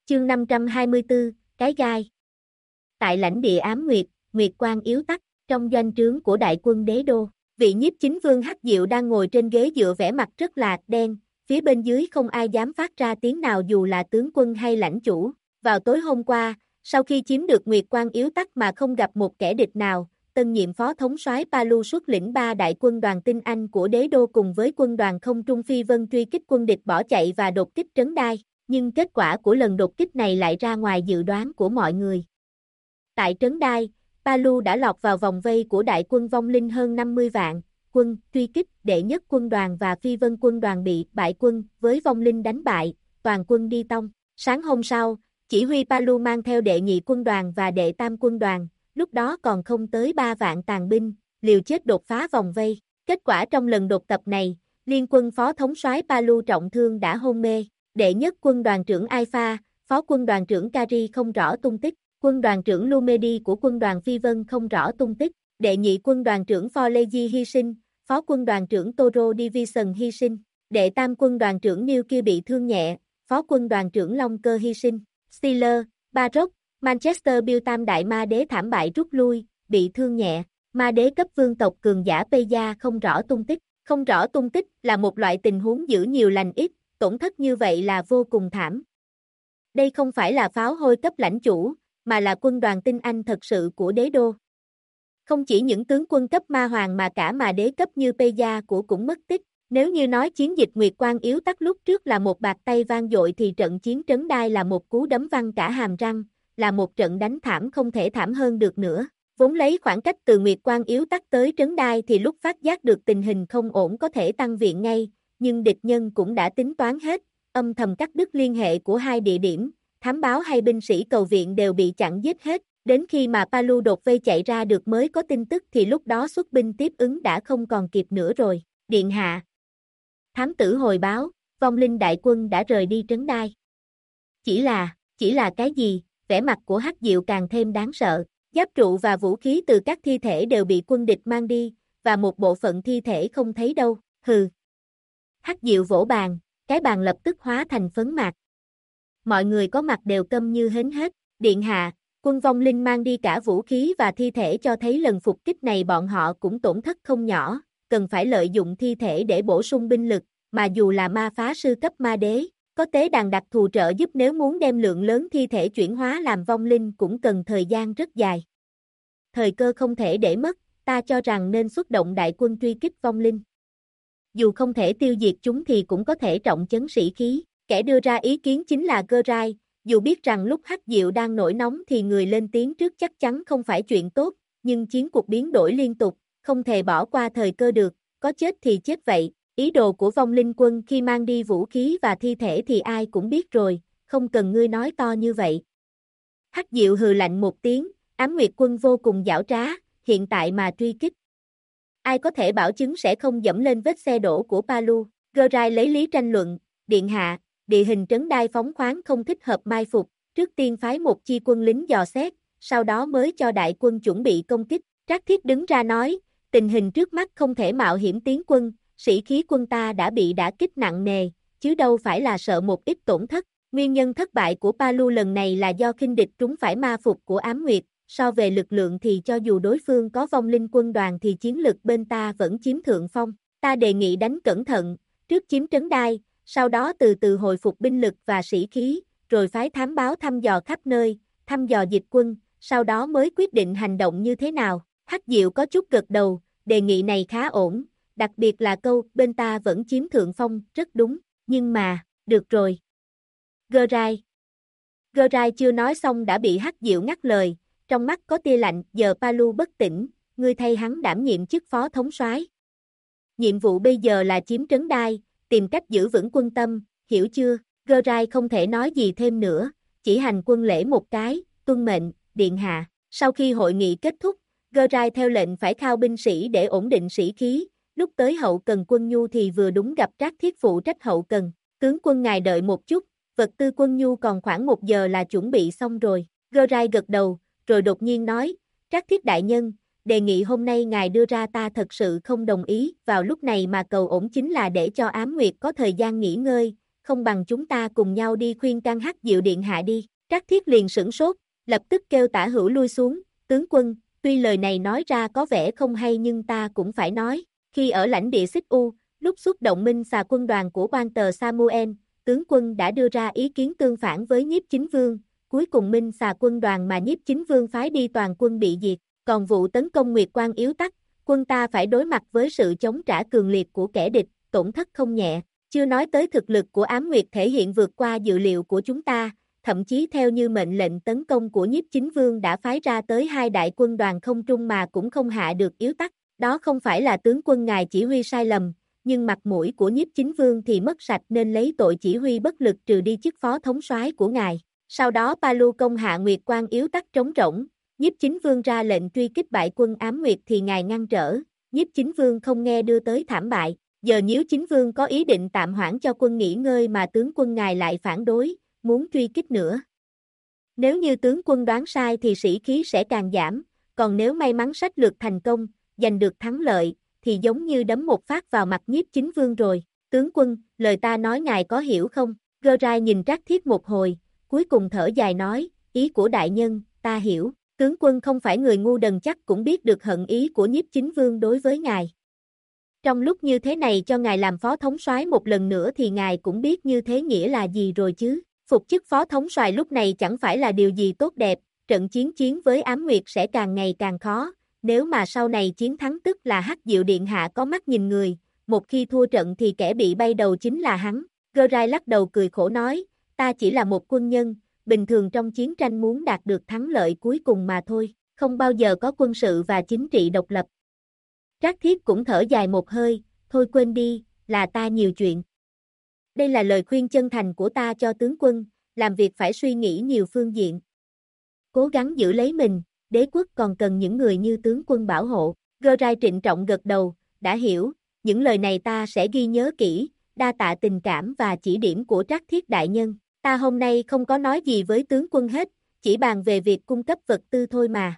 Chương 524, cái gai. Tại lãnh địa Ám Nguyệt, Nguyệt quang yếu tắt, trong doanh trướng của đại quân đế đô, vị nhiếp chính vương Hắc Diệu đang ngồi trên ghế dựa vẻ mặt rất là đen, phía bên dưới không ai dám phát ra tiếng nào dù là tướng quân hay lãnh chủ. Vào tối hôm qua, sau khi chiếm được Nguyệt quang yếu tắt mà không gặp một kẻ địch nào, tân nhiệm phó thống soái Palu xuất lĩnh 3 đại quân đoàn tinh Anh của đế đô cùng với quân đoàn không trung phi vân truy kích quân địch bỏ chạy và đột kích trấn Đai. Nhưng kết quả của lần đột kích này lại ra ngoài dự đoán của mọi người. Tại trấn Đai, Palu đã lọt vào vòng vây của đại quân vong linh hơn 50 vạn, quân truy kích đệ nhất quân đoàn và phi vân quân đoàn bị bại quân với vong linh đánh bại, toàn quân đi tông. Sáng hôm sau, chỉ huy Palu mang theo đệ nhị quân đoàn và đệ tam quân đoàn, lúc đó còn không tới 3 vạn tàn binh, liều chết đột phá vòng vây. Kết quả trong lần đột tập này, liên quân phó thống soái Palu trọng thương đã hôn mê. Đệ nhất quân đoàn trưởng Alpha, phó quân đoàn trưởng Kari không rõ tung tích, quân đoàn trưởng Lumedi của quân đoàn Phi Vân không rõ tung tích, đệ nhị quân đoàn trưởng Forleji hy sinh, phó quân đoàn trưởng Toro Division hy sinh, đệ tam quân đoàn trưởng New Kia bị thương nhẹ, phó quân đoàn trưởng Long Cơ hy sinh, Steeler, Baroque, Manchester Bill tam đại ma đế thảm bại rút lui, bị thương nhẹ, ma đế cấp vương tộc cường giả Peja không rõ tung tích. Không rõ tung tích là một loại tình huống giữ nhiều lành ít, tổn thất như vậy là vô cùng thảm. Đây không phải là pháo hôi cấp lãnh chủ, mà là quân đoàn tinh Anh thật sự của đế đô. Không chỉ những tướng quân cấp ma hoàng mà cả mà đế cấp như Peja của cũng mất tích. Nếu như nói chiến dịch Nguyệt quang yếu tắt lúc trước là một bạt tay vang dội thì trận chiến trấn Đai là một cú đấm văng cả hàm răng, là một trận đánh thảm không thể thảm hơn được nữa. Vốn lấy khoảng cách từ Nguyệt quang yếu tắt tới trấn Đai thì lúc phát giác được tình hình không ổn có thể tăng viện ngay, nhưng địch nhân cũng đã tính toán hết, âm thầm cắt đứt liên hệ của hai địa điểm, thám báo hay binh sĩ cầu viện đều bị chặn giết hết, đến khi mà Palu đột vây chạy ra được mới có tin tức thì lúc đó xuất binh tiếp ứng đã không còn kịp nữa rồi. Điện hạ. Thám tử hồi báo, vong linh đại quân đã rời đi trấn Đai. Chỉ là cái gì? Vẻ mặt của Hắc Diệu càng thêm đáng sợ. Giáp trụ và vũ khí từ các thi thể đều bị quân địch mang đi, và một bộ phận thi thể không thấy đâu, hừ. Hắc Diệu vỗ bàn, cái bàn lập tức hóa thành phấn mạc. Mọi người có mặt đều câm như hến hết, điện hạ, quân vong linh mang đi cả vũ khí và thi thể cho thấy lần phục kích này bọn họ cũng tổn thất không nhỏ, cần phải lợi dụng thi thể để bổ sung binh lực, mà dù là ma phá sư cấp ma đế, có tế đàn đặc thù trợ giúp nếu muốn đem lượng lớn thi thể chuyển hóa làm vong linh cũng cần thời gian rất dài. Thời cơ không thể để mất, ta cho rằng nên xuất động đại quân truy kích vong linh. Dù không thể tiêu diệt chúng thì cũng có thể trọng chấn sĩ khí, kẻ đưa ra ý kiến chính là Gerai, dù biết rằng lúc Hắc Diệu đang nổi nóng thì người lên tiếng trước chắc chắn không phải chuyện tốt, nhưng chiến cuộc biến đổi liên tục, không thể bỏ qua thời cơ được, có chết thì chết vậy. Ý đồ của vong linh quân khi mang đi vũ khí và thi thể thì ai cũng biết rồi, không cần ngươi nói to như vậy. Hắc Diệu hừ lạnh một tiếng, Ám Nguyệt quân vô cùng giảo trá, hiện tại mà truy kích. Ai có thể bảo chứng sẽ không dẫm lên vết xe đổ của Palu? Gerai lấy lý tranh luận, điện hạ, địa hình trấn Đai phóng khoáng không thích hợp mai phục, trước tiên phái một chi quân lính dò xét, sau đó mới cho đại quân chuẩn bị công kích. Trác Thiết đứng ra nói, tình hình trước mắt không thể mạo hiểm tiến quân. Sĩ khí quân ta đã bị đả kích nặng nề, chứ đâu phải là sợ một ít tổn thất. Nguyên nhân thất bại của Palu lần này là do khinh địch trúng phải ma phục của Ám Nguyệt, so về lực lượng thì cho dù đối phương có vong linh quân đoàn thì chiến lực bên ta vẫn chiếm thượng phong. Ta đề nghị đánh cẩn thận, trước chiếm trấn Đai, sau đó từ từ hồi phục binh lực và sĩ khí, rồi phái thám báo thăm dò khắp nơi, thăm dò dịch quân, sau đó mới quyết định hành động như thế nào. Hắc Diệu có chút gật đầu, đề nghị này khá ổn. Đặc biệt là câu, bên ta vẫn chiếm thượng phong, rất đúng, nhưng mà, được rồi. Gerai chưa nói xong đã bị Hắc Diệu ngắt lời, trong mắt có tia lạnh, giờ Palu bất tỉnh, ngươi thay hắn đảm nhiệm chức phó thống soái. Nhiệm vụ bây giờ là chiếm trấn Đai, tìm cách giữ vững quân tâm, hiểu chưa? Gerai không thể nói gì thêm nữa, chỉ hành quân lễ một cái, tuân mệnh, điện hạ. Sau khi hội nghị kết thúc, Gerai theo lệnh phải khao binh sĩ để ổn định sĩ khí. Lúc tới hậu cần quân nhu thì vừa đúng gặp Trác Thiết phụ trách hậu cần. Tướng quân ngài đợi một chút, vật tư quân nhu còn khoảng 1 giờ là chuẩn bị xong rồi. Gerai gật đầu, rồi đột nhiên nói, Trác Thiết đại nhân, đề nghị hôm nay ngài đưa ra ta thật sự không đồng ý, vào lúc này mà cầu ổn chính là để cho Ám Nguyệt có thời gian nghỉ ngơi, không bằng chúng ta cùng nhau đi khuyên can Hắc Diệu Điện Hạ đi. Trác Thiết liền sửng sốt, lập tức kêu Tả Hữu lui xuống, tướng quân, tuy lời này nói ra có vẻ không hay nhưng ta cũng phải nói, khi ở lãnh địa Xích U, lúc xuất động Minh Xà quân đoàn của Walter Samuel, tướng quân đã đưa ra ý kiến tương phản với Nhiếp Chính Vương, cuối cùng Minh Xà quân đoàn mà Nhiếp Chính Vương phái đi toàn quân bị diệt, còn vụ tấn công Nguyệt Quan Yếu Tắc, quân ta phải đối mặt với sự chống trả cường liệt của kẻ địch, tổn thất không nhẹ, chưa nói tới thực lực của Ám Nguyệt thể hiện vượt qua dự liệu của chúng ta, thậm chí theo như mệnh lệnh tấn công của Nhiếp Chính Vương đã phái ra tới 2 đại quân đoàn không trung mà cũng không hạ được Yếu Tắc, đó không phải là tướng quân ngài chỉ huy sai lầm, nhưng mặt mũi của Nhiếp Chính Vương thì mất sạch nên lấy tội chỉ huy bất lực trừ đi chức phó thống soái của ngài. Sau đó Palu công hạ Nguyệt Quan Yếu Tắc trống rỗng, Nhiếp Chính Vương ra lệnh truy kích bại quân Ám Nguyệt thì ngài ngăn trở, Nhiếp Chính Vương không nghe đưa tới thảm bại, giờ Nhiếp Chính Vương có ý định tạm hoãn cho quân nghỉ ngơi mà tướng quân ngài lại phản đối, muốn truy kích nữa. Nếu như tướng quân đoán sai thì sĩ khí sẽ càng giảm, còn nếu may mắn sách lược thành công, giành được thắng lợi, thì giống như đấm một phát vào mặt Nhiếp Chính Vương rồi. Tướng quân, lời ta nói ngài có hiểu không? Gerai nhìn Trác Thiết một hồi, cuối cùng thở dài nói, ý của đại nhân, ta hiểu, tướng quân không phải người ngu đần chắc cũng biết được hận ý của Nhiếp Chính Vương đối với ngài. Trong lúc như thế này cho ngài làm phó thống soái một lần nữa thì ngài cũng biết như thế nghĩa là gì rồi chứ. Phục chức phó thống soái lúc này chẳng phải là điều gì tốt đẹp, trận chiến với Ám Nguyệt sẽ càng ngày càng khó, nếu mà sau này chiến thắng tức là Hắc Diệu Điện Hạ có mắt nhìn người, một khi thua trận thì kẻ bị bay đầu chính là hắn. Gerai lắc đầu cười khổ nói, ta chỉ là một quân nhân, bình thường trong chiến tranh muốn đạt được thắng lợi cuối cùng mà thôi, không bao giờ có quân sự và chính trị độc lập. Trác Thiết cũng thở dài một hơi, thôi quên đi, là ta nhiều chuyện. Đây là lời khuyên chân thành của ta cho tướng quân, làm việc phải suy nghĩ nhiều phương diện. Cố gắng giữ lấy mình, đế quốc còn cần những người như tướng quân bảo hộ. Gerai trịnh trọng gật đầu, đã hiểu, những lời này ta sẽ ghi nhớ kỹ, đa tạ tình cảm và chỉ điểm của Trác Thiết đại nhân. Ta hôm nay không có nói gì với tướng quân hết, chỉ bàn về việc cung cấp vật tư thôi mà.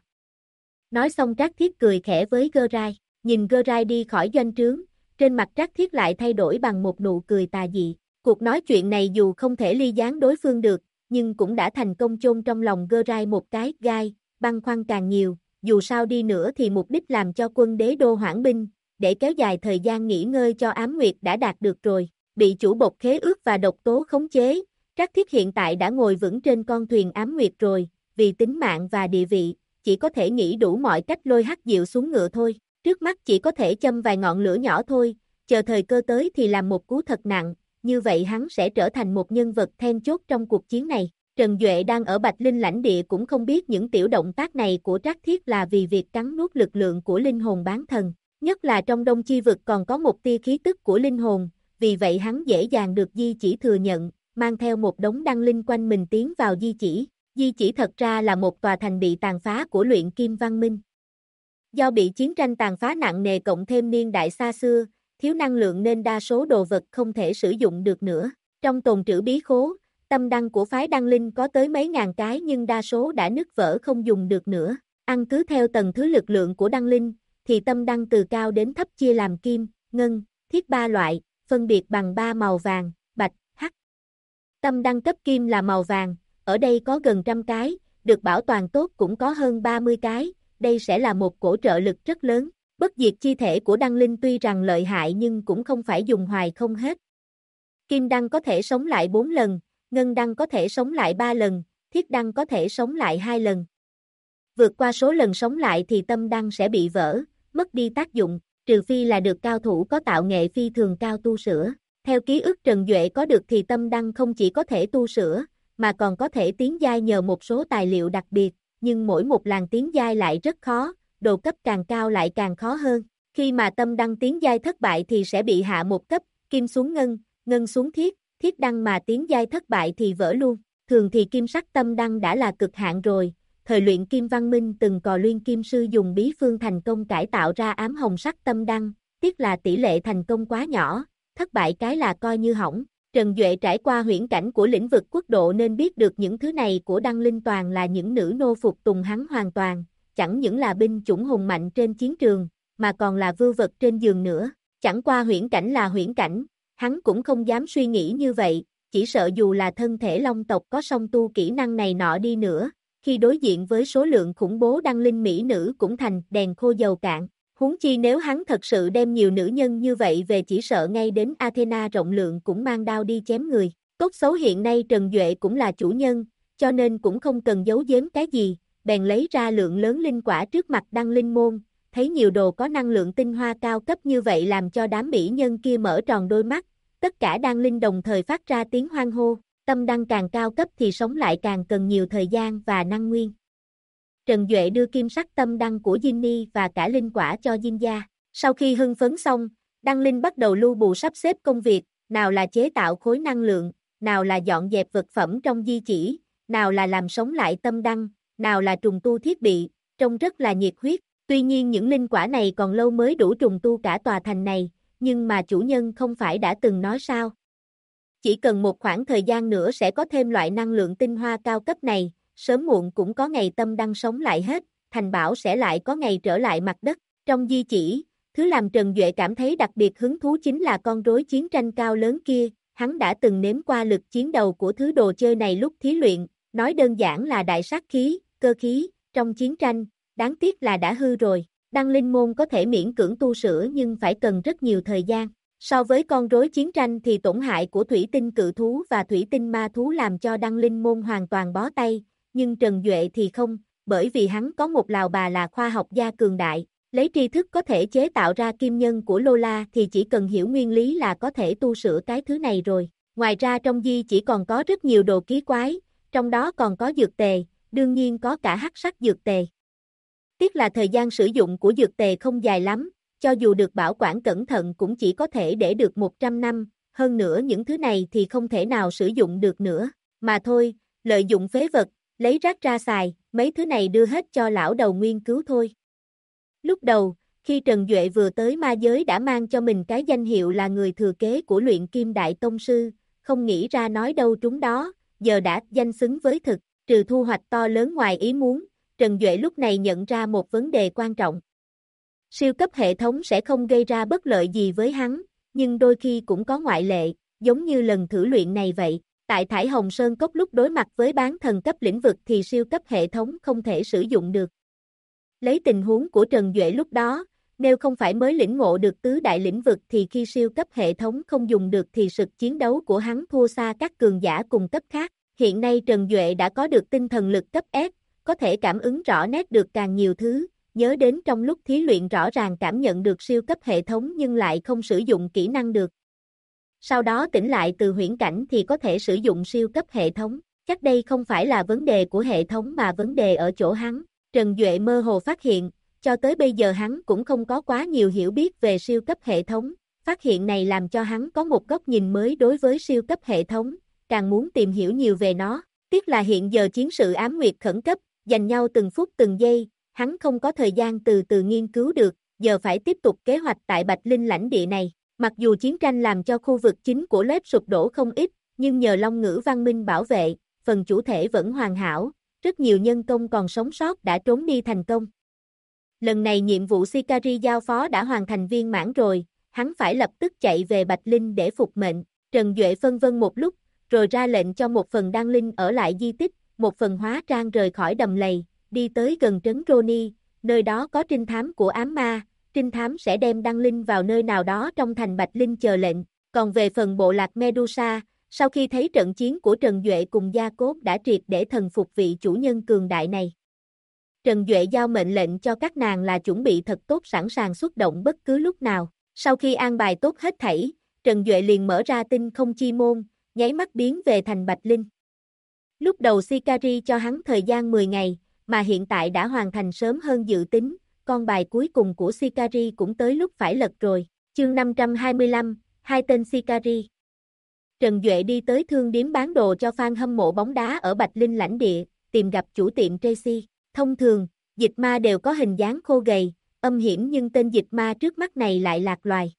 Nói xong Trác Thiết cười khẽ với Gerai, nhìn Gerai đi khỏi doanh trướng, trên mặt Trác Thiết lại thay đổi bằng một nụ cười tà dị. Cuộc nói chuyện này dù không thể ly gián đối phương được, nhưng cũng đã thành công chôn trong lòng Gerai một cái gai, băn khoăn càng nhiều, dù sao đi nữa thì mục đích làm cho quân đế đô hoãn binh, để kéo dài thời gian nghỉ ngơi cho Ám Nguyệt đã đạt được rồi, bị chủ bột khế ước và độc tố khống chế, Trác Thiết hiện tại đã ngồi vững trên con thuyền Ám Nguyệt rồi, vì tính mạng và địa vị, chỉ có thể nghĩ đủ mọi cách lôi Hắc Diệu xuống ngựa thôi, trước mắt chỉ có thể châm vài ngọn lửa nhỏ thôi, chờ thời cơ tới thì làm một cú thật nặng, như vậy hắn sẽ trở thành một nhân vật then chốt trong cuộc chiến này. Trần Duệ đang ở Bạch Linh lãnh địa cũng không biết những tiểu động tác này của Trác Thiết là vì việc cắn nuốt lực lượng của linh hồn bán thần, nhất là trong Đông Chi vực còn có một tia khí tức của linh hồn, vì vậy hắn dễ dàng được Di Chỉ thừa nhận, mang theo một đống đăng linh quanh mình tiến vào Di Chỉ. Di Chỉ thật ra là một tòa thành bị tàn phá của luyện kim văn minh. Do bị chiến tranh tàn phá nặng nề cộng thêm niên đại xa xưa, thiếu năng lượng nên đa số đồ vật không thể sử dụng được nữa. Trong tồn trữ bí khố, tâm đăng của phái đăng linh có tới mấy ngàn cái nhưng đa số đã nứt vỡ không dùng được nữa. Ăn cứ theo tầng thứ lực lượng của đăng linh, thì tâm đăng từ cao đến thấp chia làm kim, ngân, thiết 3 loại, phân biệt bằng 3 màu vàng, bạch, hắc. Tâm đăng cấp kim là màu vàng, ở đây có gần 100 cái, được bảo toàn tốt cũng có hơn 30 cái, đây sẽ là một cổ trợ lực rất lớn. Bất diệt chi thể của đăng linh tuy rằng lợi hại nhưng cũng không phải dùng hoài không hết. Kim đăng có thể sống lại 4 lần, ngân đăng có thể sống lại 3 lần, thiết đăng có thể sống lại 2 lần. Vượt qua số lần sống lại thì tâm đăng sẽ bị vỡ, mất đi tác dụng, trừ phi là được cao thủ có tạo nghệ phi thường cao tu sửa. Theo ký ức Trần Duệ có được thì tâm đăng không chỉ có thể tu sửa, mà còn có thể tiến giai nhờ một số tài liệu đặc biệt, nhưng mỗi một làn tiến giai lại rất khó, đồ cấp càng cao lại càng khó hơn. Khi mà tâm đăng tiến giai thất bại thì sẽ bị hạ một cấp, kim xuống ngân, ngân xuống thiết, thiết đăng mà tiến giai thất bại thì vỡ luôn. Thường thì kim sắc tâm đăng đã là cực hạn rồi. Thời luyện kim văn minh từng cò luyện kim sư dùng bí phương thành công cải tạo ra ám hồng sắc tâm đăng, tiếc là tỷ lệ thành công quá nhỏ, thất bại cái là coi như hỏng. Trần Duệ trải qua huyễn cảnh của lĩnh vực quốc độ nên biết được những thứ này của đăng linh toàn là những nữ nô phục tùng hắn hoàn toàn, chẳng những là binh chủng hùng mạnh trên chiến trường, mà còn là vưu vật trên giường nữa. Chẳng qua huyễn cảnh là huyễn cảnh, hắn cũng không dám suy nghĩ như vậy, chỉ sợ dù là thân thể long tộc có song tu kỹ năng này nọ đi nữa, khi đối diện với số lượng khủng bố đăng linh mỹ nữ cũng thành đèn khô dầu cạn. Huống chi nếu hắn thật sự đem nhiều nữ nhân như vậy về, chỉ sợ ngay đến Athena rộng lượng cũng mang đao đi chém người. Tốt xấu hiện nay Trần Duệ cũng là chủ nhân, cho nên cũng không cần giấu giếm cái gì, bèn lấy ra lượng lớn linh quả trước mặt đăng linh môn, thấy nhiều đồ có năng lượng tinh hoa cao cấp như vậy làm cho đám mỹ nhân kia mở tròn đôi mắt, tất cả đăng linh đồng thời phát ra tiếng hoan hô, tâm đăng càng cao cấp thì sống lại càng cần nhiều thời gian và năng nguyên. Trần Duệ đưa kim sắc tâm đăng của Ginny và cả linh quả cho Jinja. Sau khi hưng phấn xong, đăng linh bắt đầu lu bù sắp xếp công việc, nào là chế tạo khối năng lượng, nào là dọn dẹp vật phẩm trong di chỉ, nào là làm sống lại tâm đăng, nào là trùng tu thiết bị, trông rất là nhiệt huyết. Tuy nhiên những linh quả này còn lâu mới đủ trùng tu cả tòa thành này, nhưng mà chủ nhân không phải đã từng nói sao? Chỉ cần một khoảng thời gian nữa sẽ có thêm loại năng lượng tinh hoa cao cấp này, sớm muộn cũng có ngày tâm đăng sống lại hết, thành bảo sẽ lại có ngày trở lại mặt đất. Trong di chỉ, thứ làm Trần Duệ cảm thấy đặc biệt hứng thú chính là con rối chiến tranh cao lớn kia, hắn đã từng nếm qua lực chiến đầu của thứ đồ chơi này lúc thí luyện, nói đơn giản là đại sát khí, cơ khí, trong chiến tranh, đáng tiếc là đã hư rồi. Đăng linh môn có thể miễn cưỡng tu sửa nhưng phải cần rất nhiều thời gian. So với con rối chiến tranh thì tổn hại của thủy tinh cự thú và thủy tinh ma thú làm cho đăng linh môn hoàn toàn bó tay, nhưng Trần Duệ thì không, bởi vì hắn có một lào bà là khoa học gia cường đại, lấy tri thức có thể chế tạo ra kim nhân của Lola thì chỉ cần hiểu nguyên lý là có thể tu sửa cái thứ này rồi. Ngoài ra trong di chỉ còn có rất nhiều đồ ký quái, trong đó còn có dược tề, đương nhiên có cả hắc sắc dược tề. Tiếc là thời gian sử dụng của dược tề không dài lắm, cho dù được bảo quản cẩn thận cũng chỉ có thể để được 100 năm, hơn nữa những thứ này thì không thể nào sử dụng được nữa, mà thôi, lợi dụng phế vật, lấy rác ra xài, mấy thứ này đưa hết cho lão đầu nguyên cứu thôi. Lúc đầu, khi Trần Duệ vừa tới ma giới đã mang cho mình cái danh hiệu là người thừa kế của luyện kim đại tông sư, không nghĩ ra nói đâu trúng đó, giờ đã danh xứng với thực, trừ thu hoạch to lớn ngoài ý muốn, Trần Duệ lúc này nhận ra một vấn đề quan trọng. Siêu cấp hệ thống sẽ không gây ra bất lợi gì với hắn, nhưng đôi khi cũng có ngoại lệ, giống như lần thử luyện này vậy. Tại Thải Hồng Sơn Cốc lúc đối mặt với bán thần cấp lĩnh vực thì siêu cấp hệ thống không thể sử dụng được. Lấy tình huống của Trần Duệ lúc đó, nếu không phải mới lĩnh ngộ được tứ đại lĩnh vực thì khi siêu cấp hệ thống không dùng được thì sức chiến đấu của hắn thua xa các cường giả cùng cấp khác. Hiện nay Trần Duệ đã có được tinh thần lực cấp S, có thể cảm ứng rõ nét được càng nhiều thứ, nhớ đến trong lúc thí luyện rõ ràng cảm nhận được siêu cấp hệ thống nhưng lại không sử dụng kỹ năng được. Sau đó tỉnh lại từ huyễn cảnh thì có thể sử dụng siêu cấp hệ thống, chắc đây không phải là vấn đề của hệ thống mà vấn đề ở chỗ hắn. Trần Duệ mơ hồ phát hiện, cho tới bây giờ hắn cũng không có quá nhiều hiểu biết về siêu cấp hệ thống, phát hiện này làm cho hắn có một góc nhìn mới đối với siêu cấp hệ thống, càng muốn tìm hiểu nhiều về nó. Tiếc là hiện giờ chiến sự ám nguyệt khẩn cấp, giành nhau từng phút từng giây, hắn không có thời gian từ từ nghiên cứu được, giờ phải tiếp tục kế hoạch tại Bạch Linh lãnh địa này. Mặc dù chiến tranh làm cho khu vực chính của Lếp sụp đổ không ít, nhưng nhờ Long Ngữ văn minh bảo vệ, phần chủ thể vẫn hoàn hảo, rất nhiều nhân công còn sống sót đã trốn đi thành công. Lần này nhiệm vụ Sicari giao phó đã hoàn thành viên mãn rồi, hắn phải lập tức chạy về Bạch Linh để phục mệnh. Trần Duệ phân vân một lúc, rồi ra lệnh cho một phần đan linh ở lại di tích, một phần hóa trang rời khỏi đầm lầy, đi tới gần trấn Roni, nơi đó có trinh thám của ám ma, trinh thám sẽ đem đăng linh vào nơi nào đó trong thành Bạch Linh chờ lệnh. Còn về phần bộ lạc Medusa, sau khi thấy trận chiến của Trần Duệ cùng Gia Cốt đã triệt để thần phục vị chủ nhân cường đại này, Trần Duệ giao mệnh lệnh cho các nàng là chuẩn bị thật tốt sẵn sàng xuất động bất cứ lúc nào. Sau khi an bài tốt hết thảy, Trần Duệ liền mở ra tinh không chi môn, nháy mắt biến về thành Bạch Linh. Lúc đầu Sicari cho hắn thời gian 10 ngày, mà hiện tại đã hoàn thành sớm hơn dự tính, con bài cuối cùng của Sicari cũng tới lúc phải lật rồi. Chương 525, hai tên Sicari. Trần Duệ đi tới thương điếm bán đồ cho fan hâm mộ bóng đá ở Bạch Linh lãnh địa, tìm gặp chủ tiệm Tracy. Thông thường, dịch ma đều có hình dáng khô gầy, âm hiểm nhưng tên dịch ma trước mắt này lại lạc loài.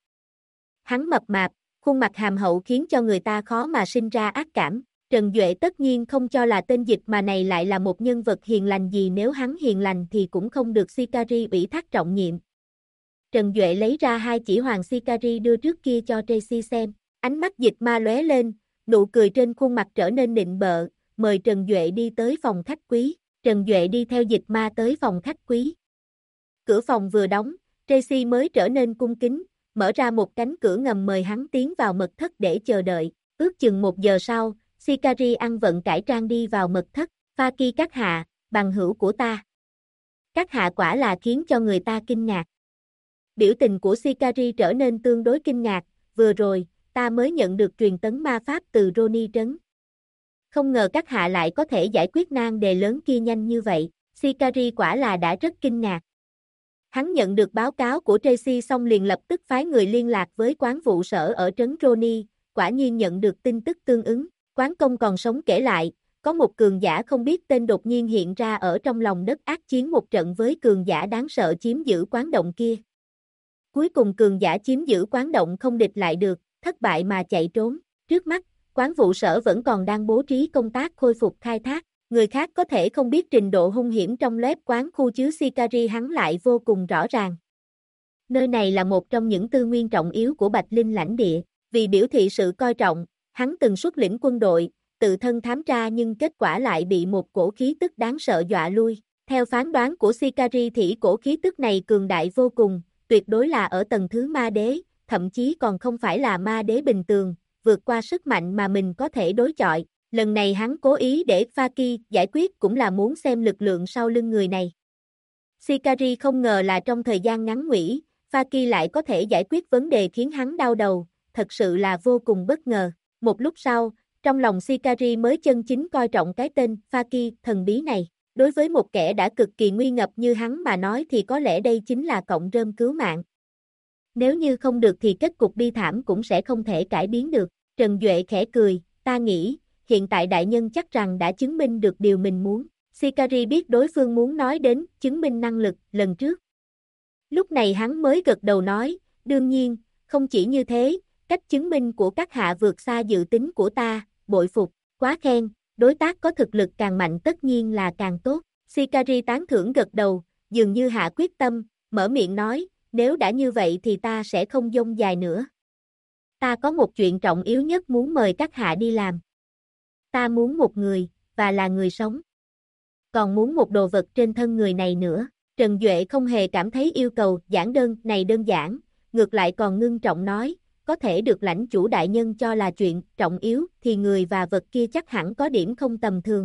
Hắn mập mạp, khuôn mặt hàm hậu khiến cho người ta khó mà sinh ra ác cảm. Trần Duệ tất nhiên không cho là tên dịch mà này lại là một nhân vật hiền lành gì, nếu hắn hiền lành thì cũng không được Sicari ủy thác trọng nhiệm. Trần Duệ lấy ra hai chỉ hoàng Sicari đưa trước kia cho Tracy xem, ánh mắt dịch ma lóe lên, nụ cười trên khuôn mặt trở nên nịnh bợ, mời Trần Duệ đi tới phòng khách quý. Trần Duệ đi theo Dịch Ma tới phòng khách quý. Cửa phòng vừa đóng, Tracy mới trở nên cung kính, mở ra một cánh cửa ngầm mời hắn tiến vào mật thất để chờ đợi. Ước chừng 1 giờ sau, Shikari ăn vận cải trang đi vào mật thất. Faki các hạ, bằng hữu của ta. Các hạ quả là khiến cho người ta kinh ngạc. Biểu tình của Shikari trở nên tương đối kinh ngạc, vừa rồi, ta mới nhận được truyền tấn ma pháp từ Roni trấn. Không ngờ các hạ lại có thể giải quyết nan đề lớn kia nhanh như vậy, Shikari quả là đã rất kinh ngạc. Hắn nhận được báo cáo của Tracy xong liền lập tức phái người liên lạc với quán vụ sở ở trấn Roni, quả nhiên nhận được tin tức tương ứng. Quán công còn sống kể lại, có một cường giả không biết tên đột nhiên hiện ra ở trong lòng đất ác chiến một trận với cường giả đáng sợ chiếm giữ quán động kia. Cuối cùng cường giả chiếm giữ quán động không địch lại được, thất bại mà chạy trốn. Trước mắt, quán vụ sở vẫn còn đang bố trí công tác khôi phục khai thác. Người khác có thể không biết trình độ hung hiểm trong lép quán khu chứ Shikari hắn lại vô cùng rõ ràng. Nơi này là một trong những tư nguyên trọng yếu của Bạch Linh lãnh địa. Vì biểu thị sự coi trọng, hắn từng xuất lĩnh quân đội, tự thân thám tra nhưng kết quả lại bị một cổ khí tức đáng sợ dọa lui. Theo phán đoán của Shikari thì cổ khí tức này cường đại vô cùng, tuyệt đối là ở tầng thứ ma đế, thậm chí còn không phải là ma đế bình thường, vượt qua sức mạnh mà mình có thể đối chọi. Lần này hắn cố ý để Faki giải quyết cũng là muốn xem lực lượng sau lưng người này. Shikari không ngờ là trong thời gian ngắn ngủi, Faki lại có thể giải quyết vấn đề khiến hắn đau đầu, thật sự là vô cùng bất ngờ. Một lúc sau, trong lòng Shikari mới chân chính coi trọng cái tên Faki thần bí này. Đối với một kẻ đã cực kỳ nguy ngập như hắn mà nói thì có lẽ đây chính là cọng rơm cứu mạng. Nếu như không được thì kết cục bi thảm cũng sẽ không thể cải biến được. Trần Duệ khẽ cười, ta nghĩ, hiện tại đại nhân chắc rằng đã chứng minh được điều mình muốn. Shikari biết đối phương muốn nói đến chứng minh năng lực lần trước. Lúc này hắn mới gật đầu nói, đương nhiên, không chỉ như thế, cách chứng minh của các hạ vượt xa dự tính của ta, bội phục, quá khen, đối tác có thực lực càng mạnh tất nhiên là càng tốt. Shikari tán thưởng gật đầu, dường như hạ quyết tâm, mở miệng nói, nếu đã như vậy thì ta sẽ không dông dài nữa. Ta có một chuyện trọng yếu nhất muốn mời các hạ đi làm. Ta muốn một người, và là người sống. Còn muốn một đồ vật trên thân người này nữa. Trần Duệ không hề cảm thấy yêu cầu giản đơn này đơn giản, ngược lại còn ngưng trọng nói, có thể được lãnh chủ đại nhân cho là chuyện trọng yếu thì người và vật kia chắc hẳn có điểm không tầm thường.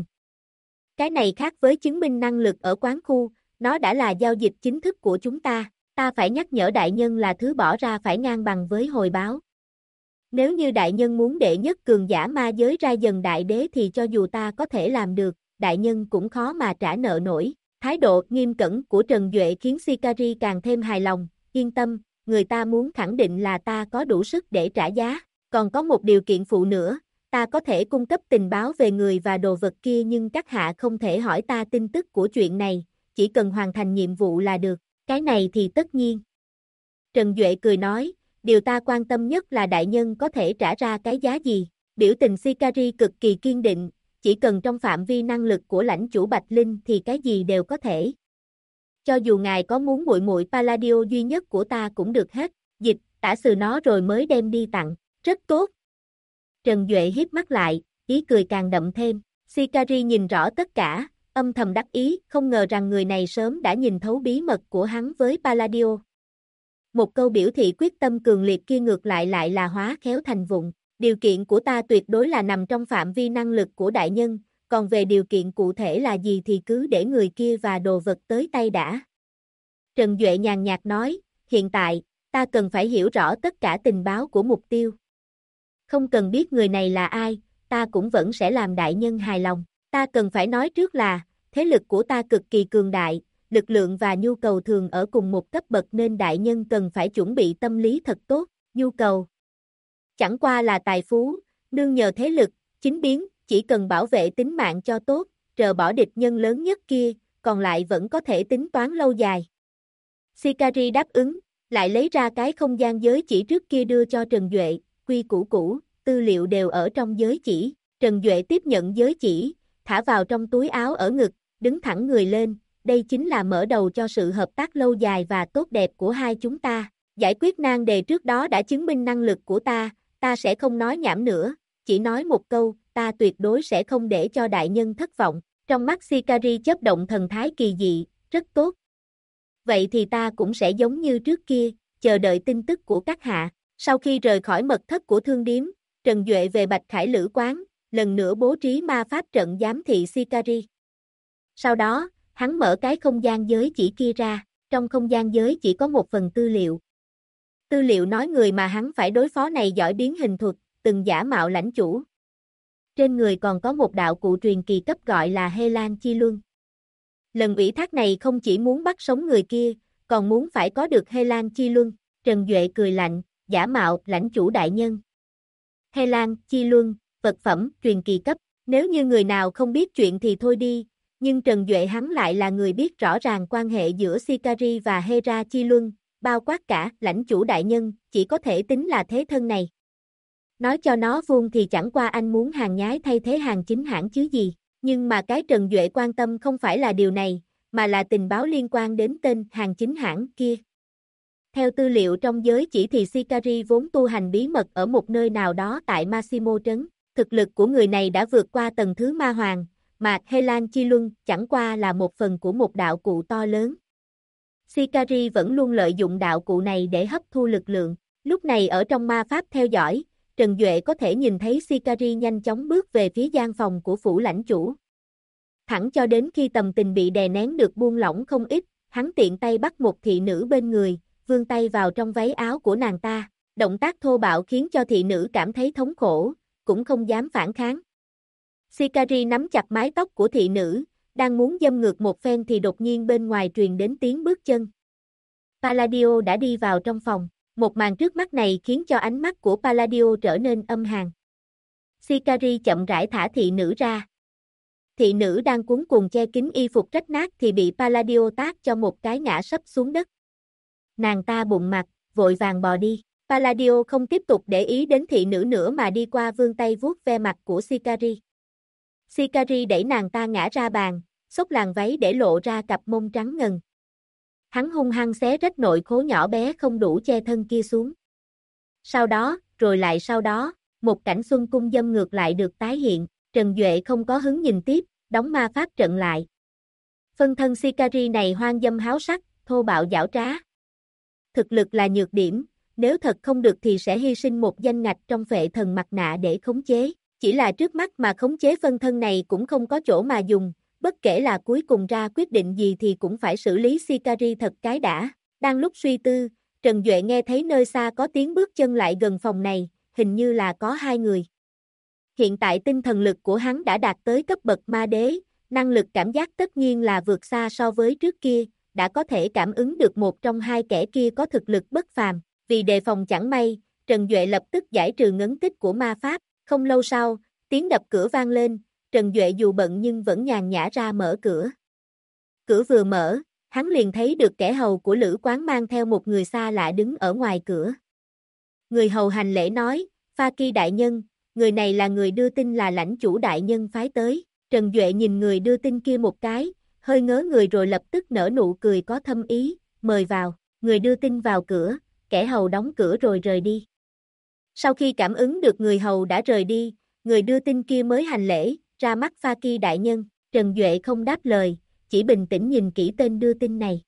Cái này khác với chứng minh năng lực ở quán khu, nó đã là giao dịch chính thức của chúng ta phải nhắc nhở đại nhân là thứ bỏ ra phải ngang bằng với hồi báo. Nếu như đại nhân muốn đệ nhất cường giả ma giới ra dần đại đế thì cho dù ta có thể làm được, đại nhân cũng khó mà trả nợ nổi. Thái độ nghiêm cẩn của Trần Duệ khiến Shikari càng thêm hài lòng, yên tâm, người ta muốn khẳng định là ta có đủ sức để trả giá. Còn có một điều kiện phụ nữa, ta có thể cung cấp tình báo về người và đồ vật kia nhưng các hạ không thể hỏi ta tin tức của chuyện này, chỉ cần hoàn thành nhiệm vụ là được, cái này thì tất nhiên. Trần Duệ cười nói, điều ta quan tâm nhất là đại nhân có thể trả ra cái giá gì. Biểu tình Shikari cực kỳ kiên định, chỉ cần trong phạm vi năng lực của lãnh chủ Bạch Linh thì cái gì đều có thể. Cho dù ngài có muốn muội muội Palladio duy nhất của ta cũng được hết, Dịch, tả sừ nó rồi mới đem đi tặng, rất tốt. Trần Duệ híp mắt lại, ý cười càng đậm thêm, Shikari nhìn rõ tất cả, âm thầm đắc ý, không ngờ rằng người này sớm đã nhìn thấu bí mật của hắn với Palladio. Một câu biểu thị quyết tâm cường liệt kia ngược lại là hóa khéo thành vụng. Điều kiện của ta tuyệt đối là nằm trong phạm vi năng lực của đại nhân, còn về điều kiện cụ thể là gì thì cứ để người kia và đồ vật tới tay đã. Trần Duệ nhàn nhạt nói, hiện tại, ta cần phải hiểu rõ tất cả tình báo của mục tiêu. Không cần biết người này là ai, ta cũng vẫn sẽ làm đại nhân hài lòng. Ta cần phải nói trước là, thế lực của ta cực kỳ cường đại, lực lượng và nhu cầu thường ở cùng một cấp bậc nên đại nhân cần phải chuẩn bị tâm lý thật tốt. Nhu cầu chẳng qua là tài phú, nương nhờ thế lực, chính biến, chỉ cần bảo vệ tính mạng cho tốt, trừ bỏ địch nhân lớn nhất kia, còn lại vẫn có thể tính toán lâu dài. Shikari đáp ứng, lại lấy ra cái không gian giới chỉ trước kia đưa cho Trần Duệ, quy củ, tư liệu đều ở trong giới chỉ. Trần Duệ tiếp nhận giới chỉ, thả vào trong túi áo ở ngực, đứng thẳng người lên, đây chính là mở đầu cho sự hợp tác lâu dài và tốt đẹp của hai chúng ta. Giải quyết nan đề trước đó đã chứng minh năng lực của ta sẽ không nói nhảm nữa, chỉ nói một câu, ta tuyệt đối sẽ không để cho đại nhân thất vọng. Trong mắt Shikari chớp động thần thái kỳ dị, rất tốt. Vậy thì ta cũng sẽ giống như trước kia, chờ đợi tin tức của các hạ. Sau khi rời khỏi mật thất của thương điếm, Trần Duệ về Bạch Khải Lữ quán, lần nữa bố trí ma pháp trận giám thị Shikari. Sau đó, hắn mở cái không gian giới chỉ kia ra, trong không gian giới chỉ có một phần tư liệu. Tư liệu nói người mà hắn phải đối phó này giỏi biến hình thuật, từng giả mạo lãnh chủ. Trên người còn có một đạo cụ truyền kỳ cấp gọi là Hê Lan Chi Luân. Lần ủy thác này không chỉ muốn bắt sống người kia, còn muốn phải có được Hê Lan Chi Luân. Trần Duệ cười lạnh, giả mạo lãnh chủ đại nhân. Hê Lan Chi Luân, vật phẩm truyền kỳ cấp. Nếu như người nào không biết chuyện thì thôi đi, nhưng Trần Duệ hắn lại là người biết rõ ràng quan hệ giữa Shikari và Hera Chi Luân, bao quát cả lãnh chủ đại nhân, chỉ có thể tính là thế thân này. Nói cho nó vuông thì chẳng qua anh muốn hàng nhái thay thế hàng chính hãng chứ gì, nhưng mà cái Trần Duệ quan tâm không phải là điều này, mà là tình báo liên quan đến tên hàng chính hãng kia. Theo tư liệu trong giới chỉ thì Shikari vốn tu hành bí mật ở một nơi nào đó tại Massimo Trấn, thực lực của người này đã vượt qua tầng thứ ma hoàng, mà Hê Lan Chi Luân chẳng qua là một phần của một đạo cụ to lớn. Shikari vẫn luôn lợi dụng đạo cụ này để hấp thu lực lượng, lúc này ở trong ma pháp theo dõi, Trần Duệ có thể nhìn thấy Shikari nhanh chóng bước về phía gian phòng của phủ lãnh chủ. Thẳng cho đến khi tầm tình bị đè nén được buông lỏng không ít, hắn tiện tay bắt một thị nữ bên người, vươn tay vào trong váy áo của nàng ta, động tác thô bạo khiến cho thị nữ cảm thấy thống khổ, cũng không dám phản kháng. Shikari nắm chặt mái tóc của thị nữ, đang muốn dâm ngược một phen thì đột nhiên bên ngoài truyền đến tiếng bước chân. Palladio đã đi vào trong phòng, một màn trước mắt này khiến cho ánh mắt của Palladio trở nên âm hàn. Shikari chậm rãi thả thị nữ ra. Thị nữ đang cuống cuồng che kín y phục rách nát thì bị Palladio tát cho một cái ngã sấp xuống đất. Nàng ta bụng mặt, vội vàng bò đi. Palladio không tiếp tục để ý đến thị nữ nữa mà đi qua vươn tay vuốt ve mặt của Shikari. Shikari đẩy nàng ta ngã ra bàn, xốc làn váy để lộ ra cặp mông trắng ngần. Hắn hung hăng xé rách nội khố nhỏ bé không đủ che thân kia xuống. Sau đó, rồi lại sau đó, một cảnh xuân cung dâm ngược lại được tái hiện, Trần Duệ không có hứng nhìn tiếp, đóng ma pháp trận lại. Phân thân Shikari này hoang dâm háo sắc, thô bạo giảo trá. Thực lực là nhược điểm, nếu thật không được thì sẽ hy sinh một danh ngạch trong phệ thần mặt nạ để khống chế. Chỉ là trước mắt mà khống chế phân thân này cũng không có chỗ mà dùng, bất kể là cuối cùng ra quyết định gì thì cũng phải xử lý Shikari thật cái đã. Đang lúc suy tư, Trần Duệ nghe thấy nơi xa có tiếng bước chân lại gần phòng này, hình như là có hai người. Hiện tại tinh thần lực của hắn đã đạt tới cấp bậc ma đế, năng lực cảm giác tất nhiên là vượt xa so với trước kia, đã có thể cảm ứng được một trong hai kẻ kia có thực lực bất phàm. Vì đề phòng chẳng may, Trần Duệ lập tức giải trừ ngấn tích của ma pháp. Không lâu sau, tiếng đập cửa vang lên, Trần Duệ dù bận nhưng vẫn nhàn nhã ra mở cửa. Cửa vừa mở, hắn liền thấy được kẻ hầu của lữ quán mang theo một người xa lạ đứng ở ngoài cửa. Người hầu hành lễ nói, Pha-ki đại nhân, người này là người đưa tin là lãnh chủ đại nhân phái tới. Trần Duệ nhìn người đưa tin kia một cái, hơi ngớ người rồi lập tức nở nụ cười có thâm ý, mời vào. Người đưa tin vào cửa, kẻ hầu đóng cửa rồi rời đi. Sau khi cảm ứng được người hầu đã rời đi, người đưa tin kia mới hành lễ, ra mắt Pha-ki đại nhân. Trần Duệ không đáp lời, chỉ bình tĩnh nhìn kỹ tên đưa tin này.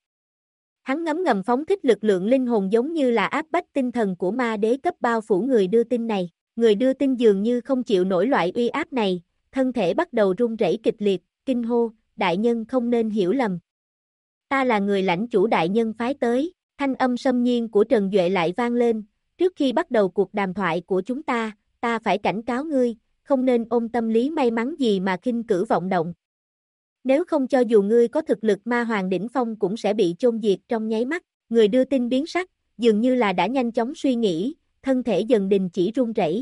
Hắn ngấm ngầm phóng thích lực lượng linh hồn giống như là áp bách tinh thần của ma đế cấp bao phủ người đưa tin này. Người đưa tin dường như không chịu nổi loại uy áp này, thân thể bắt đầu run rẩy kịch liệt, kinh hô, đại nhân không nên hiểu lầm. Ta là người lãnh chủ đại nhân phái tới, thanh âm xâm nhiên của Trần Duệ lại vang lên, trước khi bắt đầu cuộc đàm thoại của chúng ta phải cảnh cáo ngươi, không nên ôm tâm lý may mắn gì mà khinh cử vọng động. Nếu không cho dù ngươi có thực lực ma hoàng đỉnh phong cũng sẽ bị chôn diệt trong nháy mắt. Người đưa tin biến sắc, dường như là đã nhanh chóng suy nghĩ, thân thể dần đình chỉ run rẩy.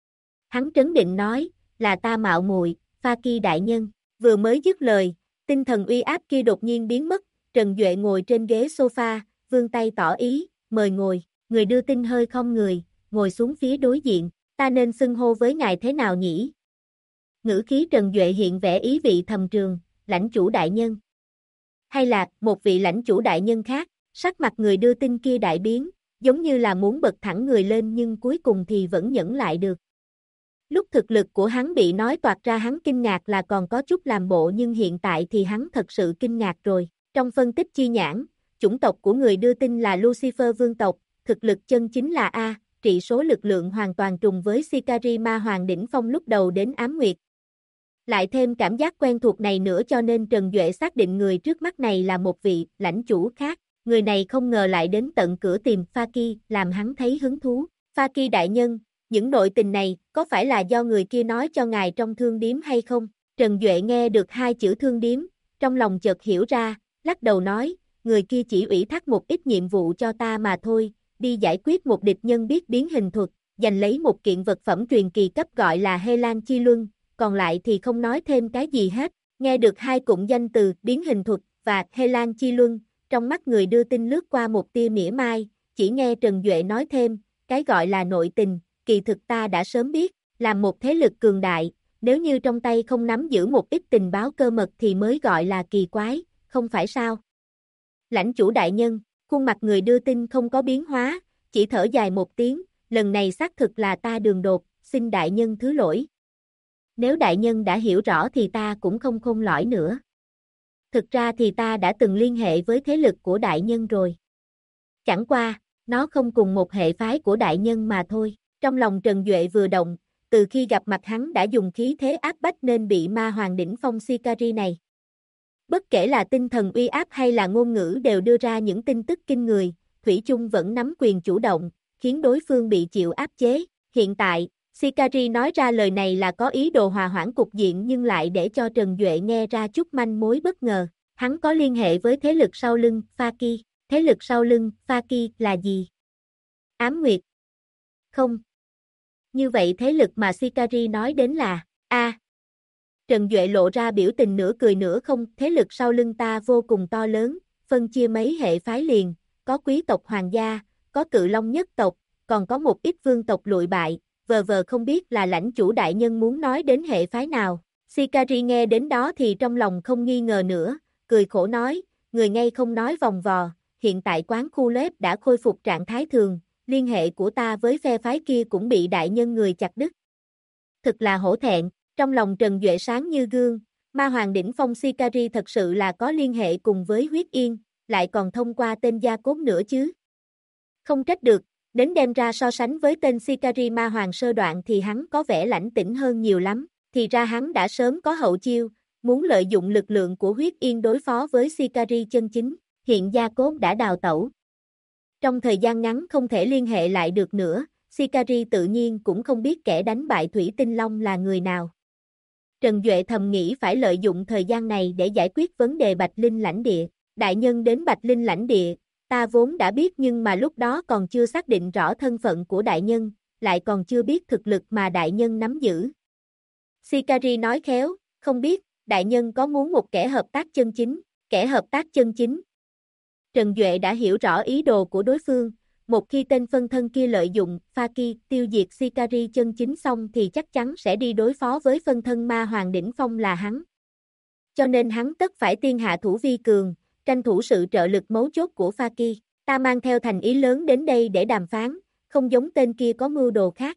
Hắn trấn định nói, là ta mạo muội, Pha-ki đại nhân. Vừa mới dứt lời, tinh thần uy áp kia đột nhiên biến mất, Trần Duệ ngồi trên ghế sofa, vươn tay tỏ ý, mời ngồi. Người đưa tin hơi khom người, ngồi xuống phía đối diện, ta nên xưng hô với ngài thế nào nhỉ? Ngữ khí Trần Duệ hiện vẻ ý vị thầm trường, lãnh chủ đại nhân. Hay là một vị lãnh chủ đại nhân khác, sắc mặt người đưa tin kia đại biến, giống như là muốn bật thẳng người lên nhưng cuối cùng thì vẫn nhẫn lại được. Lúc thực lực của hắn bị nói toạc ra hắn kinh ngạc là còn có chút làm bộ nhưng hiện tại thì hắn thật sự kinh ngạc rồi. Trong phân tích chi nhãn, chủng tộc của người đưa tin là Lucifer vương tộc, thực lực chân chính là A, trị số lực lượng hoàn toàn trùng với Sicari ma hoàng đỉnh phong lúc đầu đến ám nguyệt. Lại thêm cảm giác quen thuộc này nữa cho nên Trần Duệ xác định người trước mắt này là một vị lãnh chủ khác. Người này không ngờ lại đến tận cửa tìm Faki, làm hắn thấy hứng thú. Faki đại nhân, những nội tình này có phải là do người kia nói cho ngài trong thương điếm hay không? Trần Duệ nghe được hai chữ thương điếm, trong lòng chợt hiểu ra, lắc đầu nói, người kia chỉ ủy thác một ít nhiệm vụ cho ta mà thôi, đi giải quyết một địch nhân biết biến hình thuật, giành lấy một kiện vật phẩm truyền kỳ cấp gọi là Hê Lan Chi Luân, còn lại thì không nói thêm cái gì hết. Nghe được hai cụm danh từ biến hình thuật và Hê Lan Chi Luân, trong mắt người đưa tin lướt qua một tia mỉa mai, chỉ nghe Trần Duệ nói thêm, cái gọi là nội tình, kỳ thực ta đã sớm biết, làm một thế lực cường đại, nếu như trong tay không nắm giữ một ít tình báo cơ mật thì mới gọi là kỳ quái, không phải sao? Lãnh chủ đại nhân, khuôn mặt người đưa tin không có biến hóa, chỉ thở dài một tiếng, lần này xác thực là ta đường đột, xin đại nhân thứ lỗi. Nếu đại nhân đã hiểu rõ thì ta cũng không khôn lỏi nữa. Thực ra thì ta đã từng liên hệ với thế lực của đại nhân rồi. Chẳng qua, nó không cùng một hệ phái của đại nhân mà thôi. Trong lòng Trần Duệ vừa động, từ khi gặp mặt hắn đã dùng khí thế áp bách nên bị ma hoàng đỉnh phong Sicari này. Bất kể là tinh thần uy áp hay là ngôn ngữ đều đưa ra những tin tức kinh người, Thủy chung vẫn nắm quyền chủ động, khiến đối phương bị chịu áp chế. Hiện tại, Sicari nói ra lời này là có ý đồ hòa hoãn cục diện nhưng lại để cho Trần Duệ nghe ra chút manh mối bất ngờ. Hắn có liên hệ với thế lực sau lưng, Faki. Thế lực sau lưng, Faki là gì? Ám Nguyệt. Không. Như vậy thế lực mà Sicari nói đến là, Trần Duệ lộ ra biểu tình nửa cười nửa không, thế lực sau lưng ta vô cùng to lớn, phân chia mấy hệ phái liền, có quý tộc hoàng gia, có cự long nhất tộc, còn có một ít vương tộc lụi bại, vờ không biết là lãnh chủ đại nhân muốn nói đến hệ phái nào. Sicari nghe đến đó thì trong lòng không nghi ngờ nữa, cười khổ nói, người ngay không nói vòng vò, hiện tại quán khu lếp đã khôi phục trạng thái thường, liên hệ của ta với phe phái kia cũng bị đại nhân người chặt đứt. Thực là hổ thẹn, trong lòng Trần Duệ sáng như gương, ma hoàng đỉnh phong Sicari thật sự là có liên hệ cùng với huyết yên, lại còn thông qua tên Gia Cốt nữa chứ. Không trách được, đến đem ra so sánh với tên Sicari ma hoàng sơ đoạn thì hắn có vẻ lãnh tĩnh hơn nhiều lắm, thì ra hắn đã sớm có hậu chiêu, muốn lợi dụng lực lượng của huyết yên đối phó với Sicari chân chính, hiện Gia Cốt đã đào tẩu. Trong thời gian ngắn không thể liên hệ lại được nữa, Sicari tự nhiên cũng không biết kẻ đánh bại Thủy Tinh Long là người nào. Trần Duệ thầm nghĩ phải lợi dụng thời gian này để giải quyết vấn đề Bạch Linh lãnh địa. Đại nhân đến Bạch Linh lãnh địa, ta vốn đã biết nhưng mà lúc đó còn chưa xác định rõ thân phận của đại nhân, lại còn chưa biết thực lực mà đại nhân nắm giữ. Sicari nói khéo, không biết, đại nhân có muốn một kẻ hợp tác chân chính, kẻ hợp tác chân chính. Trần Duệ đã hiểu rõ ý đồ của đối phương, một khi tên phân thân kia lợi dụng Faki tiêu diệt Sicari chân chính xong thì chắc chắn sẽ đi đối phó với phân thân ma hoàng đỉnh phong là hắn. Cho nên hắn tất phải tiên hạ thủ vi cường, tranh thủ sự trợ lực mấu chốt của Faki. Ta mang theo thành ý lớn đến đây để đàm phán, không giống tên kia có mưu đồ khác.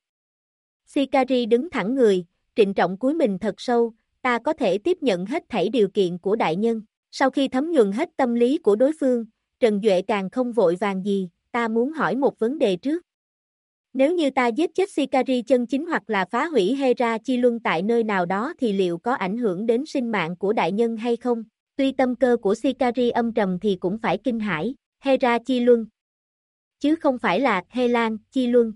Sicari đứng thẳng người, trịnh trọng cúi mình thật sâu, ta có thể tiếp nhận hết thảy điều kiện của đại nhân. Sau khi thấm nhuần hết tâm lý của đối phương, Trần Duệ càng không vội vàng gì, ta muốn hỏi một vấn đề trước. Nếu như ta giết chết Sicari chân chính hoặc là phá hủy Hera Chi Luân tại nơi nào đó thì liệu có ảnh hưởng đến sinh mạng của đại nhân hay không? Tuy tâm cơ của Sicari âm trầm thì cũng phải kinh hãi, Hera Chi Luân, chứ không phải là Helan Chi Luân.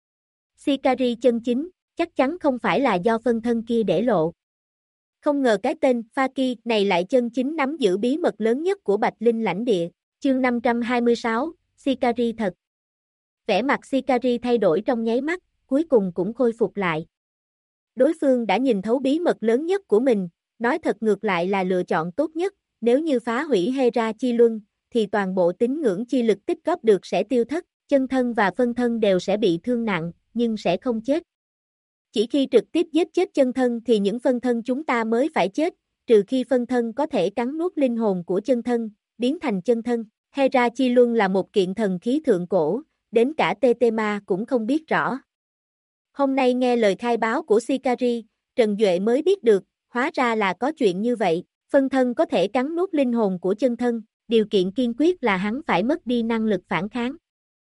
Sicari chân chính, chắc chắn không phải là do phân thân kia để lộ. Không ngờ cái tên Faki này lại chân chính nắm giữ bí mật lớn nhất của Bạch Linh lãnh địa. Chương 526, Sicari thật. Vẻ mặt Sicari thay đổi trong nháy mắt, cuối cùng cũng khôi phục lại. Đối phương đã nhìn thấu bí mật lớn nhất của mình, nói thật ngược lại là lựa chọn tốt nhất, nếu như phá hủy Hera Chi Luân, thì toàn bộ tín ngưỡng chi lực tích góp được sẽ tiêu thất, chân thân và phân thân đều sẽ bị thương nặng, nhưng sẽ không chết. Chỉ khi trực tiếp giết chết chân thân thì những phân thân chúng ta mới phải chết, trừ khi phân thân có thể cắn nuốt linh hồn của chân thân, biến thành chân thân. Hera Chi Luân là một kiện thần khí thượng cổ, đến cả Tetema cũng không biết rõ. Hôm nay nghe lời khai báo của Shikari, Trần Duệ mới biết được, hóa ra là có chuyện như vậy, phân thân có thể cắn nuốt linh hồn của chân thân, điều kiện kiên quyết là hắn phải mất đi năng lực phản kháng.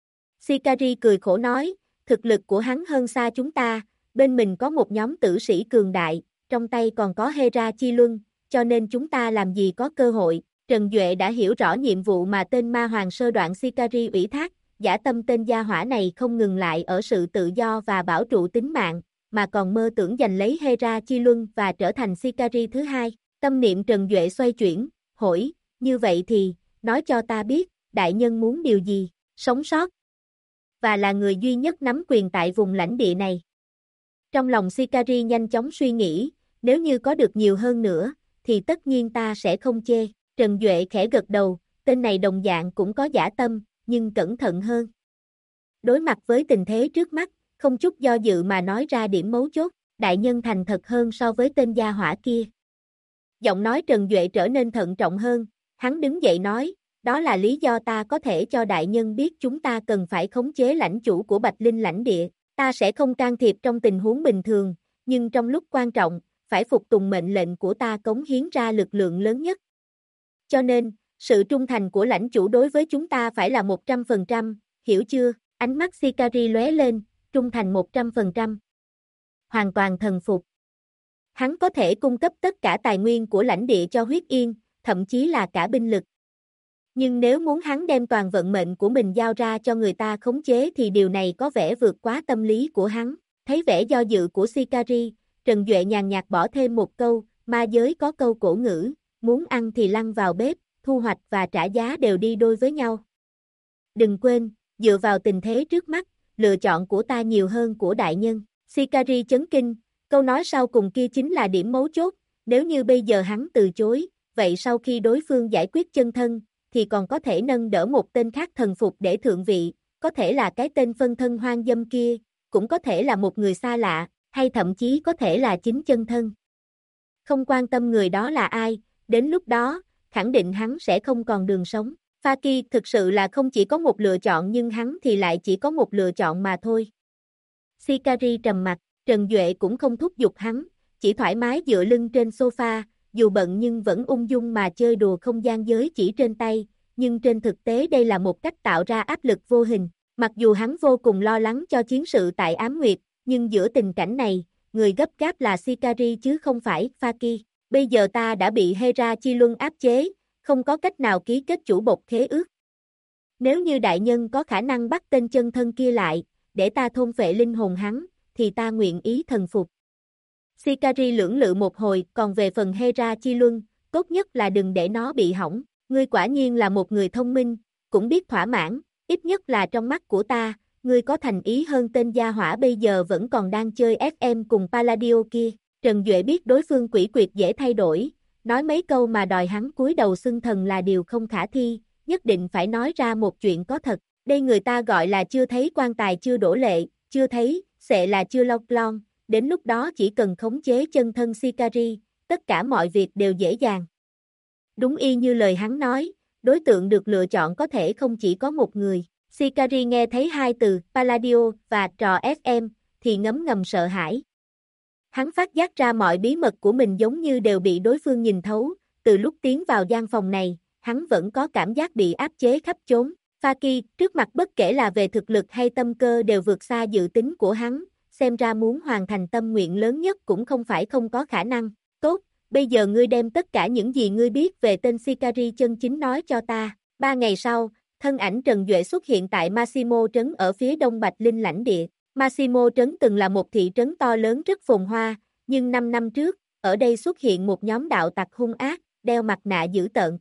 Shikari cười khổ nói, thực lực của hắn hơn xa chúng ta, bên mình có một nhóm tử sĩ cường đại, trong tay còn có Hera Chi Luân, cho nên chúng ta làm gì có cơ hội. Trần Duệ đã hiểu rõ nhiệm vụ mà tên ma hoàng sơ đoạn Shikari ủy thác, dã tâm tên gia hỏa này không ngừng lại ở sự tự do và bảo trụ tính mạng, mà còn mơ tưởng giành lấy Hera Chi Luân và trở thành Shikari thứ hai. Tâm niệm Trần Duệ xoay chuyển, hỏi, như vậy thì, nói cho ta biết, đại nhân muốn điều gì, sống sót, và là người duy nhất nắm quyền tại vùng lãnh địa này. Trong lòng Shikari nhanh chóng suy nghĩ, nếu như có được nhiều hơn nữa, thì tất nhiên ta sẽ không chê. Trần Duệ khẽ gật đầu, tên này đồng dạng cũng có dã tâm, nhưng cẩn thận hơn. Đối mặt với tình thế trước mắt, không chút do dự mà nói ra điểm mấu chốt, đại nhân thành thật hơn so với tên gia hỏa kia. Giọng nói Trần Duệ trở nên thận trọng hơn, hắn đứng dậy nói, đó là lý do ta có thể cho đại nhân biết chúng ta cần phải khống chế lãnh chủ của Bạch Linh lãnh địa, ta sẽ không can thiệp trong tình huống bình thường, nhưng trong lúc quan trọng, phải phục tùng mệnh lệnh của ta cống hiến ra lực lượng lớn nhất. Cho nên, sự trung thành của lãnh chủ đối với chúng ta phải là 100%, hiểu chưa? Ánh mắt Shikari lóe lên, trung thành 100%. Hoàn toàn thần phục. Hắn có thể cung cấp tất cả tài nguyên của lãnh địa cho Huyết Yên, thậm chí là cả binh lực. Nhưng nếu muốn hắn đem toàn vận mệnh của mình giao ra cho người ta khống chế thì điều này có vẻ vượt quá tâm lý của hắn. Thấy vẻ do dự của Shikari, Trần Duệ nhàn nhạt bỏ thêm một câu, ma giới có câu cổ ngữ, muốn ăn thì lăn vào bếp, thu hoạch và trả giá đều đi đôi với nhau. Đừng quên, dựa vào tình thế trước mắt, lựa chọn của ta nhiều hơn của đại nhân. Shikari chấn kinh, câu nói sau cùng kia chính là điểm mấu chốt, nếu như bây giờ hắn từ chối, vậy sau khi đối phương giải quyết chân thân, thì còn có thể nâng đỡ một tên khác thần phục để thượng vị, có thể là cái tên phân thân hoang dâm kia, cũng có thể là một người xa lạ, hay thậm chí có thể là chính chân thân. Không quan tâm người đó là ai, đến lúc đó, khẳng định hắn sẽ không còn đường sống. Faki thực sự là không chỉ có một lựa chọn nhưng hắn thì lại chỉ có một lựa chọn mà thôi. Shikari trầm mặt, Trần Duệ cũng không thúc giục hắn, chỉ thoải mái dựa lưng trên sofa, dù bận nhưng vẫn ung dung mà chơi đùa không gian giới chỉ trên tay, nhưng trên thực tế đây là một cách tạo ra áp lực vô hình. Mặc dù hắn vô cùng lo lắng cho chiến sự tại Ám Nguyệt, nhưng giữa tình cảnh này, người gấp gáp là Shikari chứ không phải Faki. Bây giờ ta đã bị Hera Chi Luân áp chế, không có cách nào ký kết chủ bộc khế ước. Nếu như đại nhân có khả năng bắt tên chân thân kia lại, để ta thôn phệ linh hồn hắn, thì ta nguyện ý thần phục. Shikari lưỡng lự một hồi, còn về phần Hera Chi Luân, tốt nhất là đừng để nó bị hỏng. Ngươi quả nhiên là một người thông minh, cũng biết thỏa mãn, ít nhất là trong mắt của ta, ngươi có thành ý hơn tên gia hỏa bây giờ vẫn còn đang chơi FM cùng Palladio kia. Trần Duệ biết đối phương quỷ quyệt dễ thay đổi, nói mấy câu mà đòi hắn cúi đầu xưng thần là điều không khả thi, nhất định phải nói ra một chuyện có thật. Đây người ta gọi là chưa thấy quan tài chưa đổ lệ, chưa thấy, sẽ là chưa lọc lon, đến lúc đó chỉ cần khống chế chân thân Shikari, tất cả mọi việc đều dễ dàng. Đúng y như lời hắn nói, đối tượng được lựa chọn có thể không chỉ có một người. Shikari nghe thấy hai từ Palladio và trò FM, thì ngấm ngầm sợ hãi. Hắn phát giác ra mọi bí mật của mình giống như đều bị đối phương nhìn thấu, từ lúc tiến vào gian phòng này, hắn vẫn có cảm giác bị áp chế khắp chốn. Faki, trước mặt bất kể là về thực lực hay tâm cơ đều vượt xa dự tính của hắn, xem ra muốn hoàn thành tâm nguyện lớn nhất cũng không phải không có khả năng. Tốt, bây giờ ngươi đem tất cả những gì ngươi biết về tên Shikari chân chính nói cho ta. 3 ngày sau, thân ảnh Trần Duệ xuất hiện tại Massimo trấn ở phía đông Bạch Linh lãnh địa. Massimo trấn từng là một thị trấn to lớn rất phồn hoa, nhưng 5 năm trước, ở đây xuất hiện một nhóm đạo tặc hung ác, đeo mặt nạ dữ tợn.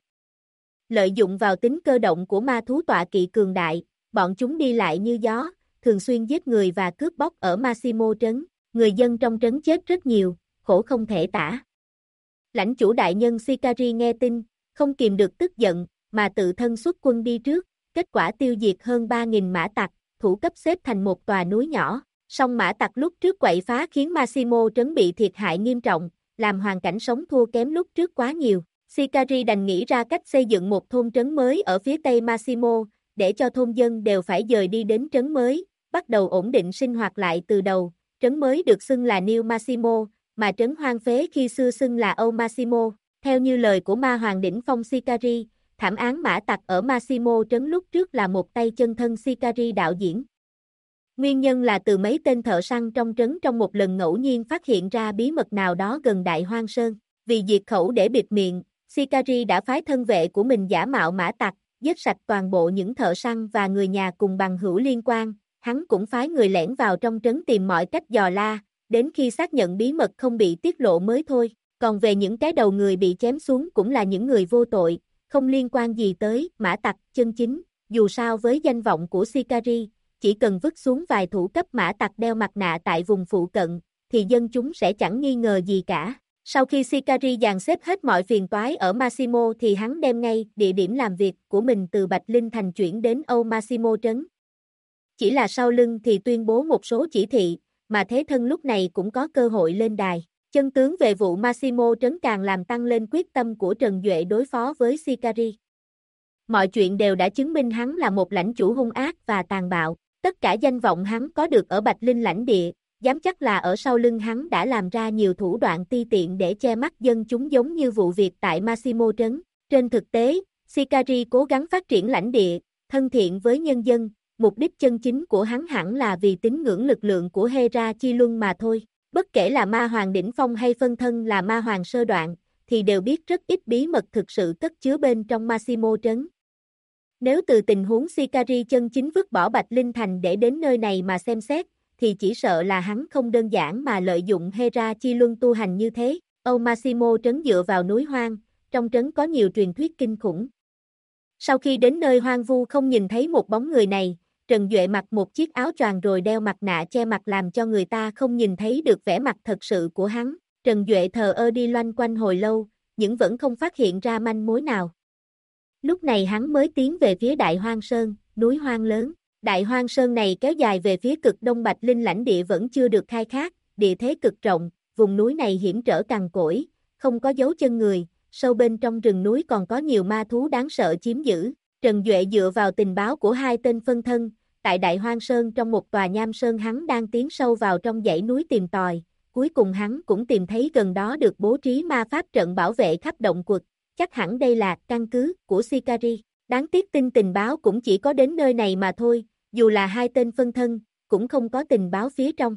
Lợi dụng vào tính cơ động của ma thú tọa kỵ cường đại, bọn chúng đi lại như gió, thường xuyên giết người và cướp bóc ở Massimo trấn. Người dân trong trấn chết rất nhiều, khổ không thể tả. Lãnh chủ đại nhân Shikari nghe tin, không kìm được tức giận, mà tự thân xuất quân đi trước, kết quả tiêu diệt hơn 3.000 mã tặc, thủ cấp xếp thành một tòa núi nhỏ. Song mã tặc lúc trước quậy phá khiến Massimo trấn bị thiệt hại nghiêm trọng, làm hoàn cảnh sống thua kém lúc trước quá nhiều. Shikari đành nghĩ ra cách xây dựng một thôn trấn mới ở phía tây Massimo, để cho thôn dân đều phải dời đi đến trấn mới, bắt đầu ổn định sinh hoạt lại từ đầu, trấn mới được xưng là New Massimo, mà trấn hoang phế khi xưa xưng là Old Massimo. Theo như lời của ma hoàng đỉnh phong Sicari, thảm án mã tặc ở Massimo trấn lúc trước là một tay chân thân Sicari đạo diễn. Nguyên nhân là từ mấy tên thợ săn trong trấn trong một lần ngẫu nhiên phát hiện ra bí mật nào đó gần Đại Hoang Sơn. Vì diệt khẩu để bịt miệng, Sicari đã phái thân vệ của mình giả mạo mã tặc, giết sạch toàn bộ những thợ săn và người nhà cùng bằng hữu liên quan. Hắn cũng phái người lẻn vào trong trấn tìm mọi cách dò la, đến khi xác nhận bí mật không bị tiết lộ mới thôi. Còn về những cái đầu người bị chém xuống cũng là những người vô tội, không liên quan gì tới mã tặc chân chính. Dù sao với danh vọng của Sicari, chỉ cần vứt xuống vài thủ cấp mã tặc đeo mặt nạ tại vùng phụ cận, thì dân chúng sẽ chẳng nghi ngờ gì cả. Sau khi Sicari dàn xếp hết mọi phiền toái ở Massimo thì hắn đem ngay địa điểm làm việc của mình từ Bạch Linh Thành chuyển đến Old Massimo trấn. Chỉ là sau lưng thì tuyên bố một số chỉ thị, mà thế thân lúc này cũng có cơ hội lên đài. Chân tướng về vụ Massimo trấn càng làm tăng lên quyết tâm của Trần Duệ đối phó với Sicari. Mọi chuyện đều đã chứng minh hắn là một lãnh chủ hung ác và tàn bạo. Tất cả danh vọng hắn có được ở Bạch Linh lãnh địa, dám chắc là ở sau lưng hắn đã làm ra nhiều thủ đoạn ti tiện để che mắt dân chúng giống như vụ việc tại Massimo trấn. Trên thực tế, Sicari cố gắng phát triển lãnh địa, thân thiện với nhân dân, mục đích chân chính của hắn hẳn là vì tín ngưỡng lực lượng của Hera Chi Luân mà thôi. Bất kể là ma hoàng đỉnh phong hay phân thân là ma hoàng sơ đoạn, thì đều biết rất ít bí mật thực sự cất chứa bên trong Massimo trấn. Nếu từ tình huống Sicari chân chính vứt bỏ Bạch Linh Thành để đến nơi này mà xem xét, thì chỉ sợ là hắn không đơn giản mà lợi dụng Hera Chi Luân tu hành như thế. Old Massimo trấn dựa vào núi hoang, trong trấn có nhiều truyền thuyết kinh khủng. Sau khi đến nơi hoang vu không nhìn thấy một bóng người này, Trần Duệ mặc một chiếc áo choàng rồi đeo mặt nạ che mặt làm cho người ta không nhìn thấy được vẻ mặt thật sự của hắn. Trần Duệ thờ ơ đi loanh quanh hồi lâu, nhưng vẫn không phát hiện ra manh mối nào. Lúc này hắn mới tiến về phía Đại Hoang Sơn, núi hoang lớn. Đại Hoang Sơn này kéo dài về phía cực đông Bạch Linh lãnh địa vẫn chưa được khai thác, địa thế cực rộng, vùng núi này hiểm trở cằn cỗi, không có dấu chân người, sâu bên trong rừng núi còn có nhiều ma thú đáng sợ chiếm giữ. Trần Duệ dựa vào tình báo của hai tên phân thân, tại Đại Hoang Sơn trong một tòa nham sơn hắn đang tiến sâu vào trong dãy núi tìm tòi, cuối cùng hắn cũng tìm thấy gần đó được bố trí ma pháp trận bảo vệ khắp động quật, chắc hẳn đây là căn cứ của Sicari. Đáng tiếc tin tình báo cũng chỉ có đến nơi này mà thôi, dù là hai tên phân thân, cũng không có tình báo phía trong.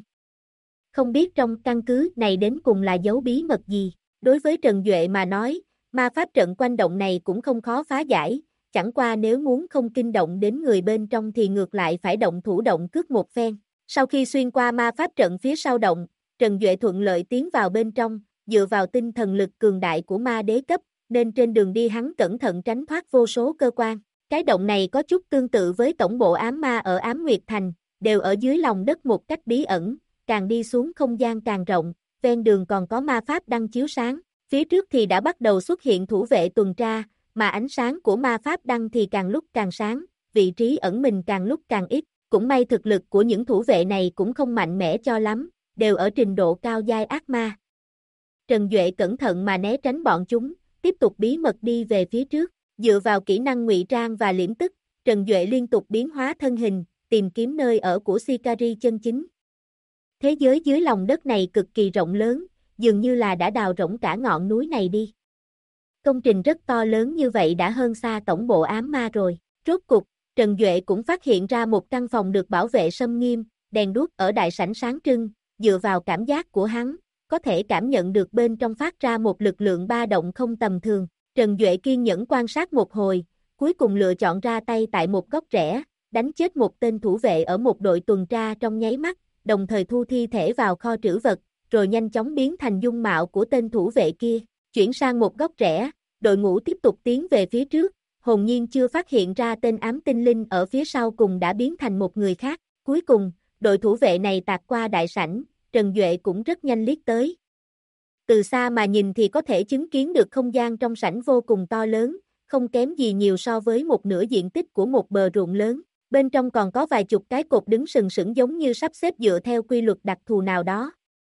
Không biết trong căn cứ này đến cùng là dấu bí mật gì. Đối với Trần Duệ mà nói, ma pháp trận quanh động này cũng không khó phá giải, chẳng qua nếu muốn không kinh động đến người bên trong thì ngược lại phải động thủ động cước một phen. Sau khi xuyên qua ma pháp trận phía sau động, Trần Duệ thuận lợi tiến vào bên trong, dựa vào tinh thần lực cường đại của ma đế cấp, nên trên đường đi hắn cẩn thận tránh thoát vô số cơ quan. Cái động này có chút tương tự với tổng bộ ám ma ở Ám Nguyệt Thành, đều ở dưới lòng đất một cách bí ẩn, càng đi xuống không gian càng rộng, ven đường còn có ma pháp đang chiếu sáng, phía trước thì đã bắt đầu xuất hiện thủ vệ tuần tra, mà ánh sáng của ma pháp đăng thì càng lúc càng sáng, vị trí ẩn mình càng lúc càng ít, cũng may thực lực của những thủ vệ này cũng không mạnh mẽ cho lắm, đều ở trình độ cao giai ác ma. Trần Duệ cẩn thận mà né tránh bọn chúng, tiếp tục bí mật đi về phía trước, dựa vào kỹ năng ngụy trang và liễm tức, Trần Duệ liên tục biến hóa thân hình, tìm kiếm nơi ở của Sicari chân chính. Thế giới dưới lòng đất này cực kỳ rộng lớn, dường như là đã đào rỗng cả ngọn núi này đi. Công trình rất to lớn như vậy đã hơn xa tổng bộ ám ma rồi. Rốt cục, Trần Duệ cũng phát hiện ra một căn phòng được bảo vệ xâm nghiêm, đèn đuốc ở đại sảnh sáng trưng, dựa vào cảm giác của hắn, có thể cảm nhận được bên trong phát ra một lực lượng ba động không tầm thường. Trần Duệ kiên nhẫn quan sát một hồi, cuối cùng lựa chọn ra tay tại một góc rẽ, đánh chết một tên thủ vệ ở một đội tuần tra trong nháy mắt, đồng thời thu thi thể vào kho trữ vật, rồi nhanh chóng biến thành dung mạo của tên thủ vệ kia. Chuyển sang một góc rẽ, đội ngũ tiếp tục tiến về phía trước, hồn nhiên chưa phát hiện ra tên ám tinh linh ở phía sau cùng đã biến thành một người khác. Cuối cùng, đội thủ vệ này tạt qua đại sảnh, Trần Duệ cũng rất nhanh liếc tới. Từ xa mà nhìn thì có thể chứng kiến được không gian trong sảnh vô cùng to lớn, không kém gì nhiều so với một nửa diện tích của một bờ ruộng lớn. Bên trong còn có vài chục cái cột đứng sừng sững giống như sắp xếp dựa theo quy luật đặc thù nào đó.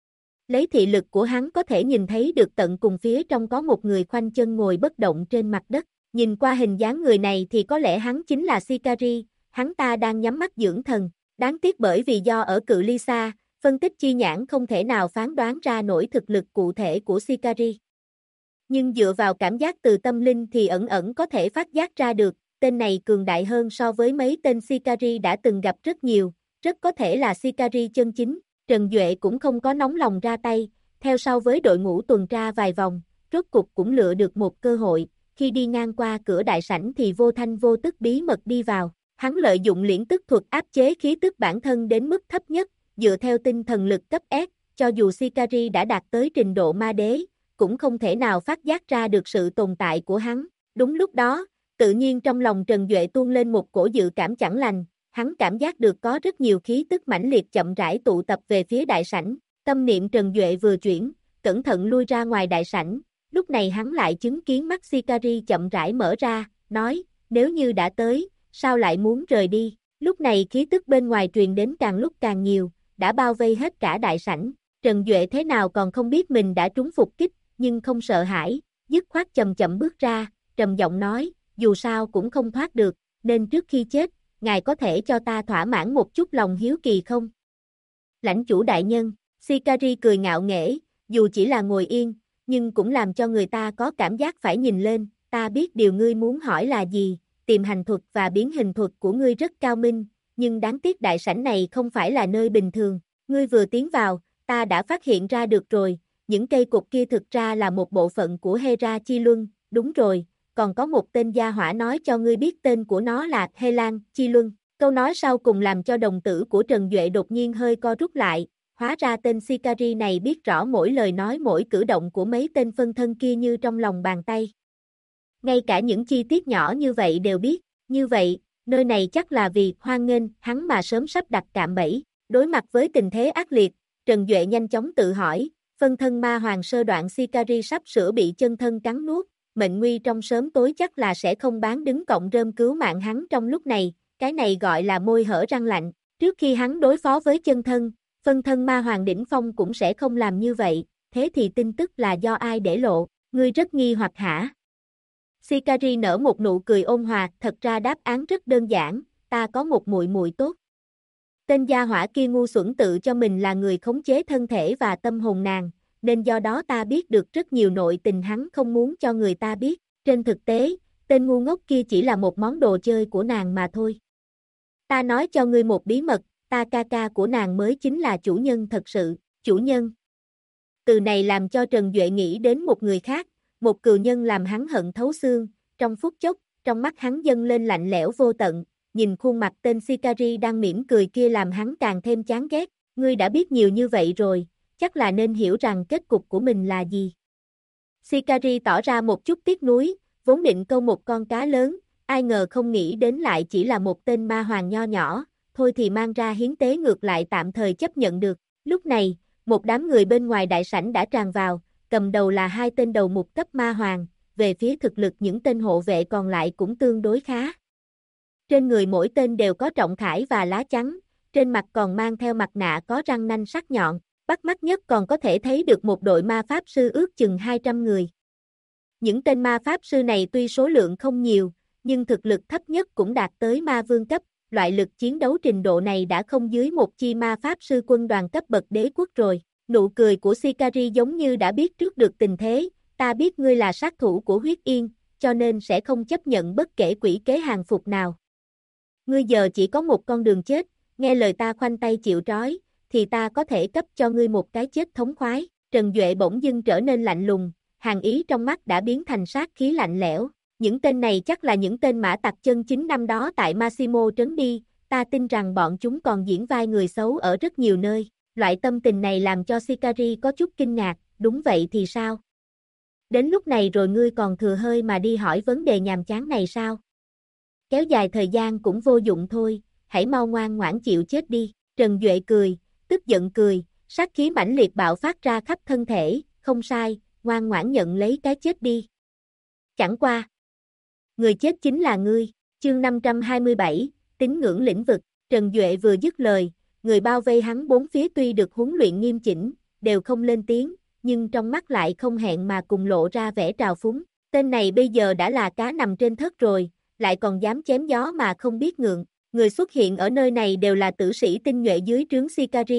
Lấy thị lực của hắn có thể nhìn thấy được tận cùng phía trong có một người khoanh chân ngồi bất động trên mặt đất. Nhìn qua hình dáng người này thì có lẽ hắn chính là Sicari, hắn ta đang nhắm mắt dưỡng thần. Đáng tiếc bởi vì do ở cự ly xa, Phân tích chi nhãn không thể nào phán đoán ra nổi thực lực cụ thể của Sikari. Nhưng dựa vào cảm giác từ tâm linh thì ẩn ẩn có thể phát giác ra được, tên này cường đại hơn so với mấy tên Sikari đã từng gặp rất nhiều, rất có thể là Sikari chân chính. Trần Duệ cũng không có nóng lòng ra tay, theo sau với đội ngũ tuần tra vài vòng, rốt cục cũng lựa được một cơ hội, khi đi ngang qua cửa đại sảnh thì vô thanh vô tức bí mật đi vào. Hắn lợi dụng liễn tức thuật áp chế khí tức bản thân đến mức thấp nhất, dựa theo tinh thần lực cấp S, cho dù Sikari đã đạt tới trình độ ma đế, cũng không thể nào phát giác ra được sự tồn tại của hắn. Đúng lúc đó, tự nhiên trong lòng Trần Duệ tuôn lên một cổ dự cảm chẳng lành, hắn cảm giác được có rất nhiều khí tức mãnh liệt chậm rãi tụ tập về phía đại sảnh. Tâm niệm Trần Duệ vừa chuyển, cẩn thận lui ra ngoài đại sảnh, lúc này hắn lại chứng kiến mắt Sikari chậm rãi mở ra, nói, nếu như đã tới, sao lại muốn rời đi? Lúc này khí tức bên ngoài truyền đến càng lúc càng nhiều, đã bao vây hết cả đại sảnh. Trần Duệ thế nào còn không biết mình đã trúng phục kích, nhưng không sợ hãi, dứt khoát chậm chậm bước ra, trầm giọng nói, dù sao cũng không thoát được, nên trước khi chết, ngài có thể cho ta thỏa mãn một chút lòng hiếu kỳ không? Lãnh chủ đại nhân, Sikari cười ngạo nghễ, dù chỉ là ngồi yên, nhưng cũng làm cho người ta có cảm giác phải nhìn lên, ta biết điều ngươi muốn hỏi là gì, tìm hành thuật và biến hình thuật của ngươi rất cao minh, nhưng đáng tiếc đại sảnh này không phải là nơi bình thường, ngươi vừa tiến vào, ta đã phát hiện ra được rồi, những cây cột kia thực ra là một bộ phận của Hera Chi Luân, đúng rồi, còn có một tên gia hỏa nói cho ngươi biết tên của nó là Helan Chi Luân. Câu nói sau cùng làm cho đồng tử của Trần Duệ đột nhiên hơi co rút lại, hóa ra tên Sikari này biết rõ mỗi lời nói mỗi cử động của mấy tên phân thân kia như trong lòng bàn tay. Ngay cả những chi tiết nhỏ như vậy đều biết, như vậy, nơi này chắc là vì hoan nghênh hắn mà sớm sắp đặt cạm bẫy. Đối mặt với tình thế ác liệt, Trần Duệ nhanh chóng tự hỏi, phân thân ma hoàng sơ đoạn Sikari sắp sửa bị chân thân cắn nuốt, mệnh nguy trong sớm tối chắc là sẽ không bán đứng cọng rơm cứu mạng hắn trong lúc này, cái này gọi là môi hở răng lạnh. Trước khi hắn đối phó với chân thân, phân thân ma hoàng đỉnh phong cũng sẽ không làm như vậy, thế thì tin tức là do ai để lộ, ngươi rất nghi hoặc hả? Sikari nở một nụ cười ôn hòa, thật ra đáp án rất đơn giản, ta có một muội muội tốt. Tên gia hỏa kia ngu xuẩn tự cho mình là người khống chế thân thể và tâm hồn nàng, nên do đó ta biết được rất nhiều nội tình hắn không muốn cho người ta biết, trên thực tế, tên ngu ngốc kia chỉ là một món đồ chơi của nàng mà thôi. Ta nói cho ngươi một bí mật, ta ca ca của nàng mới chính là chủ nhân thật sự, chủ nhân. Từ này làm cho Trần Duệ nghĩ đến một người khác, một cừu nhân làm hắn hận thấu xương, trong phút chốc, trong mắt hắn dâng lên lạnh lẽo vô tận, nhìn khuôn mặt tên Sikari đang mỉm cười kia làm hắn càng thêm chán ghét, ngươi đã biết nhiều như vậy rồi, chắc là nên hiểu rằng kết cục của mình là gì. Sikari tỏ ra một chút tiếc nuối, vốn định câu một con cá lớn, ai ngờ không nghĩ đến lại chỉ là một tên ma hoàng nho nhỏ, thôi thì mang ra hiến tế ngược lại tạm thời chấp nhận được. Lúc này, một đám người bên ngoài đại sảnh đã tràn vào, cầm đầu là hai tên đầu mục cấp ma hoàng, về phía thực lực những tên hộ vệ còn lại cũng tương đối khá. Trên người mỗi tên đều có trọng khải và lá chắn, trên mặt còn mang theo mặt nạ có răng nanh sắc nhọn, bắt mắt nhất còn có thể thấy được một đội ma pháp sư ước chừng 200 người. Những tên ma pháp sư này tuy số lượng không nhiều, nhưng thực lực thấp nhất cũng đạt tới ma vương cấp, loại lực chiến đấu trình độ này đã không dưới một chi ma pháp sư quân đoàn cấp bậc đế quốc rồi. Nụ cười của Sikari giống như đã biết trước được tình thế, ta biết ngươi là sát thủ của huyết yên, cho nên sẽ không chấp nhận bất kể quỷ kế hàng phục nào. Ngươi giờ chỉ có một con đường chết, nghe lời ta khoanh tay chịu trói, thì ta có thể cấp cho ngươi một cái chết thống khoái. Trần Duệ bỗng dưng trở nên lạnh lùng, hàn ý trong mắt đã biến thành sát khí lạnh lẽo. Những tên này chắc là những tên mã tặc chân chính năm đó tại Massimo trấn đi, ta tin rằng bọn chúng còn diễn vai người xấu ở rất nhiều nơi. Loại tâm tình này làm cho Sikari có chút kinh ngạc, đúng vậy thì sao? Đến lúc này rồi ngươi còn thừa hơi mà đi hỏi vấn đề nhàm chán này sao? Kéo dài thời gian cũng vô dụng thôi, hãy mau ngoan ngoãn chịu chết đi. Trần Duệ cười, tức giận cười, sát khí mãnh liệt bạo phát ra khắp thân thể, không sai, ngoan ngoãn nhận lấy cái chết đi. Chẳng qua. Người chết chính là ngươi, chương 527, tín ngưỡng lĩnh vực. Trần Duệ vừa dứt lời, người bao vây hắn bốn phía tuy được huấn luyện nghiêm chỉnh, đều không lên tiếng, nhưng trong mắt lại không hẹn mà cùng lộ ra vẻ trào phúng. Tên này bây giờ đã là cá nằm trên thớt rồi, lại còn dám chém gió mà không biết ngượng. Người xuất hiện ở nơi này đều là tử sĩ tinh nhuệ dưới trướng Sikari,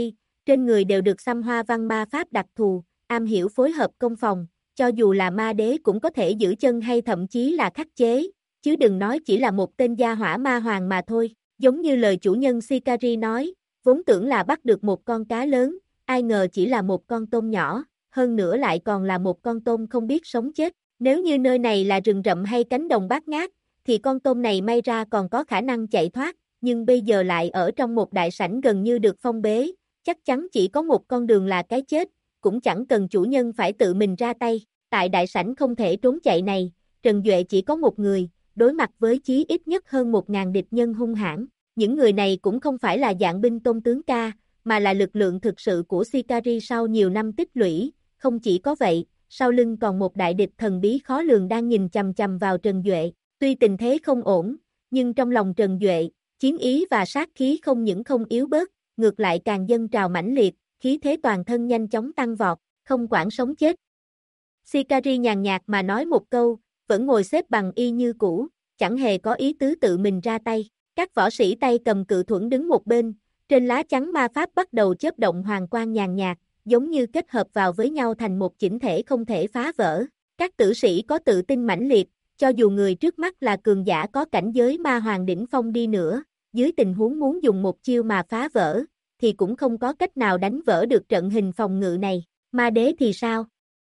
trên người đều được xăm hoa văn ma pháp đặc thù, am hiểu phối hợp công phòng, cho dù là ma đế cũng có thể giữ chân hay thậm chí là khắc chế, chứ đừng nói chỉ là một tên gia hỏa ma hoàng mà thôi. Giống như lời chủ nhân Shikari nói, vốn tưởng là bắt được một con cá lớn, ai ngờ chỉ là một con tôm nhỏ, hơn nữa lại còn là một con tôm không biết sống chết. Nếu như nơi này là rừng rậm hay cánh đồng bát ngát, thì con tôm này may ra còn có khả năng chạy thoát, nhưng bây giờ lại ở trong một đại sảnh gần như được phong bế, chắc chắn chỉ có một con đường là cái chết, cũng chẳng cần chủ nhân phải tự mình ra tay. Tại đại sảnh không thể trốn chạy này, Trần Duệ chỉ có một người, đối mặt với chí ít nhất hơn 1.000 địch nhân hung hãn. Những người này cũng không phải là dạng binh tôn tướng ca, mà là lực lượng thực sự của Shikari sau nhiều năm tích lũy. Không chỉ có vậy, sau lưng còn một đại địch thần bí khó lường đang nhìn chằm chằm vào Trần Duệ. Tuy tình thế không ổn, nhưng trong lòng Trần Duệ, chiến ý và sát khí không những không yếu bớt, ngược lại càng dâng trào mãnh liệt, khí thế toàn thân nhanh chóng tăng vọt, không quản sống chết. Shikari nhàn nhạt mà nói một câu, vẫn ngồi xếp bằng y như cũ, chẳng hề có ý tứ tự mình ra tay. Các võ sĩ tay cầm cự thuẫn đứng một bên, trên lá chắn ma pháp bắt đầu chớp động hoàng quang nhàn nhạt, giống như kết hợp vào với nhau thành một chỉnh thể không thể phá vỡ. Các tử sĩ có tự tin mãnh liệt, cho dù người trước mắt là cường giả có cảnh giới ma hoàng đỉnh phong đi nữa, dưới tình huống muốn dùng một chiêu mà phá vỡ, thì cũng không có cách nào đánh vỡ được trận hình phòng ngự này. Ma đế thì sao?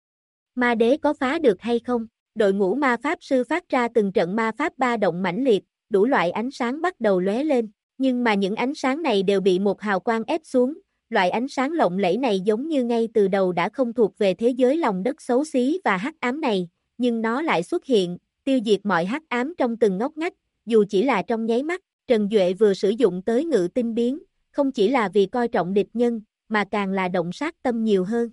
Ma đế có phá được hay không? Đội ngũ ma pháp sư phát ra từng trận ma pháp ba động mãnh liệt, đủ loại ánh sáng bắt đầu lóe lên, nhưng mà những ánh sáng này đều bị một hào quang ép xuống, loại ánh sáng lộng lẫy này giống như ngay từ đầu đã không thuộc về thế giới lòng đất xấu xí và hắc ám này, nhưng nó lại xuất hiện, tiêu diệt mọi hắc ám trong từng ngóc ngách, dù chỉ là trong nháy mắt. Trần Duệ vừa sử dụng tới ngự tinh biến, không chỉ là vì coi trọng địch nhân, mà càng là động sát tâm nhiều hơn.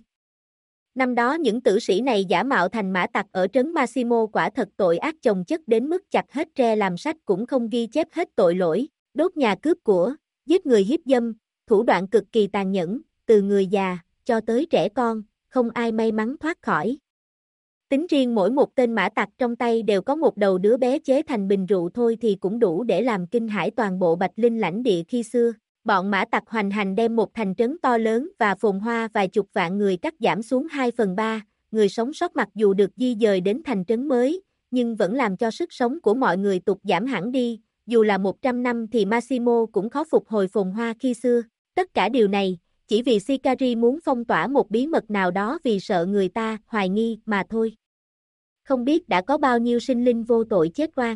Năm đó những tử sĩ này giả mạo thành mã tặc ở trấn Massimo quả thật tội ác chồng chất đến mức chặt hết tre làm sách cũng không ghi chép hết tội lỗi, đốt nhà cướp của, giết người hiếp dâm, thủ đoạn cực kỳ tàn nhẫn, từ người già, cho tới trẻ con, không ai may mắn thoát khỏi. Tính riêng mỗi một tên mã tặc trong tay đều có một đầu đứa bé chế thành bình rượu thôi thì cũng đủ để làm kinh hãi toàn bộ Bạch Linh lãnh địa khi xưa. Bọn mã tặc hoành hành đem một thành trấn to lớn và phồn hoa vài chục vạn người cắt giảm xuống 2/3, người sống sót mặc dù được di dời đến thành trấn mới, nhưng vẫn làm cho sức sống của mọi người tụt giảm hẳn đi, dù là 100 năm thì Massimo cũng khó phục hồi phồn hoa khi xưa. Tất cả điều này, chỉ vì Shikari muốn phong tỏa một bí mật nào đó vì sợ người ta hoài nghi mà thôi. Không biết đã có bao nhiêu sinh linh vô tội chết oan.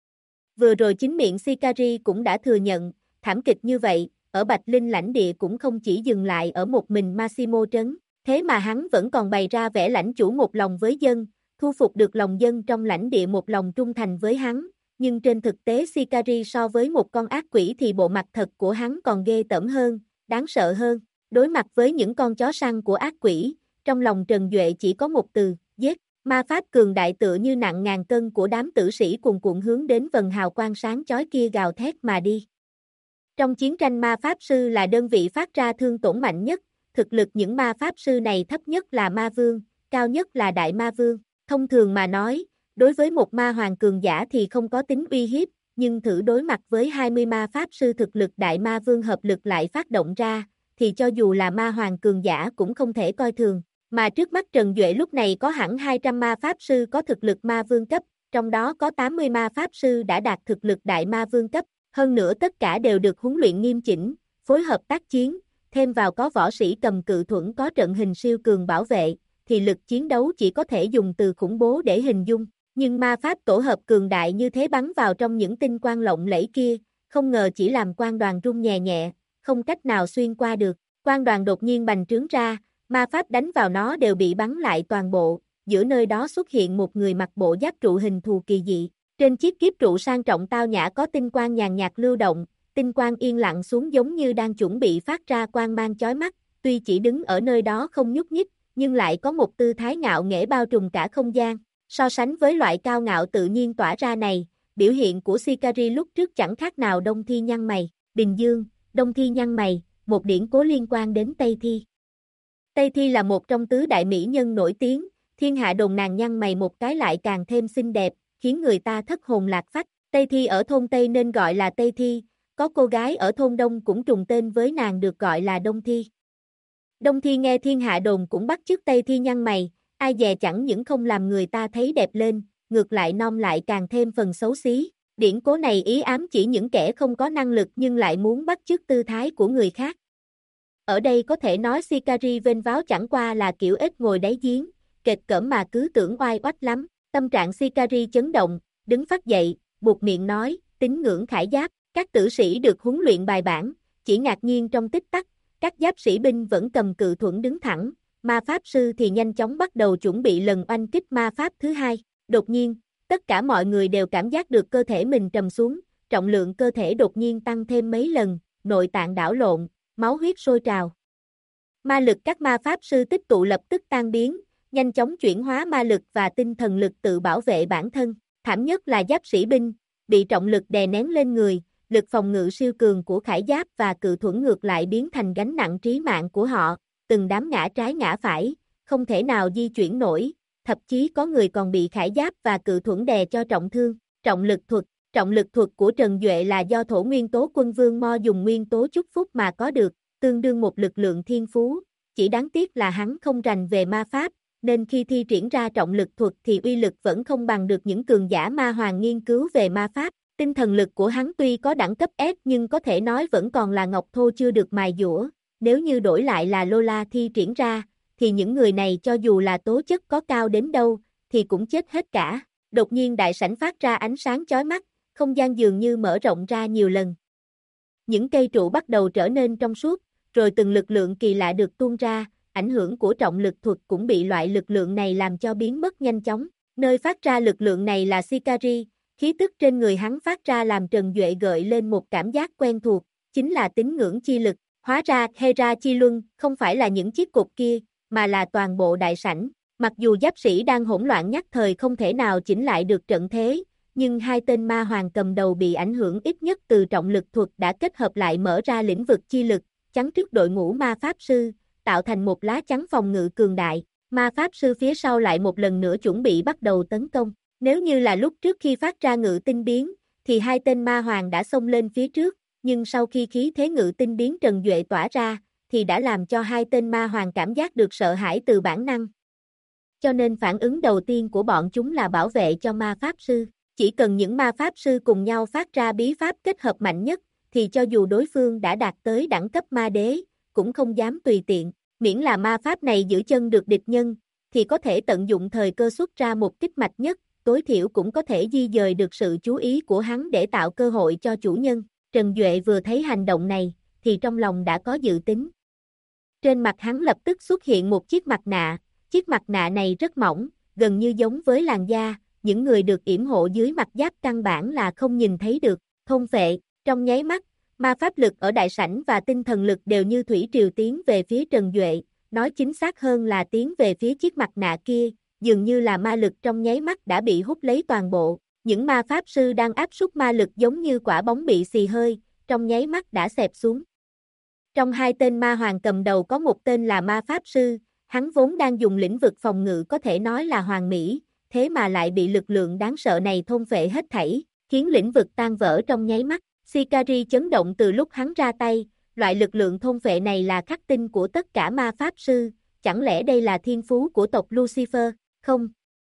Vừa rồi chính miệng Shikari cũng đã thừa nhận, thảm kịch như vậy, ở Bạch Linh lãnh địa cũng không chỉ dừng lại ở một mình Massimo trấn, thế mà hắn vẫn còn bày ra vẻ lãnh chủ một lòng với dân, thu phục được lòng dân trong lãnh địa một lòng trung thành với hắn, nhưng trên thực tế Shikari so với một con ác quỷ thì bộ mặt thật của hắn còn ghê tởm hơn, đáng sợ hơn. Đối mặt với những con chó săn của ác quỷ, trong lòng Trần Duệ chỉ có một từ, giết. Ma pháp cường đại tựa như nặng ngàn cân của đám tử sĩ cuồn cuộn hướng đến vần hào quang sáng chói kia gào thét mà đi. Trong chiến tranh ma pháp sư là đơn vị phát ra thương tổn mạnh nhất, thực lực những ma pháp sư này thấp nhất là ma vương, cao nhất là đại ma vương. Thông thường mà nói, đối với một ma hoàng cường giả thì không có tính uy hiếp, nhưng thử đối mặt với 20 ma pháp sư thực lực đại ma vương hợp lực lại phát động ra, thì cho dù là ma hoàng cường giả cũng không thể coi thường. Mà trước mắt Trần Duệ lúc này có hẳn 200 ma pháp sư có thực lực ma vương cấp, trong đó có 80 ma pháp sư đã đạt thực lực đại ma vương cấp, hơn nữa tất cả đều được huấn luyện nghiêm chỉnh, phối hợp tác chiến, thêm vào có võ sĩ cầm cự thuẫn có trận hình siêu cường bảo vệ, thì lực chiến đấu chỉ có thể dùng từ khủng bố để hình dung, nhưng ma pháp tổ hợp cường đại như thế bắn vào trong những tinh quang lộng lẫy kia, không ngờ chỉ làm quang đoàn rung nhẹ nhẹ, không cách nào xuyên qua được, quang đoàn đột nhiên bành trướng ra. Ma pháp đánh vào nó đều bị bắn lại toàn bộ, giữa nơi đó xuất hiện một người mặc bộ giáp trụ hình thù kỳ dị. Trên chiếc kiếp trụ sang trọng tao nhã có tinh quang nhàn nhạt lưu động, tinh quang yên lặng xuống giống như đang chuẩn bị phát ra quang mang chói mắt, tuy chỉ đứng ở nơi đó không nhúc nhích, nhưng lại có một tư thái ngạo nghễ bao trùm cả không gian. So sánh với loại cao ngạo tự nhiên tỏa ra này, biểu hiện của Shikari lúc trước chẳng khác nào Đông Thi nhăn mày. Đình Dương, Đông Thi nhăn mày, một điển cố liên quan đến Tây Thi. Tây Thi là một trong tứ đại mỹ nhân nổi tiếng, thiên hạ đồn nàng nhăn mày một cái lại càng thêm xinh đẹp, khiến người ta thất hồn lạc phách. Tây Thi ở thôn Tây nên gọi là Tây Thi, có cô gái ở thôn Đông cũng trùng tên với nàng được gọi là Đông Thi. Đông Thi nghe thiên hạ đồn cũng bắt chước Tây Thi nhăn mày, ai dè chẳng những không làm người ta thấy đẹp lên, ngược lại non lại càng thêm phần xấu xí. Điển cố này ý ám chỉ những kẻ không có năng lực nhưng lại muốn bắt chước tư thái của người khác. Ở đây có thể nói Sicari vênh váo chẳng qua là kiểu ếch ngồi đáy giếng, kệt cỡm mà cứ tưởng oai oách lắm. Tâm trạng Sicari chấn động, đứng phắt dậy, buột miệng nói, tín ngưỡng khải giáp, các tử sĩ được huấn luyện bài bản, chỉ ngạc nhiên trong tích tắc, các giáp sĩ binh vẫn cầm cự thuẫn đứng thẳng, ma pháp sư thì nhanh chóng bắt đầu chuẩn bị lần oanh kích ma pháp thứ hai. Đột nhiên, tất cả mọi người đều cảm giác được cơ thể mình trầm xuống, trọng lượng cơ thể đột nhiên tăng thêm mấy lần, nội tạng đảo lộn, máu huyết sôi trào. Ma lực các ma pháp sư tích tụ lập tức tan biến, nhanh chóng chuyển hóa ma lực và tinh thần lực tự bảo vệ bản thân. Thảm nhất là giáp sĩ binh, bị trọng lực đè nén lên người, lực phòng ngự siêu cường của khải giáp và cự thuẫn ngược lại biến thành gánh nặng trí mạng của họ, từng đám ngã trái ngã phải, không thể nào di chuyển nổi, thậm chí có người còn bị khải giáp và cự thuẫn đè cho trọng thương. Trọng lực thuật của Trần Duệ là do thổ nguyên tố quân vương Mo dùng nguyên tố chúc phúc mà có được, tương đương một lực lượng thiên phú, chỉ đáng tiếc là hắn không rành về ma pháp, nên khi thi triển ra trọng lực thuật thì uy lực vẫn không bằng được những cường giả ma hoàng nghiên cứu về ma pháp. Tinh thần lực của hắn tuy có đẳng cấp S nhưng có thể nói vẫn còn là ngọc thô chưa được mài dũa, nếu như đổi lại là Lola thi triển ra, thì những người này cho dù là tố chất có cao đến đâu, thì cũng chết hết cả. Đột nhiên đại sảnh phát ra ánh sáng chói mắt, không gian dường như mở rộng ra nhiều lần. Những cây trụ bắt đầu trở nên trong suốt, rồi từng lực lượng kỳ lạ được tuôn ra, ảnh hưởng của trọng lực thuật cũng bị loại lực lượng này làm cho biến mất nhanh chóng. Nơi phát ra lực lượng này là Sicari, khí tức trên người hắn phát ra làm Trần Duệ gợi lên một cảm giác quen thuộc, chính là tín ngưỡng chi lực. Hóa ra Hera chi luân không phải là những chiếc cột kia, mà là toàn bộ đại sảnh. Mặc dù giáp sĩ đang hỗn loạn nhất thời không thể nào chỉnh lại được trận thế, nhưng hai tên ma hoàng cầm đầu bị ảnh hưởng ít nhất từ trọng lực thuật đã kết hợp lại mở ra lĩnh vực chi lực, chắn trước đội ngũ ma pháp sư, tạo thành một lá chắn phòng ngự cường đại. Ma pháp sư phía sau lại một lần nữa chuẩn bị bắt đầu tấn công. Nếu như là lúc trước khi phát ra ngự tinh biến, thì hai tên ma hoàng đã xông lên phía trước, nhưng sau khi khí thế ngự tinh biến Trần Duệ tỏa ra, thì đã làm cho hai tên ma hoàng cảm giác được sợ hãi từ bản năng. Cho nên phản ứng đầu tiên của bọn chúng là bảo vệ cho ma pháp sư. Chỉ cần những ma pháp sư cùng nhau phát ra bí pháp kết hợp mạnh nhất, thì cho dù đối phương đã đạt tới đẳng cấp ma đế, cũng không dám tùy tiện, miễn là ma pháp này giữ chân được địch nhân, thì có thể tận dụng thời cơ xuất ra một kích mạch nhất, tối thiểu cũng có thể di dời được sự chú ý của hắn để tạo cơ hội cho chủ nhân. Trần Duệ vừa thấy hành động này, thì trong lòng đã có dự tính. Trên mặt hắn lập tức xuất hiện một chiếc mặt nạ này rất mỏng, gần như giống với làn da, những người được yểm hộ dưới mặt giáp căn bản là không nhìn thấy được. Thôn phệ, trong nháy mắt, ma pháp lực ở đại sảnh và tinh thần lực đều như thủy triều tiến về phía Trần Duệ, nói chính xác hơn là tiến về phía chiếc mặt nạ kia, dường như là ma lực trong nháy mắt đã bị hút lấy toàn bộ. Những ma pháp sư đang áp suất ma lực giống như quả bóng bị xì hơi, trong nháy mắt đã xẹp xuống. Trong hai tên ma hoàng cầm đầu có một tên là ma pháp sư, hắn vốn đang dùng lĩnh vực phòng ngự có thể nói là hoàn mỹ, thế mà lại bị lực lượng đáng sợ này thôn phệ hết thảy, khiến lĩnh vực tan vỡ trong nháy mắt. Sicari chấn động từ lúc hắn ra tay, loại lực lượng thôn phệ này là khắc tinh của tất cả ma pháp sư, chẳng lẽ đây là thiên phú của tộc Lucifer? Không.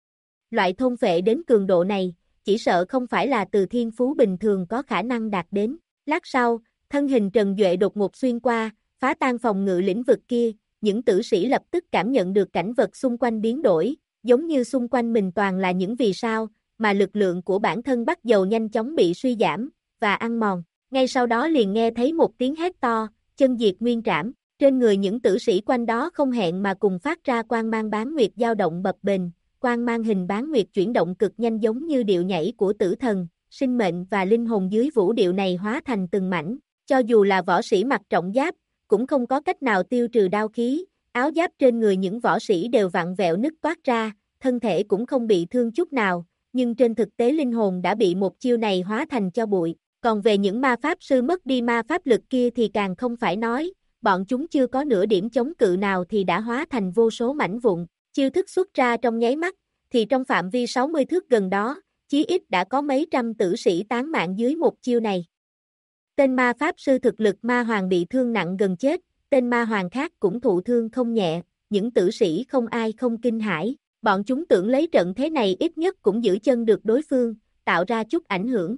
Loại thôn phệ đến cường độ này, chỉ sợ không phải là từ thiên phú bình thường có khả năng đạt đến. Lát sau, thân hình Trần Duệ đột ngột xuyên qua, phá tan phòng ngự lĩnh vực kia, những tử sĩ lập tức cảm nhận được cảnh vật xung quanh biến đổi, giống như xung quanh mình toàn là những vì sao, mà lực lượng của bản thân bắt đầu nhanh chóng bị suy giảm và ăn mòn. Ngay sau đó liền nghe thấy một tiếng hét to, chân diệt nguyên trảm, trên người những tử sĩ quanh đó không hẹn mà cùng phát ra quang mang bán nguyệt dao động bập bềnh, quang mang hình bán nguyệt chuyển động cực nhanh giống như điệu nhảy của tử thần, sinh mệnh và linh hồn dưới vũ điệu này hóa thành từng mảnh, cho dù là võ sĩ mặc trọng giáp, cũng không có cách nào tiêu trừ đao khí, áo giáp trên người những võ sĩ đều vặn vẹo nứt toát ra, thân thể cũng không bị thương chút nào, nhưng trên thực tế linh hồn đã bị một chiêu này hóa thành cho bụi. Còn về những ma pháp sư mất đi ma pháp lực kia thì càng không phải nói, bọn chúng chưa có nửa điểm chống cự nào thì đã hóa thành vô số mảnh vụn. Chiêu thức xuất ra trong nháy mắt, thì trong phạm vi 60 thước gần đó, chí ít đã có mấy trăm tử sĩ tán mạng dưới một chiêu này. Tên ma pháp sư thực lực ma hoàng bị thương nặng gần chết, tên ma hoàng khác cũng thụ thương không nhẹ, những tử sĩ không ai không kinh hãi, bọn chúng tưởng lấy trận thế này ít nhất cũng giữ chân được đối phương, tạo ra chút ảnh hưởng.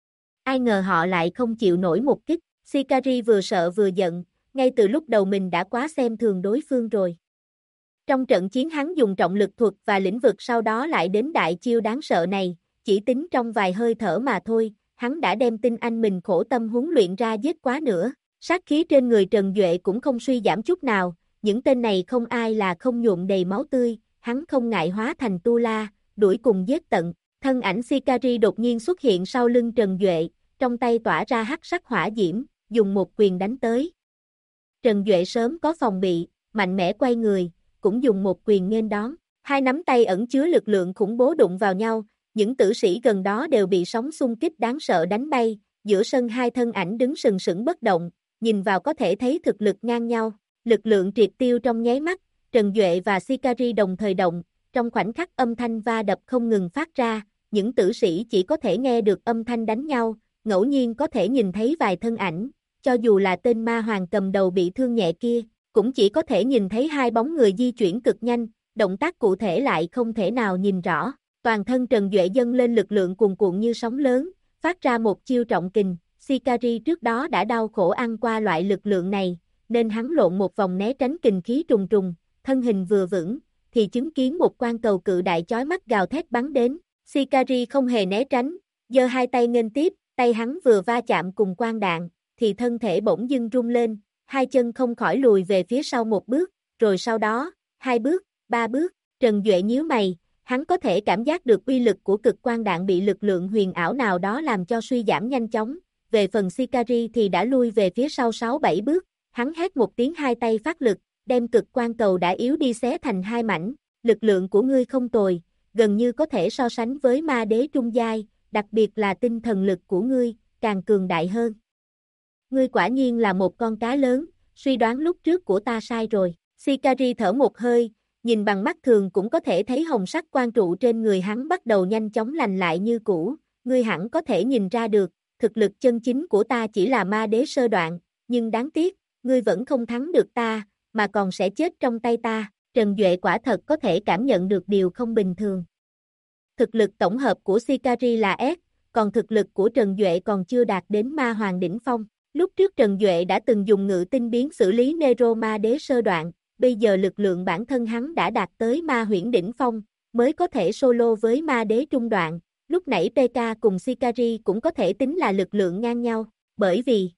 Ai ngờ họ lại không chịu nổi một kích, Sikari vừa sợ vừa giận, ngay từ lúc đầu mình đã quá xem thường đối phương rồi. Trong trận chiến hắn dùng trọng lực thuật và lĩnh vực sau đó lại đến đại chiêu đáng sợ này, chỉ tính trong vài hơi thở mà thôi, hắn đã đem tinh anh mình khổ tâm huấn luyện ra giết quá nữa. Sát khí trên người Trần Duệ cũng không suy giảm chút nào, những tên này không ai là không nhuộm đầy máu tươi, hắn không ngại hóa thành tu la, đuổi cùng giết tận. Thân ảnh Sikari đột nhiên xuất hiện sau lưng Trần Duệ, trong tay tỏa ra hắc sắc hỏa diễm, dùng một quyền đánh tới. Trần Duệ sớm có phòng bị, mạnh mẽ quay người, cũng dùng một quyền nghênh đón. Hai nắm tay ẩn chứa lực lượng khủng bố đụng vào nhau, những tử sĩ gần đó đều bị sóng xung kích đáng sợ đánh bay, giữa sân hai thân ảnh đứng sừng sững bất động, nhìn vào có thể thấy thực lực ngang nhau, lực lượng triệt tiêu trong nháy mắt, Trần Duệ và Sikari đồng thời động, trong khoảnh khắc âm thanh va đập không ngừng phát ra, những tử sĩ chỉ có thể nghe được âm thanh đánh nhau, ngẫu nhiên có thể nhìn thấy vài thân ảnh, cho dù là tên ma hoàng cầm đầu bị thương nhẹ kia, cũng chỉ có thể nhìn thấy hai bóng người di chuyển cực nhanh, động tác cụ thể lại không thể nào nhìn rõ. Toàn thân Trần Duệ dâng lên lực lượng cuồn cuộn như sóng lớn, phát ra một chiêu trọng kình, Sikari trước đó đã đau khổ ăn qua loại lực lượng này, nên hắn lộn một vòng né tránh kình khí trùng trùng, thân hình vừa vững, thì chứng kiến một quan cầu cự đại chói mắt gào thét bắn đến, Sikari không hề né tránh, giơ hai tay nghênh tiếp, tay hắn vừa va chạm cùng quan đạn, thì thân thể bỗng dưng rung lên, hai chân không khỏi lùi về phía sau một bước, rồi sau đó, hai bước, ba bước, Trần Duệ nhíu mày, hắn có thể cảm giác được uy lực của cực quang đạn bị lực lượng huyền ảo nào đó làm cho suy giảm nhanh chóng, về phần Sikari thì đã lui về phía sau 6-7 bước, hắn hét một tiếng hai tay phát lực, đem cực quang cầu đã yếu đi xé thành hai mảnh, lực lượng của ngươi không tồi, gần như có thể so sánh với ma đế trung giai, đặc biệt là tinh thần lực của ngươi, càng cường đại hơn. Ngươi quả nhiên là một con cá lớn, suy đoán lúc trước của ta sai rồi, Sikari thở một hơi, nhìn bằng mắt thường cũng có thể thấy hồng sắc quang trụ trên người hắn bắt đầu nhanh chóng lành lại như cũ, ngươi hẳn có thể nhìn ra được, thực lực chân chính của ta chỉ là ma đế sơ đoạn, nhưng đáng tiếc, ngươi vẫn không thắng được ta, mà còn sẽ chết trong tay ta, Trần Duệ quả thật có thể cảm nhận được điều không bình thường. Thực lực tổng hợp của Sikari là S, còn thực lực của Trần Duệ còn chưa đạt đến ma hoàng đỉnh phong. Lúc trước Trần Duệ đã từng dùng ngự tinh biến xử lý Nero ma đế sơ đoạn, bây giờ lực lượng bản thân hắn đã đạt tới ma huyễn đỉnh phong, mới có thể solo với ma đế trung đoạn, lúc nãy PK cùng Sikari cũng có thể tính là lực lượng ngang nhau, bởi vì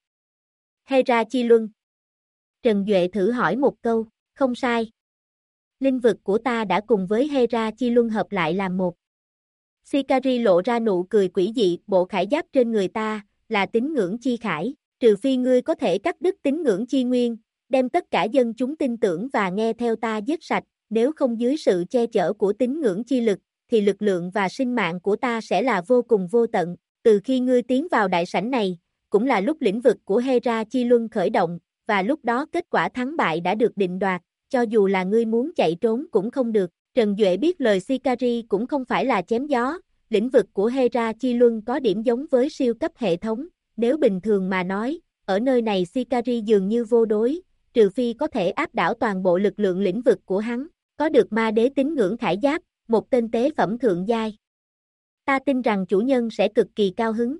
Hera Chi Luân. Trần Duệ thử hỏi một câu, không sai. Linh vực của ta đã cùng với Hera Chi Luân hợp lại làm một. Sikari lộ ra nụ cười quỷ dị, bộ khải giáp trên người ta, là tín ngưỡng chi khải, trừ phi ngươi có thể cắt đứt tín ngưỡng chi nguyên, đem tất cả dân chúng tin tưởng và nghe theo ta giết sạch, nếu không dưới sự che chở của tín ngưỡng chi lực, thì lực lượng và sinh mạng của ta sẽ là vô cùng vô tận. Từ khi ngươi tiến vào đại sảnh này, cũng là lúc lĩnh vực của Hera Chi Luân khởi động, và lúc đó kết quả thắng bại đã được định đoạt, cho dù là ngươi muốn chạy trốn cũng không được. Trần Duệ biết lời Sikari cũng không phải là chém gió, lĩnh vực của Hera Chi Luân có điểm giống với siêu cấp hệ thống, nếu bình thường mà nói, ở nơi này Sikari dường như vô đối, trừ phi có thể áp đảo toàn bộ lực lượng lĩnh vực của hắn, có được ma đế tín ngưỡng khải giáp, một tên tế phẩm thượng giai. Ta tin rằng chủ nhân sẽ cực kỳ cao hứng.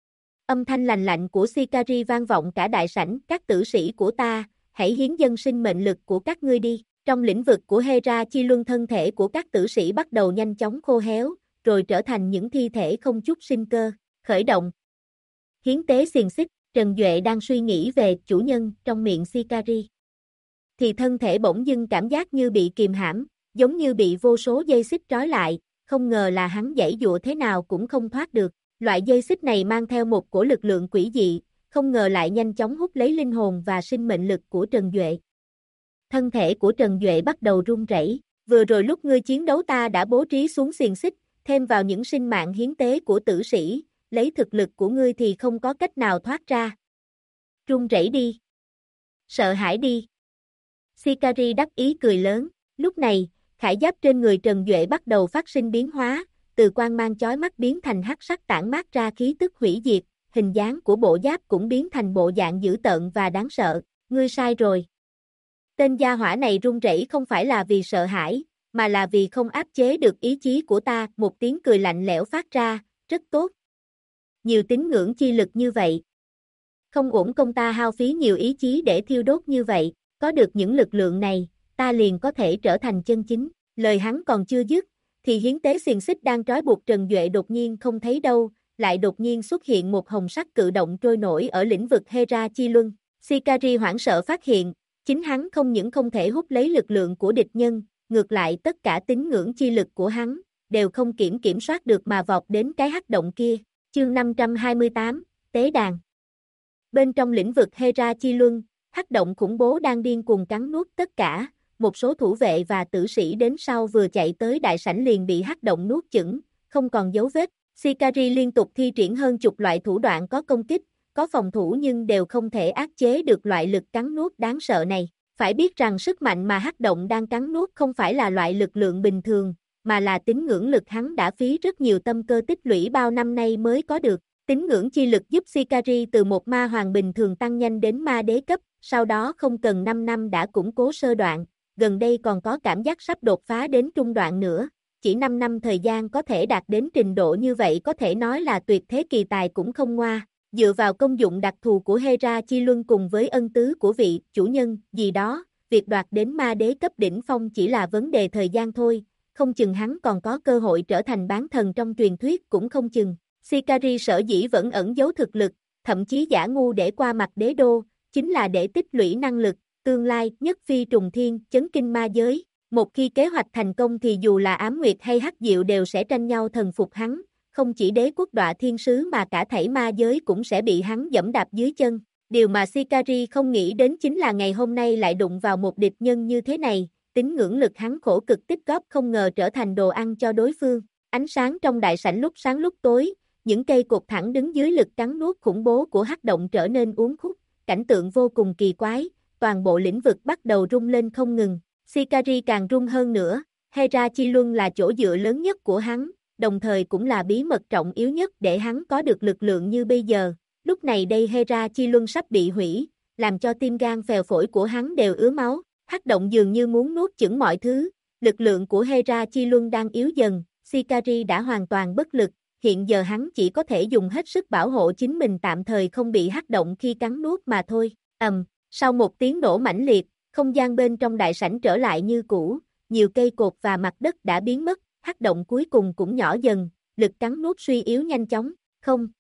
Âm thanh lành lạnh của Sikari vang vọng cả đại sảnh, các tử sĩ của ta, hãy hiến dâng sinh mệnh lực của các ngươi đi. Trong lĩnh vực của Hera Chi Luân thân thể của các tử sĩ bắt đầu nhanh chóng khô héo, rồi trở thành những thi thể không chút sinh cơ, khởi động. Hiến tế xiềng xích, Trần Duệ đang suy nghĩ về chủ nhân trong miệng Sikari. Thì thân thể bỗng dưng cảm giác như bị kìm hãm, giống như bị vô số dây xích trói lại, không ngờ là hắn giãy giụa thế nào cũng không thoát được. Loại dây xích này mang theo một cổ lực lượng quỷ dị, không ngờ lại nhanh chóng hút lấy linh hồn và sinh mệnh lực của Trần Duệ. Thân thể của Trần Duệ bắt đầu run rẩy. Vừa rồi lúc ngươi chiến đấu ta đã bố trí xuống xiềng xích, thêm vào những sinh mạng hiến tế của tử sĩ, lấy thực lực của ngươi thì không có cách nào thoát ra. Run rẩy đi. Sợ hãi đi. Sikari đắc ý cười lớn. Lúc này, khải giáp trên người Trần Duệ bắt đầu phát sinh biến hóa, từ quang mang chói mắt biến thành hắc sắc tản mát ra khí tức hủy diệt, hình dáng của bộ giáp cũng biến thành bộ dạng dữ tợn và đáng sợ. Ngươi sai rồi. Tên gia hỏa này run rẩy không phải là vì sợ hãi, mà là vì không áp chế được ý chí của ta, một tiếng cười lạnh lẽo phát ra, rất tốt. Nhiều tín ngưỡng chi lực như vậy. Không uổng công ta hao phí nhiều ý chí để thiêu đốt như vậy, có được những lực lượng này, ta liền có thể trở thành chân chính. Lời hắn còn chưa dứt, thì hiến tế xiềng xích đang trói buộc Trần Duệ đột nhiên không thấy đâu, lại đột nhiên xuất hiện một hồng sắc cự động trôi nổi ở lĩnh vực Hera Chi Luân. Sikari hoảng sợ phát hiện, chính hắn không những không thể hút lấy lực lượng của địch nhân, ngược lại tất cả tín ngưỡng chi lực của hắn, đều không kiểm soát được mà vọt đến cái hắc động kia. Chương 528, Tế đàn. Bên trong lĩnh vực Hera Chi Luân, hắc động khủng bố đang điên cuồng cắn nuốt tất cả, một số thủ vệ và tử sĩ đến sau vừa chạy tới đại sảnh liền bị hắc động nuốt chửng, không còn dấu vết. Sikari liên tục thi triển hơn chục loại thủ đoạn có công kích, có phòng thủ nhưng đều không thể áp chế được loại lực cắn nuốt đáng sợ này. Phải biết rằng sức mạnh mà hắc động đang cắn nuốt không phải là loại lực lượng bình thường, mà là tín ngưỡng lực hắn đã phí rất nhiều tâm cơ tích lũy bao năm nay mới có được. Tín ngưỡng chi lực giúp Sikari từ một ma hoàng bình thường tăng nhanh đến ma đế cấp, sau đó không cần 5 năm đã củng cố sơ đoạn, gần đây còn có cảm giác sắp đột phá đến trung đoạn nữa. Chỉ 5 năm thời gian có thể đạt đến trình độ như vậy có thể nói là tuyệt thế kỳ tài cũng không ngoa. Dựa vào công dụng đặc thù của Hera Chi Luân cùng với ân tứ của vị chủ nhân gì đó, việc đoạt đến ma đế cấp đỉnh phong chỉ là vấn đề thời gian thôi, không chừng hắn còn có cơ hội trở thành bán thần trong truyền thuyết cũng không chừng. Sikari sở dĩ vẫn ẩn giấu thực lực, thậm chí giả ngu để qua mặt đế đô, chính là để tích lũy năng lực, tương lai nhất phi trùng thiên, chấn kinh ma giới. Một khi kế hoạch thành công thì dù là Ám Nguyệt hay Hắc Diệu đều sẽ tranh nhau thần phục hắn, không chỉ đế quốc Đọa Thiên Sứ mà cả thảy ma giới cũng sẽ bị hắn giẫm đạp dưới chân. Điều mà Sikari không nghĩ đến chính là ngày hôm nay lại đụng vào một địch nhân như thế này, tín ngưỡng lực hắn khổ cực tích góp không ngờ trở thành đồ ăn cho đối phương. Ánh sáng trong đại sảnh lúc sáng lúc tối, những cây cột thẳng đứng dưới lực cắn nuốt khủng bố của hắc động trở nên uốn khúc, cảnh tượng vô cùng kỳ quái, toàn bộ lĩnh vực bắt đầu rung lên không ngừng. Sikari càng rung hơn nữa, Hera Chi Luân là chỗ dựa lớn nhất của hắn, đồng thời cũng là bí mật trọng yếu nhất để hắn có được lực lượng như bây giờ. Lúc này đây Hera Chi Luân sắp bị hủy, làm cho tim gan phèo phổi của hắn đều ứa máu, hắc động dường như muốn nuốt chửng mọi thứ, lực lượng của Hera Chi Luân đang yếu dần, Sikari đã hoàn toàn bất lực, hiện giờ hắn chỉ có thể dùng hết sức bảo hộ chính mình tạm thời không bị hắc động khi cắn nuốt mà thôi. Sau một tiếng nổ mãnh liệt, không gian bên trong đại sảnh trở lại như cũ, nhiều cây cột và mặt đất đã biến mất, hắc động cuối cùng cũng nhỏ dần, lực cắn nuốt suy yếu nhanh chóng, không.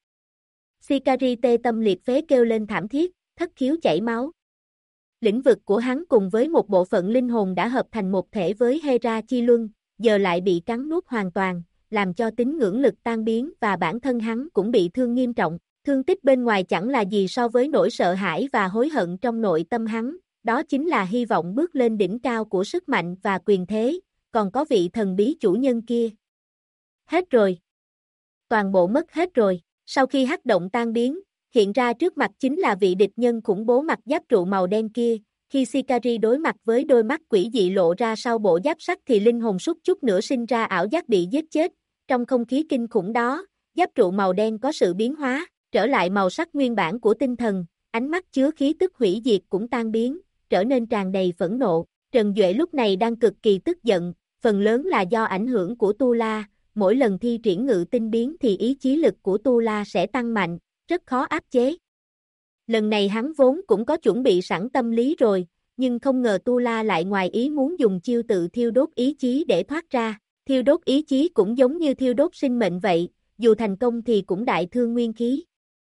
Sikari tê tâm liệt phế kêu lên thảm thiết, thất khiếu chảy máu. Lĩnh vực của hắn cùng với một bộ phận linh hồn đã hợp thành một thể với Hera Chi Luân, giờ lại bị cắn nuốt hoàn toàn, làm cho tín ngưỡng lực tan biến và bản thân hắn cũng bị thương nghiêm trọng. Thương tích bên ngoài chẳng là gì so với nỗi sợ hãi và hối hận trong nội tâm hắn, đó chính là hy vọng bước lên đỉnh cao của sức mạnh và quyền thế, còn có vị thần bí chủ nhân kia. Hết rồi. Toàn bộ mất hết rồi. Sau khi hắc động tan biến, hiện ra trước mặt chính là vị địch nhân khủng bố mặc giáp trụ màu đen kia. Khi Sikari đối mặt với đôi mắt quỷ dị lộ ra sau bộ giáp sắt thì linh hồn suýt chút nữa sinh ra ảo giác bị giết chết. Trong không khí kinh khủng đó, giáp trụ màu đen có sự biến hóa, trở lại màu sắc nguyên bản của tinh thần, ánh mắt chứa khí tức hủy diệt cũng tan biến, trở nên tràn đầy phẫn nộ. Trần Duệ lúc này đang cực kỳ tức giận, phần lớn là do ảnh hưởng của Tu La, mỗi lần thi triển ngự tinh biến thì ý chí lực của Tu La sẽ tăng mạnh, rất khó áp chế. Lần này hắn vốn cũng có chuẩn bị sẵn tâm lý rồi, nhưng không ngờ Tu La lại ngoài ý muốn dùng chiêu tự thiêu đốt ý chí để thoát ra. Thiêu đốt ý chí cũng giống như thiêu đốt sinh mệnh vậy, dù thành công thì cũng đại thương nguyên khí.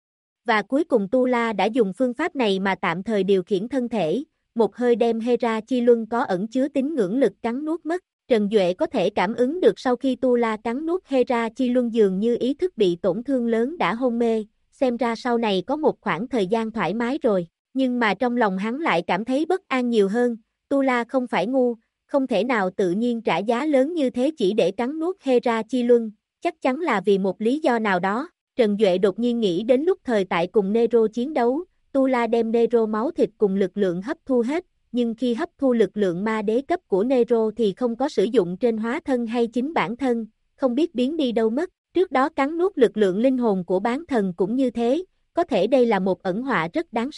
Và cuối cùng Tu La đã dùng phương pháp này mà tạm thời điều khiển thân thể, một hơi đem Hera Chi Luân có ẩn chứa tín ngưỡng lực cắn nuốt mất. Trần Duệ có thể cảm ứng được sau khi Tu La cắn nuốt Hera Chi Luân dường như ý thức bị tổn thương lớn đã hôn mê, xem ra sau này có một khoảng thời gian thoải mái rồi, nhưng mà trong lòng hắn lại cảm thấy bất an nhiều hơn. Tu La không phải ngu, không thể nào tự nhiên trả giá lớn như thế chỉ để cắn nuốt Hera Chi Luân, chắc chắn là vì một lý do nào đó. Trần Duệ đột nhiên nghĩ đến lúc thời tại cùng Nero chiến đấu, Tu La đem Nero máu thịt cùng lực lượng hấp thu hết, nhưng khi hấp thu lực lượng ma đế cấp của Nero thì không có sử dụng trên hóa thân hay chính bản thân, không biết biến đi đâu mất. Trước đó cắn nuốt lực lượng linh hồn của bán thần cũng như thế, có thể đây là một ẩn họa rất đáng sợ.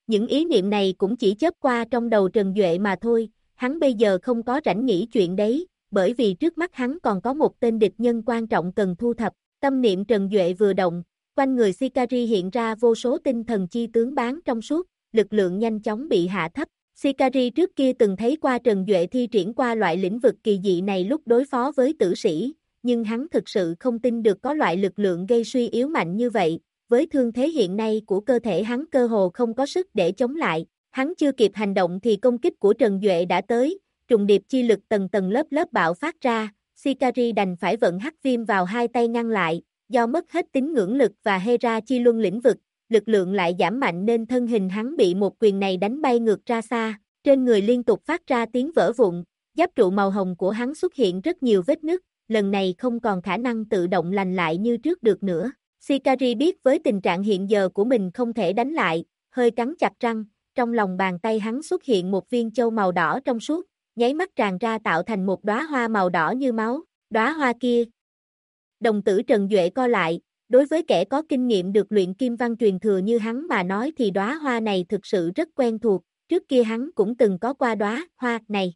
Những ý niệm này cũng chỉ chớp qua trong đầu Trần Duệ mà thôi, hắn bây giờ không có rảnh nghĩ chuyện đấy, bởi vì trước mắt hắn còn có một tên địch nhân quan trọng cần thu thập. Tâm niệm Trần Duệ vừa động, quanh người Shikari hiện ra vô số tinh thần chi tướng bán trong suốt, lực lượng nhanh chóng bị hạ thấp. Shikari trước kia từng thấy qua Trần Duệ thi triển qua loại lĩnh vực kỳ dị này lúc đối phó với tử sĩ, nhưng hắn thực sự không tin được có loại lực lượng gây suy yếu mạnh như vậy, với thương thế hiện nay của cơ thể hắn cơ hồ không có sức để chống lại. Hắn chưa kịp hành động thì công kích của Trần Duệ đã tới, trùng điệp chi lực tầng tầng lớp lớp bạo phát ra, Shikari đành phải vận hắc viêm vào hai tay ngăn lại, do mất hết tín ngưỡng lực và Hera chi luân lĩnh vực, lực lượng lại giảm mạnh nên thân hình hắn bị một quyền này đánh bay ngược ra xa, trên người liên tục phát ra tiếng vỡ vụn, giáp trụ màu hồng của hắn xuất hiện rất nhiều vết nứt, lần này không còn khả năng tự động lành lại như trước được nữa. Shikari biết với tình trạng hiện giờ của mình không thể đánh lại, hơi cắn chặt răng, trong lòng bàn tay hắn xuất hiện một viên châu màu đỏ trong suốt, nháy mắt tràn ra tạo thành một đóa hoa màu đỏ như máu, đóa hoa kia. Đồng tử Trần Duệ co lại, đối với kẻ có kinh nghiệm được luyện kim văn truyền thừa như hắn mà nói thì đóa hoa này thực sự rất quen thuộc, trước kia hắn cũng từng có qua đóa hoa này.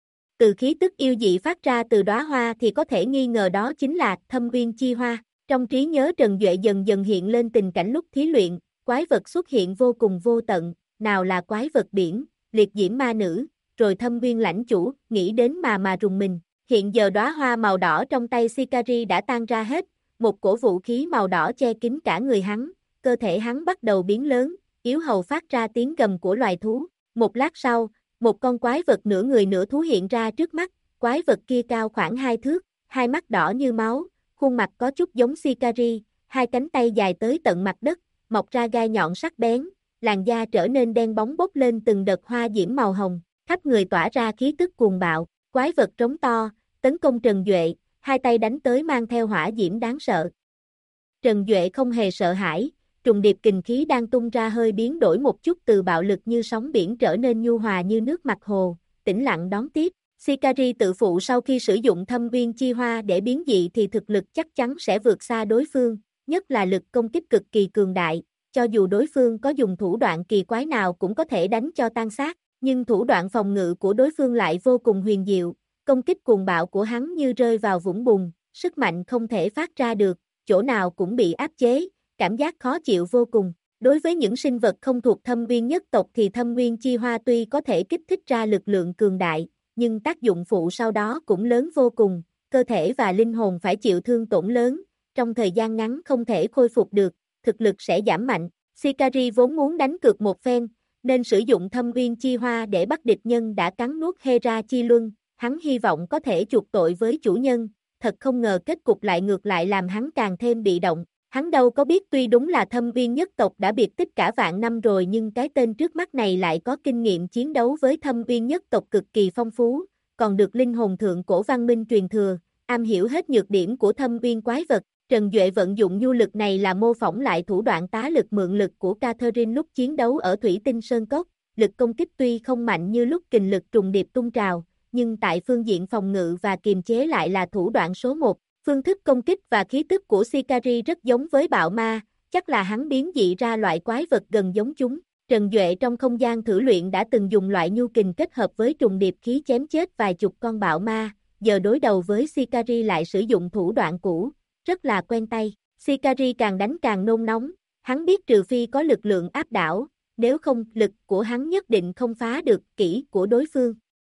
Từ khí tức yêu dị phát ra từ đóa hoa thì có thể nghi ngờ đó chính là Thâm Uyên Chi Hoa. Trong trí nhớ Trần Duệ dần dần hiện lên tình cảnh lúc thí luyện, quái vật xuất hiện vô cùng vô tận, nào là quái vật biển, liệt diễm ma nữ, rồi Thâm Uyên lãnh chủ, nghĩ đến mà rùng mình. Hiện giờ đóa hoa màu đỏ trong tay Shikari đã tan ra hết, một cổ vũ khí màu đỏ che kín cả người hắn, cơ thể hắn bắt đầu biến lớn, yếu hầu phát ra tiếng gầm của loài thú. Một lát sau, một con quái vật nửa người nửa thú hiện ra trước mắt, quái vật kia cao khoảng 2 thước, hai mắt đỏ như máu, khuôn mặt có chút giống Shikari, hai cánh tay dài tới tận mặt đất, mọc ra gai nhọn sắc bén, làn da trở nên đen bóng bốc lên từng đợt hoa diễm màu hồng, khắp người tỏa ra khí tức cuồng bạo, quái vật trống to, tấn công Trần Duệ, hai tay đánh tới mang theo hỏa diễm đáng sợ. Trần Duệ không hề sợ hãi, trùng điệp kình khí đang tung ra hơi biến đổi một chút từ bạo lực như sóng biển trở nên nhu hòa như nước mặt hồ, tĩnh lặng đón tiếp. Shikari tự phụ sau khi sử dụng Thâm Uyên Chi Hoa để biến dị thì thực lực chắc chắn sẽ vượt xa đối phương, nhất là lực công kích cực kỳ cường đại, cho dù đối phương có dùng thủ đoạn kỳ quái nào cũng có thể đánh cho tan xác, nhưng thủ đoạn phòng ngự của đối phương lại vô cùng huyền diệu, công kích cuồng bạo của hắn như rơi vào vũng bùn, sức mạnh không thể phát ra được, chỗ nào cũng bị áp chế, cảm giác khó chịu vô cùng. Đối với những sinh vật không thuộc Thâm Uyên nhất tộc thì Thâm Uyên Chi Hoa tuy có thể kích thích ra lực lượng cường đại, nhưng tác dụng phụ sau đó cũng lớn vô cùng, cơ thể và linh hồn phải chịu thương tổn lớn, trong thời gian ngắn không thể khôi phục được, thực lực sẽ giảm mạnh. Shikari vốn muốn đánh cược một phen, nên sử dụng Thâm Uyên Chi Hoa để bắt địch nhân đã cắn nuốt Hera Chi Luân, hắn hy vọng có thể chuộc tội với chủ nhân, thật không ngờ kết cục lại ngược lại làm hắn càng thêm bị động. Hắn đâu có biết tuy đúng là Thâm Uyên nhất tộc đã biệt tích cả vạn năm rồi nhưng cái tên trước mắt này lại có kinh nghiệm chiến đấu với Thâm Uyên nhất tộc cực kỳ phong phú, còn được linh hồn thượng cổ văn minh truyền thừa, am hiểu hết nhược điểm của Thâm Uyên quái vật. Trần Duệ vận dụng nhu lực này là mô phỏng lại thủ đoạn tá lực mượn lực của Catherine lúc chiến đấu ở Thủy Tinh Sơn Cốc, lực công kích tuy không mạnh như lúc kình lực trùng điệp tung trào, nhưng tại phương diện phòng ngự và kiềm chế lại là thủ đoạn số 1. Phương thức công kích và khí tức của Shikari rất giống với bạo ma, chắc là hắn biến dị ra loại quái vật gần giống chúng. Trần Duệ trong không gian thử luyện đã từng dùng loại nhu kình kết hợp với trùng điệp khí chém chết vài chục con bạo ma, giờ đối đầu với Shikari lại sử dụng thủ đoạn cũ, rất là quen tay. Shikari càng đánh càng nôn nóng, hắn biết trừ phi có lực lượng áp đảo, nếu không lực của hắn nhất định không phá được kỹ của đối phương.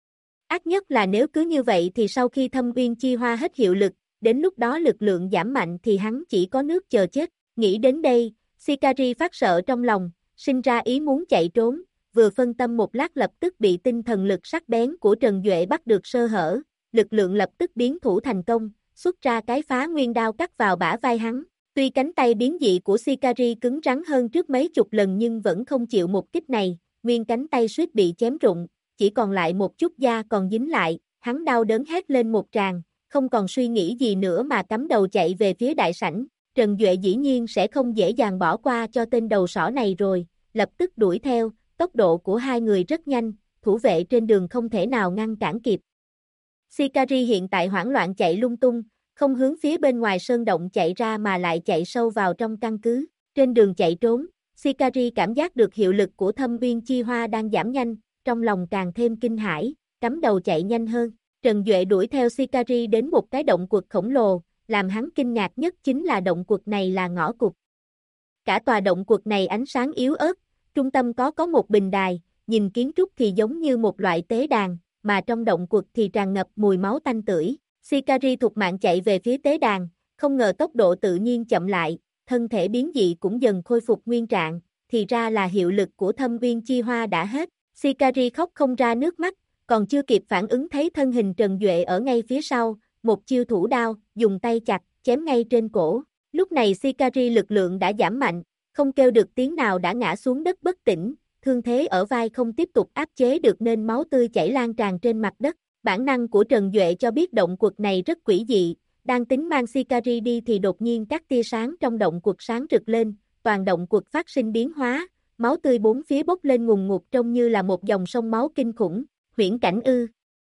Ác nhất là nếu cứ như vậy thì sau khi Thâm Uyên Chi Hoa hết hiệu lực, đến lúc đó lực lượng giảm mạnh thì hắn chỉ có nước chờ chết. Nghĩ đến đây, Shikari phát sợ trong lòng, sinh ra ý muốn chạy trốn, vừa phân tâm một lát lập tức bị tinh thần lực sắc bén của Trần Duệ bắt được sơ hở, lực lượng lập tức biến thủ thành công, xuất ra cái phá nguyên đao cắt vào bả vai hắn. Tuy cánh tay biến dị của Shikari cứng rắn hơn trước mấy chục lần nhưng vẫn không chịu một kích này, nguyên cánh tay suýt bị chém rụng, chỉ còn lại một chút da còn dính lại, hắn đau đớn hét lên một tràng, không còn suy nghĩ gì nữa mà cắm đầu chạy về phía đại sảnh. Trần Duệ dĩ nhiên sẽ không dễ dàng bỏ qua cho tên đầu sỏ này rồi, lập tức đuổi theo, tốc độ của hai người rất nhanh, thủ vệ trên đường không thể nào ngăn cản kịp. Shikari hiện tại hoảng loạn chạy lung tung, không hướng phía bên ngoài sơn động chạy ra mà lại chạy sâu vào trong căn cứ. Trên đường chạy trốn, Shikari cảm giác được hiệu lực của Thâm Uyên Chi Hoa đang giảm nhanh, trong lòng càng thêm kinh hãi, cắm đầu chạy nhanh hơn. Trần Duệ đuổi theo Shikari đến một cái động quật khổng lồ, làm hắn kinh ngạc nhất chính là động quật này là ngõ cụt. Cả tòa động quật này ánh sáng yếu ớt, trung tâm có một bình đài, nhìn kiến trúc thì giống như một loại tế đàn, mà trong động quật thì tràn ngập mùi máu tanh tưởi. Shikari thục mạng chạy về phía tế đàn, không ngờ tốc độ tự nhiên chậm lại, thân thể biến dị cũng dần khôi phục nguyên trạng, thì ra là hiệu lực của Thâm Uyên Chi Hoa đã hết. Shikari khóc không ra nước mắt, còn chưa kịp phản ứng thấy thân hình Trần Duệ ở ngay phía sau, một chiêu thủ đao, dùng tay chặt, chém ngay trên cổ. Lúc này Shikari lực lượng đã giảm mạnh, không kêu được tiếng nào đã ngã xuống đất bất tỉnh, thương thế ở vai không tiếp tục áp chế được nên máu tươi chảy lan tràn trên mặt đất. Bản năng của Trần Duệ cho biết động quật này rất quỷ dị, đang tính mang Shikari đi thì đột nhiên các tia sáng trong động quật sáng rực lên, toàn động quật phát sinh biến hóa, máu tươi bốn phía bốc lên ngùn ngụt trông như là một dòng sông máu kinh khủng, huyễn cảnh ư.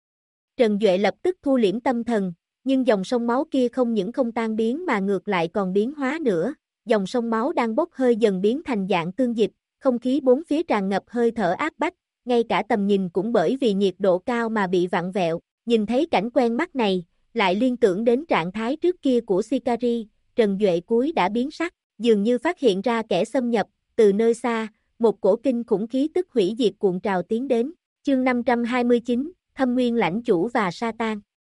Trần Duệ lập tức thu liễm tâm thần, nhưng dòng sông máu kia không những không tan biến mà ngược lại còn biến hóa nữa, dòng sông máu đang bốc hơi dần biến thành dạng tương dịch, không khí bốn phía tràn ngập hơi thở áp bách, ngay cả tầm nhìn cũng bởi vì nhiệt độ cao mà bị vặn vẹo. Nhìn thấy cảnh quen mắt này, lại liên tưởng đến trạng thái trước kia của Shikari, Trần Duệ cúi đã biến sắc, dường như phát hiện ra kẻ xâm nhập, từ nơi xa, một cổ kinh khủng khí tức hủy diệt cuộn trào tiến đến. Chương 529, Thâm Nguyên lãnh chủ và Satan.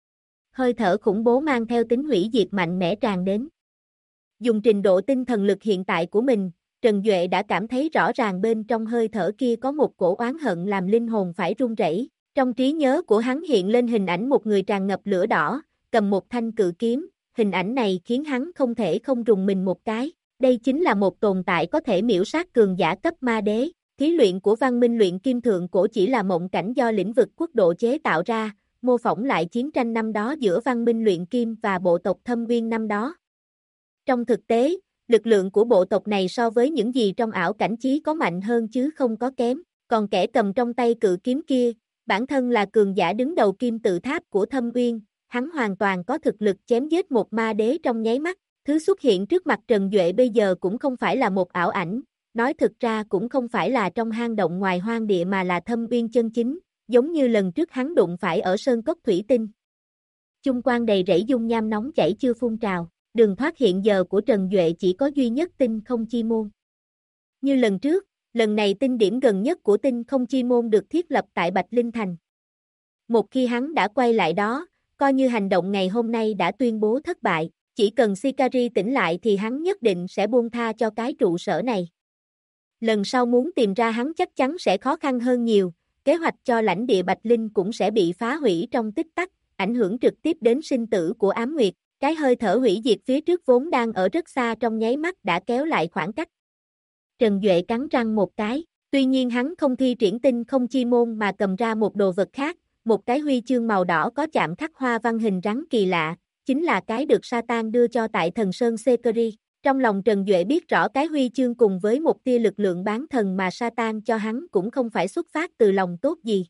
Hơi thở khủng bố mang theo tính hủy diệt mạnh mẽ tràn đến. Dùng trình độ tinh thần lực hiện tại của mình, Trần Duệ đã cảm thấy rõ ràng bên trong hơi thở kia có một cổ oán hận làm linh hồn phải run rẩy. Trong trí nhớ của hắn hiện lên hình ảnh một người tràn ngập lửa đỏ, cầm một thanh cự kiếm, hình ảnh này khiến hắn không thể không rùng mình một cái. Đây chính là một tồn tại có thể miểu sát cường giả cấp ma đế. Thí luyện của văn minh luyện kim thượng cổ chỉ là mộng cảnh do lĩnh vực quốc độ chế tạo ra, mô phỏng lại chiến tranh năm đó giữa văn minh luyện kim và bộ tộc Thâm Uyên năm đó. Trong thực tế, lực lượng của bộ tộc này so với những gì trong ảo cảnh chí có mạnh hơn chứ không có kém, còn kẻ cầm trong tay cự kiếm kia, bản thân là cường giả đứng đầu kim tự tháp của Thâm Uyên, hắn hoàn toàn có thực lực chém giết một ma đế trong nháy mắt. Thứ xuất hiện trước mặt Trần Duệ bây giờ cũng không phải là một ảo ảnh, nói thực ra cũng không phải là trong hang động ngoài hoang địa mà là Thâm Uyên chân chính, giống như lần trước hắn đụng phải ở sơn cốc thủy tinh. Chung quanh đầy rẫy dung nham nóng chảy chưa phun trào, đường thoát hiện giờ của Trần Duệ chỉ có duy nhất tinh không chi môn. Như lần trước, lần này tinh điểm gần nhất của tinh không chi môn được thiết lập tại Bạch Linh Thành. Một khi hắn đã quay lại đó, coi như hành động ngày hôm nay đã tuyên bố thất bại, chỉ cần Shikari tỉnh lại thì hắn nhất định sẽ buông tha cho cái trụ sở này. Lần sau muốn tìm ra hắn chắc chắn sẽ khó khăn hơn nhiều, kế hoạch cho lãnh địa Bạch Linh cũng sẽ bị phá hủy trong tích tắc, ảnh hưởng trực tiếp đến sinh tử của Ám Nguyệt. Cái hơi thở hủy diệt phía trước vốn đang ở rất xa trong nháy mắt đã kéo lại khoảng cách. Trần Duệ cắn răng một cái, tuy nhiên hắn không thi triển tinh không chi môn mà cầm ra một đồ vật khác, một cái huy chương màu đỏ có chạm khắc hoa văn hình rắn kỳ lạ, chính là cái được Satan đưa cho tại thần sơn Sekeri. Trong lòng Trần Duệ biết rõ cái huy chương cùng với một tia lực lượng bán thần mà Satan cho hắn cũng không phải xuất phát từ lòng tốt gì.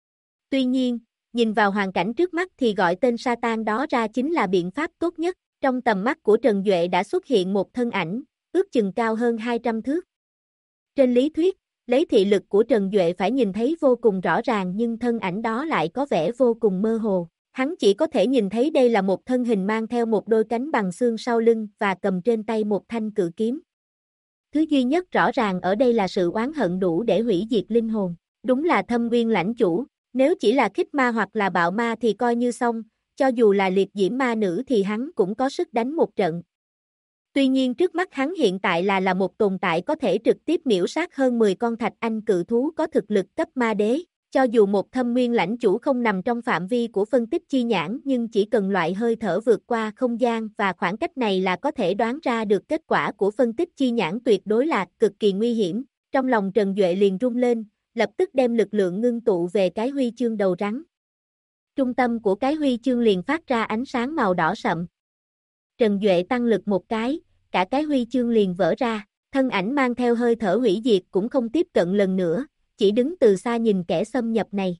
Tuy nhiên, nhìn vào hoàn cảnh trước mắt thì gọi tên Satan đó ra chính là biện pháp tốt nhất. Trong tầm mắt của Trần Duệ đã xuất hiện một thân ảnh, ước chừng cao hơn 200 thước. Trên lý thuyết, lấy thị lực của Trần Duệ phải nhìn thấy vô cùng rõ ràng nhưng thân ảnh đó lại có vẻ vô cùng mơ hồ. Hắn chỉ có thể nhìn thấy đây là một thân hình mang theo một đôi cánh bằng xương sau lưng và cầm trên tay một thanh cự kiếm. Thứ duy nhất rõ ràng ở đây là sự oán hận đủ để hủy diệt linh hồn. Đúng là Thâm Nguyên lãnh chủ, nếu chỉ là khích ma hoặc là bạo ma thì coi như xong, cho dù là liệt diễm ma nữ thì hắn cũng có sức đánh một trận. Tuy nhiên trước mắt hắn hiện tại là một tồn tại có thể trực tiếp miểu sát hơn 10 con thạch anh cự thú có thực lực cấp ma đế. Cho dù một Thâm Nguyên lãnh chủ không nằm trong phạm vi của phân tích chi nhãn nhưng chỉ cần loại hơi thở vượt qua không gian và khoảng cách này là có thể đoán ra được kết quả của phân tích chi nhãn tuyệt đối là cực kỳ nguy hiểm. Trong lòng Trần Duệ liền rung lên, lập tức đem lực lượng ngưng tụ về cái huy chương đầu rắn. Trung tâm của cái huy chương liền phát ra ánh sáng màu đỏ sậm. Trần Duệ tăng lực một cái, cả cái huy chương liền vỡ ra, thân ảnh mang theo hơi thở hủy diệt cũng không tiếp cận lần nữa, chỉ đứng từ xa nhìn kẻ xâm nhập này.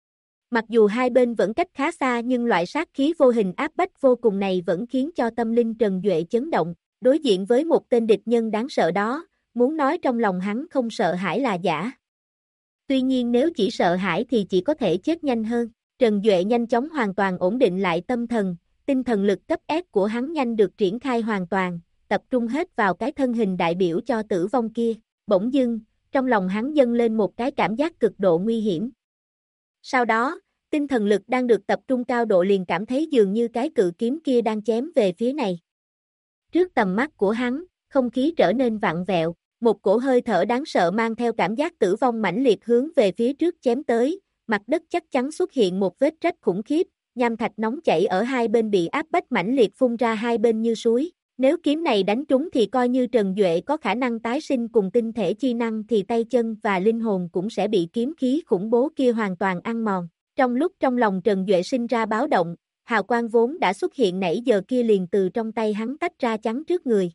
Mặc dù hai bên vẫn cách khá xa nhưng loại sát khí vô hình áp bách vô cùng này vẫn khiến cho tâm linh Trần Duệ chấn động, đối diện với một tên địch nhân đáng sợ đó, muốn nói trong lòng hắn không sợ hãi là giả. Tuy nhiên nếu chỉ sợ hãi thì chỉ có thể chết nhanh hơn. Trần Duệ nhanh chóng hoàn toàn ổn định lại tâm thần, tinh thần lực cấp S của hắn nhanh được triển khai hoàn toàn, tập trung hết vào cái thân hình đại biểu cho tử vong kia. Bỗng dưng, trong lòng hắn dâng lên một cái cảm giác cực độ nguy hiểm. Sau đó, tinh thần lực đang được tập trung cao độ liền cảm thấy dường như cái cự kiếm kia đang chém về phía này. Trước tầm mắt của hắn, không khí trở nên vặn vẹo, một cổ hơi thở đáng sợ mang theo cảm giác tử vong mãnh liệt hướng về phía trước chém tới, mặt đất chắc chắn xuất hiện một vết rách khủng khiếp, nham thạch nóng chảy ở hai bên bị áp bách mãnh liệt phun ra hai bên như suối. Nếu kiếm này đánh trúng thì coi như Trần Duệ có khả năng tái sinh cùng tinh thể chi năng thì tay chân và linh hồn cũng sẽ bị kiếm khí khủng bố kia hoàn toàn ăn mòn. Trong lúc trong lòng Trần Duệ sinh ra báo động, hào quang vốn đã xuất hiện nãy giờ kia liền từ trong tay hắn tách ra chắn trước người.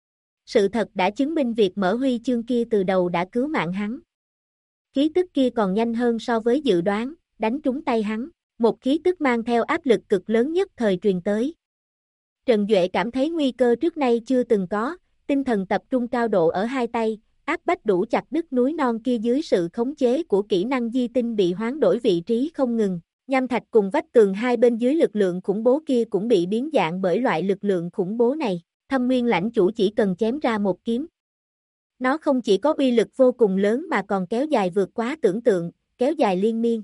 Sự thật đã chứng minh việc mở huy chương kia từ đầu đã cứu mạng hắn. Khí tức kia còn nhanh hơn so với dự đoán, đánh trúng tay hắn, một khí tức mang theo áp lực cực lớn nhất thời truyền tới. Trần Duệ cảm thấy nguy cơ trước nay chưa từng có, tinh thần tập trung cao độ ở hai tay, áp bách đủ chặt đứt núi non kia dưới sự khống chế của kỹ năng di tinh bị hoán đổi vị trí không ngừng. Nham thạch cùng vách tường hai bên dưới lực lượng khủng bố kia cũng bị biến dạng bởi loại lực lượng khủng bố này. Thâm Nguyên Lãnh Chủ chỉ cần chém ra một kiếm. Nó không chỉ có uy lực vô cùng lớn mà còn kéo dài vượt quá tưởng tượng, kéo dài liên miên.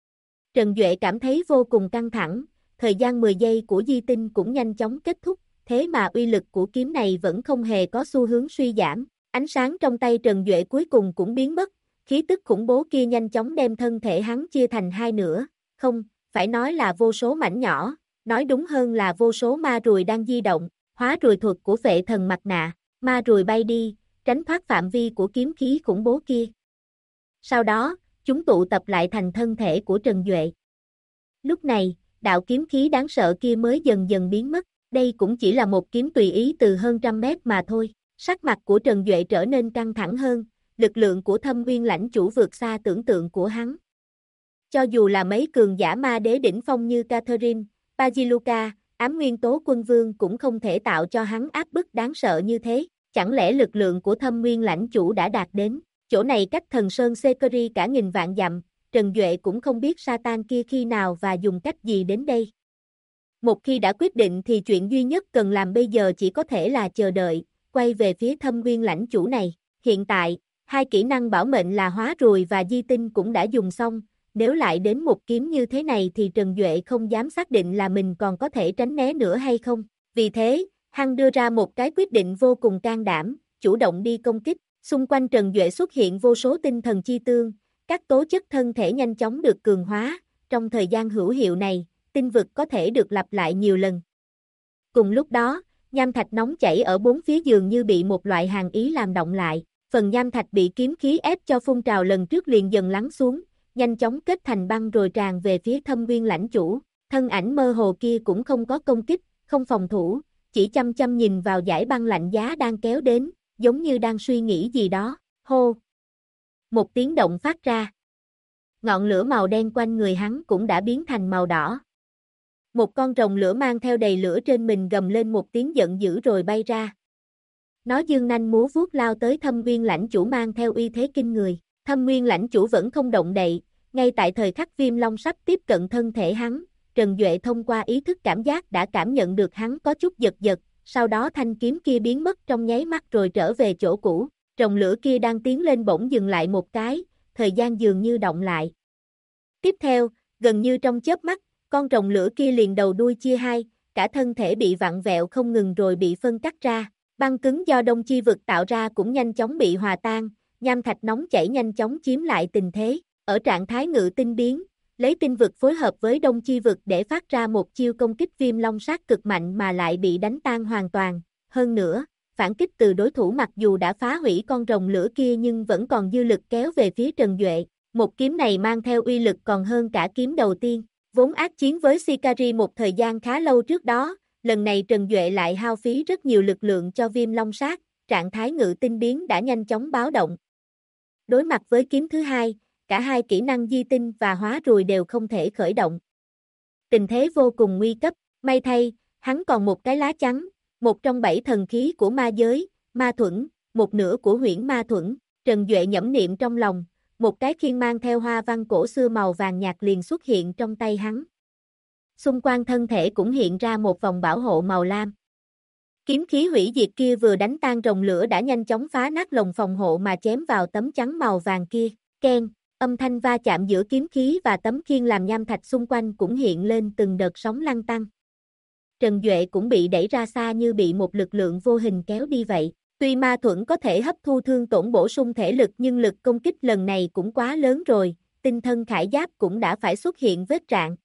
Trần Duệ cảm thấy vô cùng căng thẳng, thời gian 10 giây của di tinh cũng nhanh chóng kết thúc, thế mà uy lực của kiếm này vẫn không hề có xu hướng suy giảm. Ánh sáng trong tay Trần Duệ cuối cùng cũng biến mất, khí tức khủng bố kia nhanh chóng đem thân thể hắn chia thành hai nửa, không, phải nói là vô số mảnh nhỏ, nói đúng hơn là vô số ma rùi đang di động, hóa rùi thuật của Phệ Thần Mặt Nạ, ma rùi bay đi, tránh thoát phạm vi của kiếm khí khủng bố kia. Sau đó, chúng tụ tập lại thành thân thể của Trần Duệ. Lúc này, đạo kiếm khí đáng sợ kia mới dần dần biến mất, đây cũng chỉ là một kiếm tùy ý từ hơn trăm mét mà thôi. Sắc mặt của Trần Duệ trở nên căng thẳng hơn, lực lượng của Thâm Nguyên Lãnh Chủ vượt xa tưởng tượng của hắn. Cho dù là mấy cường giả ma đế đỉnh phong như Catherine, Pajiluka, Ám Nguyên Tố Quân Vương cũng không thể tạo cho hắn áp bức đáng sợ như thế. Chẳng lẽ lực lượng của Thâm Nguyên Lãnh Chủ đã đạt đến chỗ này cách Thần Sơn Sekiri cả nghìn vạn dặm, Trần Duệ cũng không biết Satan kia khi nào và dùng cách gì đến đây. Một khi đã quyết định thì chuyện duy nhất cần làm bây giờ chỉ có thể là chờ đợi, quay về phía Thâm Nguyên Lãnh Chủ này. Hiện tại, hai kỹ năng bảo mệnh là hóa rùi và di tinh cũng đã dùng xong, nếu lại đến một kiếm như thế này thì Trần Duệ không dám xác định là mình còn có thể tránh né nữa hay không. Vì thế, hắn đưa ra một cái quyết định vô cùng can đảm, chủ động đi công kích. Xung quanh Trần Duệ xuất hiện vô số tinh thần chi tương, các tố chất thân thể nhanh chóng được cường hóa, trong thời gian hữu hiệu này, tinh vực có thể được lặp lại nhiều lần. Cùng lúc đó, nham thạch nóng chảy ở bốn phía dường như bị một loại hàn ý làm động lại, phần nham thạch bị kiếm khí ép cho phun trào lần trước liền dần lắng xuống, nhanh chóng kết thành băng rồi tràn về phía Thâm Nguyên Lãnh Chủ. Thân ảnh mơ hồ kia cũng không có công kích, không phòng thủ, chỉ chăm chăm nhìn vào dải băng lạnh giá đang kéo đến, giống như đang suy nghĩ gì đó. Hô! Một tiếng động phát ra. Ngọn lửa màu đen quanh người hắn cũng đã biến thành màu đỏ. Một con rồng lửa mang theo đầy lửa trên mình gầm lên một tiếng giận dữ rồi bay ra. Nó giương nanh múa vuốt lao tới Thâm Nguyên Lãnh Chủ mang theo uy thế kinh người. Thâm Nguyên Lãnh Chủ vẫn không động đậy, ngay tại thời khắc Viêm Long sắp tiếp cận thân thể hắn, Trần Duệ thông qua ý thức cảm giác đã cảm nhận được hắn có chút giật giật, sau đó thanh kiếm kia biến mất trong nháy mắt rồi trở về chỗ cũ. Rồng lửa kia đang tiến lên bỗng dừng lại một cái, thời gian dường như động lại. Tiếp theo, gần như trong chớp mắt, con rồng lửa kia liền đầu đuôi chia hai, cả thân thể bị vặn vẹo không ngừng rồi bị phân cắt ra. Băng cứng do Đông Chi vực tạo ra cũng nhanh chóng bị hòa tan, nham thạch nóng chảy nhanh chóng chiếm lại tình thế. Ở trạng thái ngự tinh biến, lấy tinh vực phối hợp với Đông Chi vực để phát ra một chiêu công kích Viêm Long sát cực mạnh mà lại bị đánh tan hoàn toàn. Hơn nữa, phản kích từ đối thủ mặc dù đã phá hủy con rồng lửa kia nhưng vẫn còn dư lực kéo về phía Trần Duệ. Một kiếm này mang theo uy lực còn hơn cả kiếm đầu tiên. Vốn ác chiến với Sikari một thời gian khá lâu trước đó, lần này Trần Duệ lại hao phí rất nhiều lực lượng cho Viêm Long sát, trạng thái ngự tinh biến đã nhanh chóng báo động. Đối mặt với kiếm thứ hai, cả hai kỹ năng di tinh và hóa rùi đều không thể khởi động. Tình thế vô cùng nguy cấp, may thay, hắn còn một cái lá chắn, một trong 7 thần khí của ma giới, ma thuẫn, một nửa của huyễn ma thuẫn. Trần Duệ nhẩm niệm trong lòng, một cái khiên mang theo hoa văn cổ xưa màu vàng nhạt liền xuất hiện trong tay hắn. Xung quanh thân thể cũng hiện ra một vòng bảo hộ màu lam. Kiếm khí hủy diệt kia vừa đánh tan rồng lửa đã nhanh chóng phá nát lồng phòng hộ mà chém vào tấm chắn màu vàng kia. Keng, âm thanh va chạm giữa kiếm khí và tấm khiên làm nham thạch xung quanh cũng hiện lên từng đợt sóng lăn tăn. Trần Duệ cũng bị đẩy ra xa như bị một lực lượng vô hình kéo đi vậy. Tuy ma thuẫn có thể hấp thu thương tổn bổ sung thể lực nhưng lực công kích lần này cũng quá lớn rồi, tinh thân khải giáp cũng đã phải xuất hiện vết rạn.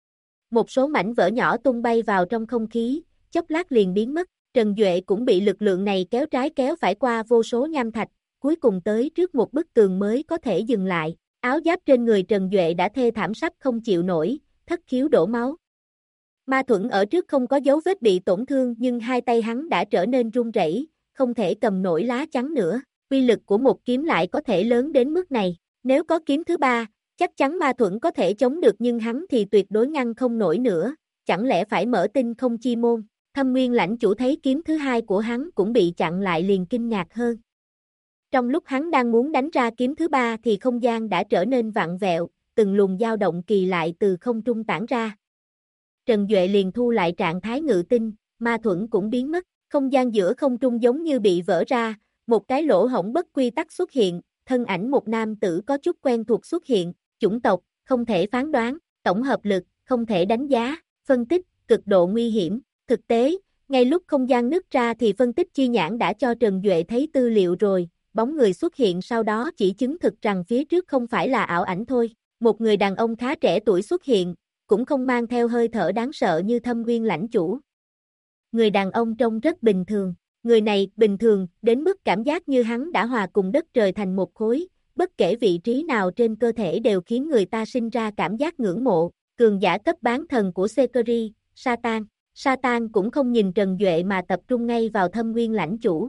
Một số mảnh vỡ nhỏ tung bay vào trong không khí, chốc lát liền biến mất. Trần Duệ cũng bị lực lượng này kéo trái kéo phải qua vô số nham thạch, cuối cùng tới trước một bức tường mới có thể dừng lại. Áo giáp trên người Trần Duệ đã thê thảm sắp không chịu nổi, thất khiếu đổ máu. Ma thuẫn ở trước không có dấu vết bị tổn thương nhưng hai tay hắn đã trở nên run rẩy, không thể cầm nổi lá chắn nữa. Uy lực của một kiếm lại có thể lớn đến mức này. Nếu có kiếm thứ ba, chắc chắn ma thuẫn có thể chống được nhưng hắn thì tuyệt đối ngăn không nổi nữa. Chẳng lẽ phải mở tinh không chi môn? Thâm Nguyên lãnh chủ thấy kiếm thứ hai của hắn cũng bị chặn lại liền kinh ngạc hơn. Trong lúc hắn đang muốn đánh ra kiếm thứ ba thì không gian đã trở nên vặn vẹo, từng luồng dao động kỳ lạ từ không trung tản ra. Trần Duệ liền thu lại trạng thái ngự tinh, ma thuẫn cũng biến mất, không gian giữa không trung giống như bị vỡ ra, một cái lỗ hổng bất quy tắc xuất hiện, thân ảnh một nam tử có chút quen thuộc xuất hiện, chủng tộc, không thể phán đoán, tổng hợp lực, không thể đánh giá, phân tích, cực độ nguy hiểm. Thực tế, ngay lúc không gian nứt ra thì phân tích chi nhãn đã cho Trần Duệ thấy tư liệu rồi, bóng người xuất hiện sau đó chỉ chứng thực rằng phía trước không phải là ảo ảnh thôi. Một người đàn ông khá trẻ tuổi xuất hiện, cũng không mang theo hơi thở đáng sợ như Thâm Nguyên lãnh chủ. Người đàn ông trông rất bình thường, người này bình thường đến mức cảm giác như hắn đã hòa cùng đất trời thành một khối, bất kể vị trí nào trên cơ thể đều khiến người ta sinh ra cảm giác ngưỡng mộ. Cường giả cấp bán thần của Sekiri, Satan. Satan cũng không nhìn Trần Duệ mà tập trung ngay vào Thâm Nguyên lãnh chủ.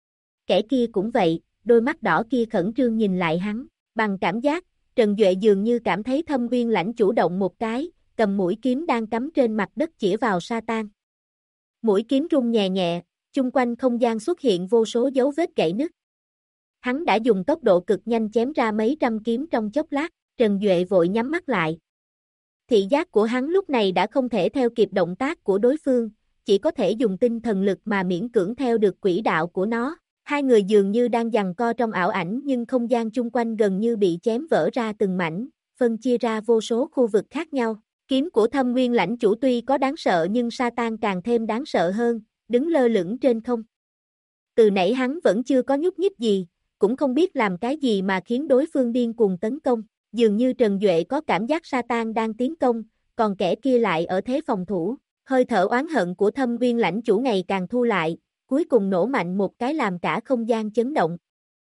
Kẻ kia cũng vậy, đôi mắt đỏ kia khẩn trương nhìn lại hắn, bằng cảm giác, Trần Duệ dường như cảm thấy Thâm Nguyên lãnh chủ động một cái, cầm mũi kiếm đang cắm trên mặt đất chĩa vào Satan. Mũi kiếm rung nhẹ nhẹ, chung quanh không gian xuất hiện vô số dấu vết gãy nứt. Hắn đã dùng tốc độ cực nhanh chém ra mấy trăm kiếm trong chốc lát, Trần Duệ vội nhắm mắt lại. Thị giác của hắn lúc này đã không thể theo kịp động tác của đối phương, chỉ có thể dùng tinh thần lực mà miễn cưỡng theo được quỹ đạo của nó. Hai người dường như đang giằng co trong ảo ảnh nhưng không gian chung quanh gần như bị chém vỡ ra từng mảnh, phân chia ra vô số khu vực khác nhau. Kiếm của Thâm Nguyên lãnh chủ tuy có đáng sợ nhưng Satan càng thêm đáng sợ hơn, đứng lơ lửng trên không. Từ nãy hắn vẫn chưa có nhúc nhích gì, cũng không biết làm cái gì mà khiến đối phương điên cuồng tấn công. Dường như Trần Duệ có cảm giác Satan đang tiến công, còn kẻ kia lại ở thế phòng thủ. Hơi thở oán hận của Thâm Nguyên lãnh chủ ngày càng thu lại, cuối cùng nổ mạnh một cái làm cả không gian chấn động.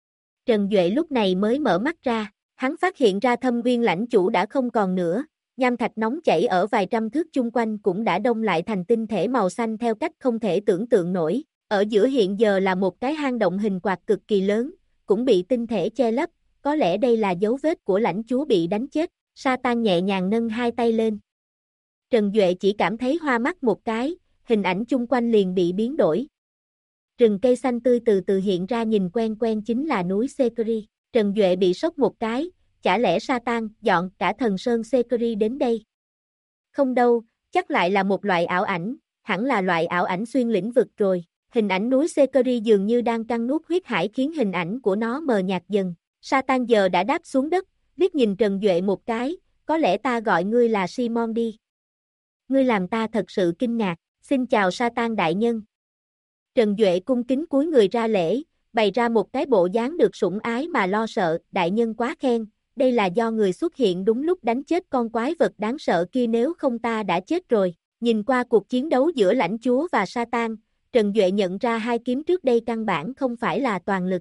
Trần Duệ lúc này mới mở mắt ra, hắn phát hiện ra Thâm Nguyên lãnh chủ đã không còn nữa, nham thạch nóng chảy ở vài trăm thước chung quanh cũng đã đông lại thành tinh thể màu xanh theo cách không thể tưởng tượng nổi. Ở giữa hiện giờ là một cái hang động hình quạt cực kỳ lớn, cũng bị tinh thể che lấp. Có lẽ đây là dấu vết của lãnh chúa bị đánh chết. Satan nhẹ nhàng nâng hai tay lên. Trần Duệ chỉ cảm thấy hoa mắt một cái, hình ảnh chung quanh liền bị biến đổi. Rừng cây xanh tươi từ từ hiện ra nhìn quen quen chính là núi Sekiri. Trần Duệ bị sốc một cái, chả lẽ Satan dọn cả thần sơn Sekiri đến đây? Không đâu, chắc lại là một loại ảo ảnh, hẳn là loại ảo ảnh xuyên lĩnh vực rồi. Hình ảnh núi Sekiri dường như đang cắn nuốt huyết hải khiến hình ảnh của nó mờ nhạt dần. Satan giờ đã đáp xuống đất, liếc nhìn Trần Duệ một cái, có lẽ ta gọi ngươi là Simon đi. Ngươi làm ta thật sự kinh ngạc, xin chào Satan đại nhân. Trần Duệ cung kính cúi người ra lễ, bày ra một cái bộ dáng được sủng ái mà lo sợ, đại nhân quá khen, đây là do người xuất hiện đúng lúc đánh chết con quái vật đáng sợ kia nếu không ta đã chết rồi. Nhìn qua cuộc chiến đấu giữa lãnh chúa và Satan, Trần Duệ nhận ra hai kiếm trước đây căn bản không phải là toàn lực.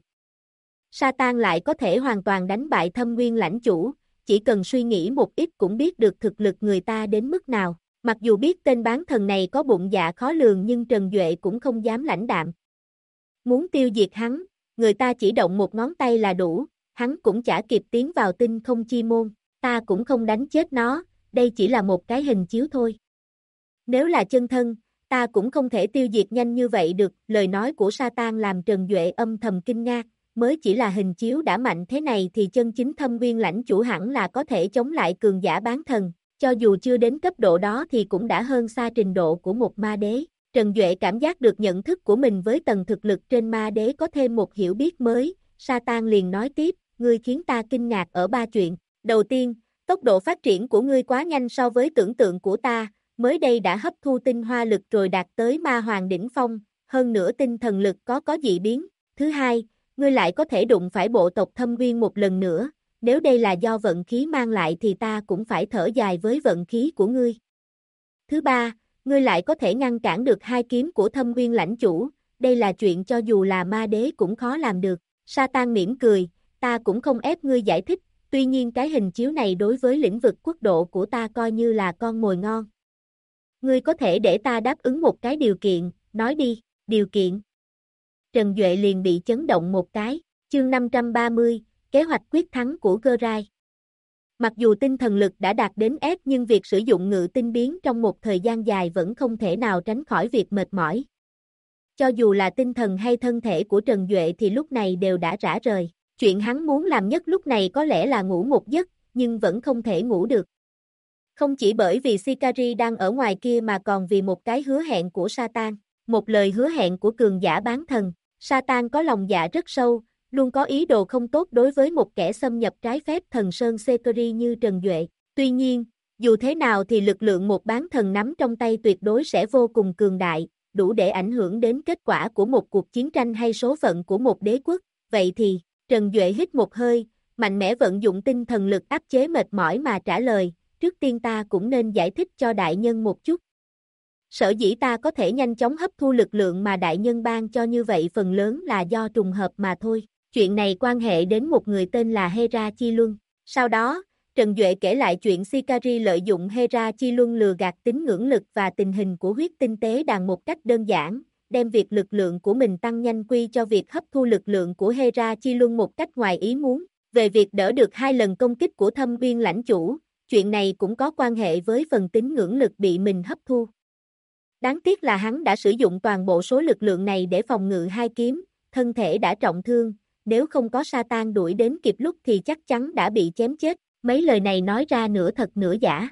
Satan lại có thể hoàn toàn đánh bại Thâm Nguyên lãnh chủ, chỉ cần suy nghĩ một ít cũng biết được thực lực người ta đến mức nào. Mặc dù biết tên bán thần này có bụng dạ khó lường nhưng Trần Duệ cũng không dám lãnh đạm. Muốn tiêu diệt hắn, người ta chỉ động một ngón tay là đủ, hắn cũng chả kịp tiến vào tinh không chi môn, ta cũng không đánh chết nó, đây chỉ là một cái hình chiếu thôi. Nếu là chân thân, ta cũng không thể tiêu diệt nhanh như vậy được, lời nói của Satan làm Trần Duệ âm thầm kinh ngạc, mới chỉ là hình chiếu đã mạnh thế này thì chân chính Thâm Nguyên lãnh chủ hẳn là có thể chống lại cường giả bán thần, cho dù chưa đến cấp độ đó thì cũng đã hơn xa trình độ của một ma đế. Trần Duệ cảm giác được nhận thức của mình với tầng thực lực trên ma đế có thêm một hiểu biết mới, Satan liền nói tiếp, ngươi khiến ta kinh ngạc ở 3 chuyện. Đầu tiên, tốc độ phát triển của ngươi quá nhanh so với tưởng tượng của ta, mới đây đã hấp thu tinh hoa lực rồi đạt tới ma hoàng đỉnh phong, hơn nữa tinh thần lực có dị biến. Thứ hai, ngươi lại có thể đụng phải bộ tộc Thâm Nguyên một lần nữa, nếu đây là do vận khí mang lại thì ta cũng phải thở dài với vận khí của ngươi. Thứ ba, ngươi lại có thể ngăn cản được 2 kiếm của Thâm Nguyên lãnh chủ, đây là chuyện cho dù là ma đế cũng khó làm được. Satan mỉm cười, ta cũng không ép ngươi giải thích, tuy nhiên cái hình chiếu này đối với lĩnh vực quốc độ của ta coi như là con mồi ngon. Ngươi có thể để ta đáp ứng một cái điều kiện, nói đi, điều kiện. Trần Duệ liền bị chấn động một cái, chương 530, kế hoạch quyết thắng của Gerai. Mặc dù tinh thần lực đã đạt đến S nhưng việc sử dụng ngự tinh biến trong một thời gian dài vẫn không thể nào tránh khỏi việc mệt mỏi. Cho dù là tinh thần hay thân thể của Trần Duệ thì lúc này đều đã rã rời. Chuyện hắn muốn làm nhất lúc này có lẽ là ngủ một giấc, nhưng vẫn không thể ngủ được. Không chỉ bởi vì Sikari đang ở ngoài kia mà còn vì một cái hứa hẹn của Satan. Một lời hứa hẹn của cường giả bán thần. Satan có lòng dạ rất sâu, luôn có ý đồ không tốt đối với một kẻ xâm nhập trái phép thần sơn Sikari như Trần Duệ. Tuy nhiên, dù thế nào thì lực lượng một bán thần nắm trong tay tuyệt đối sẽ vô cùng cường đại, đủ để ảnh hưởng đến kết quả của một cuộc chiến tranh hay số phận của một đế quốc. Vậy thì, Trần Duệ hít một hơi, mạnh mẽ vận dụng tinh thần lực áp chế mệt mỏi mà trả lời, trước tiên ta cũng nên giải thích cho đại nhân một chút. Sở dĩ ta có thể nhanh chóng hấp thu lực lượng mà đại nhân ban cho như vậy phần lớn là do trùng hợp mà thôi. Chuyện này quan hệ đến một người tên là Hera Chi Luân. Sau đó, Trần Duệ kể lại chuyện Sikari lợi dụng Hera Chi Luân lừa gạt tín ngưỡng lực và tình hình của huyết tinh tế đàn một cách đơn giản, đem việc lực lượng của mình tăng nhanh quy cho việc hấp thu lực lượng của Hera Chi Luân một cách ngoài ý muốn. Về việc đỡ được 2 lần công kích của Thâm Nguyên lãnh chủ, chuyện này cũng có quan hệ với phần tín ngưỡng lực bị mình hấp thu. Đáng tiếc là hắn đã sử dụng toàn bộ số lực lượng này để phòng ngự 2 kiếm, thân thể đã trọng thương, nếu không có Satan đuổi đến kịp lúc thì chắc chắn đã bị chém chết, mấy lời này nói ra nửa thật nửa giả.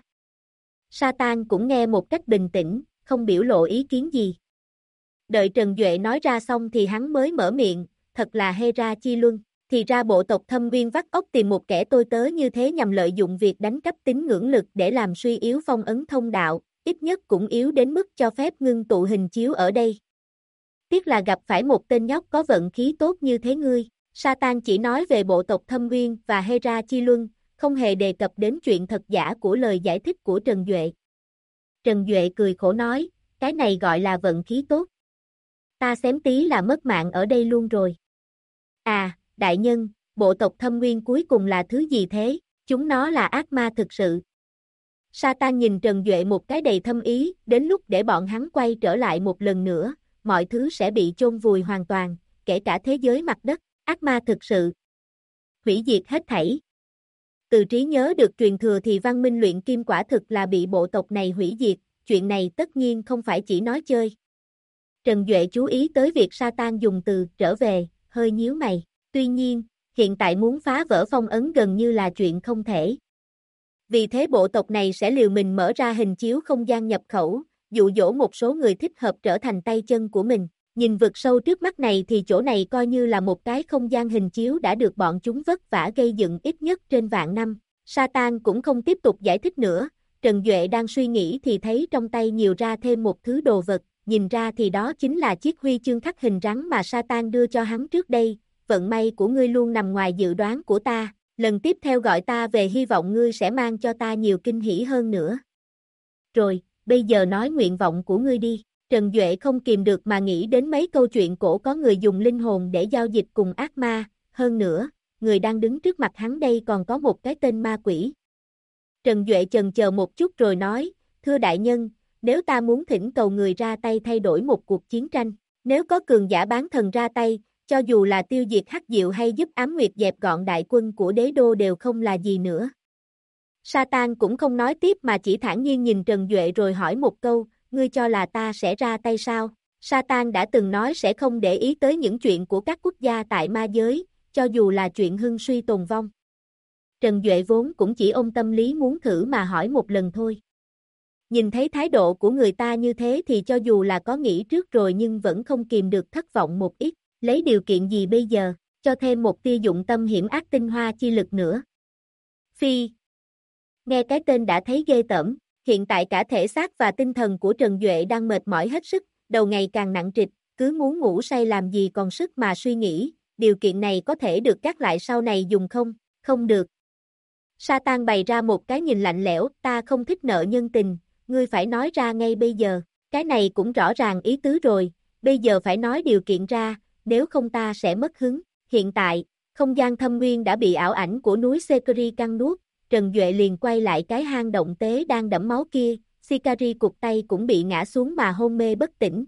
Satan cũng nghe một cách bình tĩnh, không biểu lộ ý kiến gì. Đợi Trần Duệ nói ra xong thì hắn mới mở miệng, thật là Hera Chi Luân, thì ra bộ tộc Thâm Nguyên vắt óc tìm một kẻ tôi tớ như thế nhằm lợi dụng việc đánh cắp tín ngưỡng lực để làm suy yếu phong ấn thông đạo, ít nhất cũng yếu đến mức cho phép ngưng tụ hình chiếu ở đây. Tiếc là gặp phải một tên nhóc có vận khí tốt như thế ngươi. Satan chỉ nói về bộ tộc Thâm Nguyên và Hera Chi Luân, không hề đề cập đến chuyện thật giả của lời giải thích của Trần Duệ. Trần Duệ cười khổ nói, cái này gọi là vận khí tốt. Ta xém tí là mất mạng ở đây luôn rồi. À, đại nhân, bộ tộc Thâm Nguyên cuối cùng là thứ gì thế? Chúng nó là ác ma thực sự. Satan nhìn Trần Duệ một cái đầy thâm ý, đến lúc để bọn hắn quay trở lại một lần nữa, mọi thứ sẽ bị chôn vùi hoàn toàn, kể cả thế giới mặt đất, ác ma thực sự. Hủy diệt hết thảy. Từ trí nhớ được truyền thừa thì văn minh luyện kim quả thực là bị bộ tộc này hủy diệt, chuyện này tất nhiên không phải chỉ nói chơi. Trần Duệ chú ý tới việc Satan dùng từ trở về, hơi nhíu mày, tuy nhiên, hiện tại muốn phá vỡ phong ấn gần như là chuyện không thể. Vì thế bộ tộc này sẽ liều mình mở ra hình chiếu không gian nhập khẩu, dụ dỗ một số người thích hợp trở thành tay chân của mình. Nhìn vực sâu trước mắt này thì chỗ này coi như là một cái không gian hình chiếu đã được bọn chúng vất vả gây dựng ít nhất trên vạn năm. Satan cũng không tiếp tục giải thích nữa, Trần Duệ đang suy nghĩ thì thấy trong tay nhiều ra thêm một thứ đồ vật, nhìn ra thì đó chính là chiếc huy chương khắc hình rắn mà Satan đưa cho hắn trước đây. Vận may của ngươi luôn nằm ngoài dự đoán của ta, lần tiếp theo gọi ta về hy vọng ngươi sẽ mang cho ta nhiều kinh hỉ hơn nữa. Rồi, bây giờ nói nguyện vọng của ngươi đi. Trần Duệ không kìm được mà nghĩ đến mấy câu chuyện cổ có người dùng linh hồn để giao dịch cùng ác ma, hơn nữa, người đang đứng trước mặt hắn đây còn có một cái tên ma quỷ. Trần Duệ chần chờ một chút rồi nói, thưa đại nhân, nếu ta muốn thỉnh cầu người ra tay thay đổi một cuộc chiến tranh, nếu có cường giả bán thần ra tay, cho dù là tiêu diệt Hắc Diệu hay giúp Ám Nguyệt dẹp gọn đại quân của đế đô đều không là gì nữa. Satan cũng không nói tiếp mà chỉ thản nhiên nhìn Trần Duệ rồi hỏi một câu, ngươi cho là ta sẽ ra tay sao? Satan đã từng nói sẽ không để ý tới những chuyện của các quốc gia tại ma giới, cho dù là chuyện hưng suy tồn vong. Trần Duệ vốn cũng chỉ ôm tâm lý muốn thử mà hỏi một lần thôi. Nhìn thấy thái độ của người ta như thế thì cho dù là có nghĩ trước rồi nhưng vẫn không kìm được thất vọng một ít, lấy điều kiện gì bây giờ, cho thêm một tia dụng tâm hiểm ác tinh hoa chi lực nữa. Phi. Nghe cái tên đã thấy ghê tởm, hiện tại cả thể xác và tinh thần của Trần Duệ đang mệt mỏi hết sức, đầu ngày càng nặng trịch, cứ muốn ngủ say làm gì còn sức mà suy nghĩ, điều kiện này có thể được gác lại sau này dùng không? Không được. Satan bày ra một cái nhìn lạnh lẽo, ta không thích nợ nhân tình, ngươi phải nói ra ngay bây giờ, cái này cũng rõ ràng ý tứ rồi, bây giờ phải nói điều kiện ra, nếu không ta sẽ mất hứng. Hiện tại, không gian thâm nguyên đã bị ảo ảnh của núi Sekiri căng nuốt, Trần Duệ liền quay lại cái hang động tế đang đẫm máu kia, Sikari cụt tay cũng bị ngã xuống mà hôn mê bất tỉnh.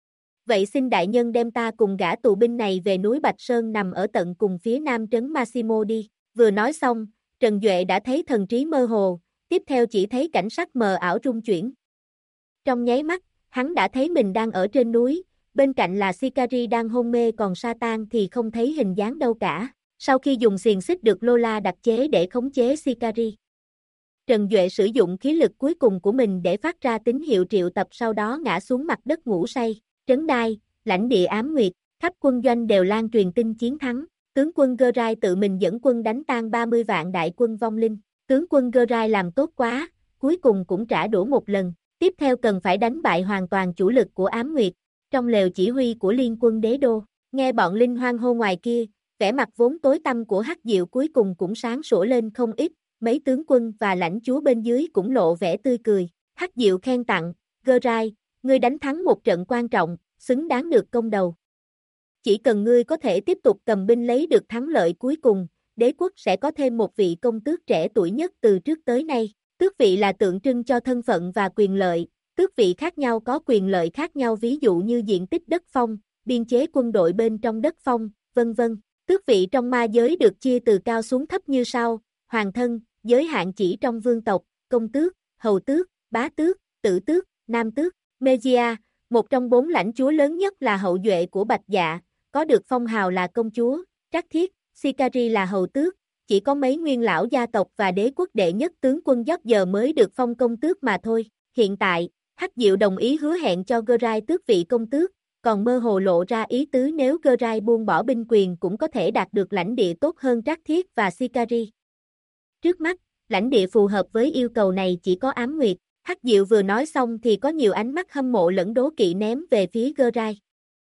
Vậy xin đại nhân đem ta cùng gã tù binh này về núi Bạch Sơn nằm ở tận cùng phía nam trấn Massimo đi. Vừa nói xong, Trần Duệ đã thấy thần trí mơ hồ, tiếp theo chỉ thấy cảnh sắc mờ ảo rung chuyển. Trong nháy mắt, hắn đã thấy mình đang ở trên núi, bên cạnh là Sikari đang hôn mê còn Satan thì không thấy hình dáng đâu cả. Sau khi dùng xiềng xích được Lola đặc chế để khống chế Sikari, Trần Duệ sử dụng khí lực cuối cùng của mình để phát ra tín hiệu triệu tập, sau đó ngã xuống mặt đất ngủ say. Trấn Đai, lãnh địa ám nguyệt, khắp quân doanh đều lan truyền tin chiến thắng. Tướng quân Gerai tự mình dẫn quân đánh tan 30 vạn đại quân vong linh. Tướng quân Gerai làm tốt quá, cuối cùng cũng trả đũa một lần. Tiếp theo cần phải đánh bại hoàn toàn chủ lực của ám nguyệt. Trong lều chỉ huy của liên quân đế đô, nghe bọn linh hoan hô ngoài kia, vẻ mặt vốn tối tăm của Hắc Diệu cuối cùng cũng sáng sủa lên không ít. Mấy tướng quân và lãnh chúa bên dưới cũng lộ vẻ tươi cười. Hắc Diệu khen tặng, Gerai, ngươi đánh thắng một trận quan trọng, xứng đáng được công đầu. Chỉ cần ngươi có thể tiếp tục cầm binh lấy được thắng lợi cuối cùng, đế quốc sẽ có thêm một vị công tước trẻ tuổi nhất từ trước tới nay. Tước vị là tượng trưng cho thân phận và quyền lợi, tước vị khác nhau có quyền lợi khác nhau, ví dụ như diện tích đất phong, biên chế quân đội bên trong đất phong, vân vân. Tước vị trong ma giới được chia từ cao xuống thấp như sau: hoàng thân, giới hạn chỉ trong vương tộc, công tước, hầu tước, bá tước, tử tước, nam tước. Megia, một trong 4 lãnh chúa lớn nhất là hậu duệ của Bạch Dạ, có được phong hào là công chúa. Trắc Thiết, Sikari là hầu tước, chỉ có mấy nguyên lão gia tộc và đế quốc đệ nhất tướng quân Giót giờ mới được phong công tước mà thôi. Hiện tại, Hắc Diệu đồng ý hứa hẹn cho Gerai tước vị công tước, còn mơ hồ lộ ra ý tứ nếu Gerai buông bỏ binh quyền cũng có thể đạt được lãnh địa tốt hơn Trắc Thiết và Sikari. Trước mắt, lãnh địa phù hợp với yêu cầu này chỉ có ám nguyệt. Hắc Diệu vừa nói xong thì có nhiều ánh mắt hâm mộ lẫn đố kỵ ném về phía Gerai.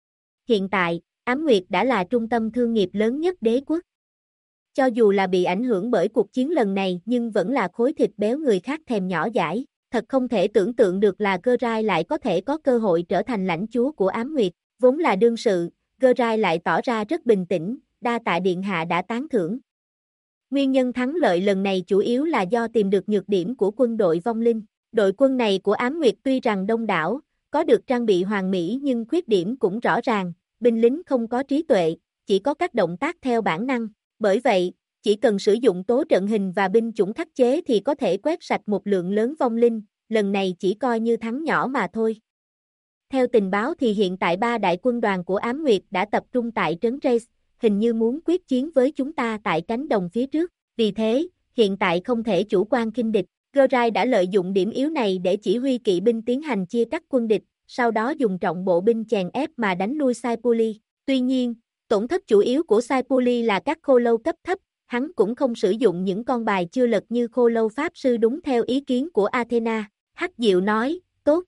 Hiện tại, ám nguyệt đã là trung tâm thương nghiệp lớn nhất đế quốc. Cho dù là bị ảnh hưởng bởi cuộc chiến lần này nhưng vẫn là khối thịt béo người khác thèm nhỏ dãi. Thật không thể tưởng tượng được là Gerai lại có thể có cơ hội trở thành lãnh chúa của ám nguyệt. Vốn là đương sự, Gerai lại tỏ ra rất bình tĩnh, đa tạ điện hạ đã tán thưởng. Nguyên nhân thắng lợi lần này chủ yếu là do tìm được nhược điểm của quân đội vong linh. Đội quân này của ám nguyệt tuy rằng đông đảo, có được trang bị hoàn mỹ nhưng khuyết điểm cũng rõ ràng, binh lính không có trí tuệ, chỉ có các động tác theo bản năng. Bởi vậy, chỉ cần sử dụng tố trận hình và binh chủng khắc chế thì có thể quét sạch một lượng lớn vong linh, lần này chỉ coi như thắng nhỏ mà thôi. Theo tình báo thì hiện tại 3 đại quân đoàn của ám nguyệt đã tập trung tại trấn Race, hình như muốn quyết chiến với chúng ta tại cánh đồng phía trước, vì thế, hiện tại không thể chủ quan khinh địch. Gerai đã lợi dụng điểm yếu này để chỉ huy kỵ binh tiến hành chia cắt quân địch, sau đó dùng trọng bộ binh chèn ép mà đánh lui Saipuli. Tuy nhiên, tổn thất chủ yếu của Saipuli là các khô lâu cấp thấp, hắn cũng không sử dụng những con bài chưa lật như khô lâu pháp sư đúng theo ý kiến của Athena. Hắc Diệu nói, tốt.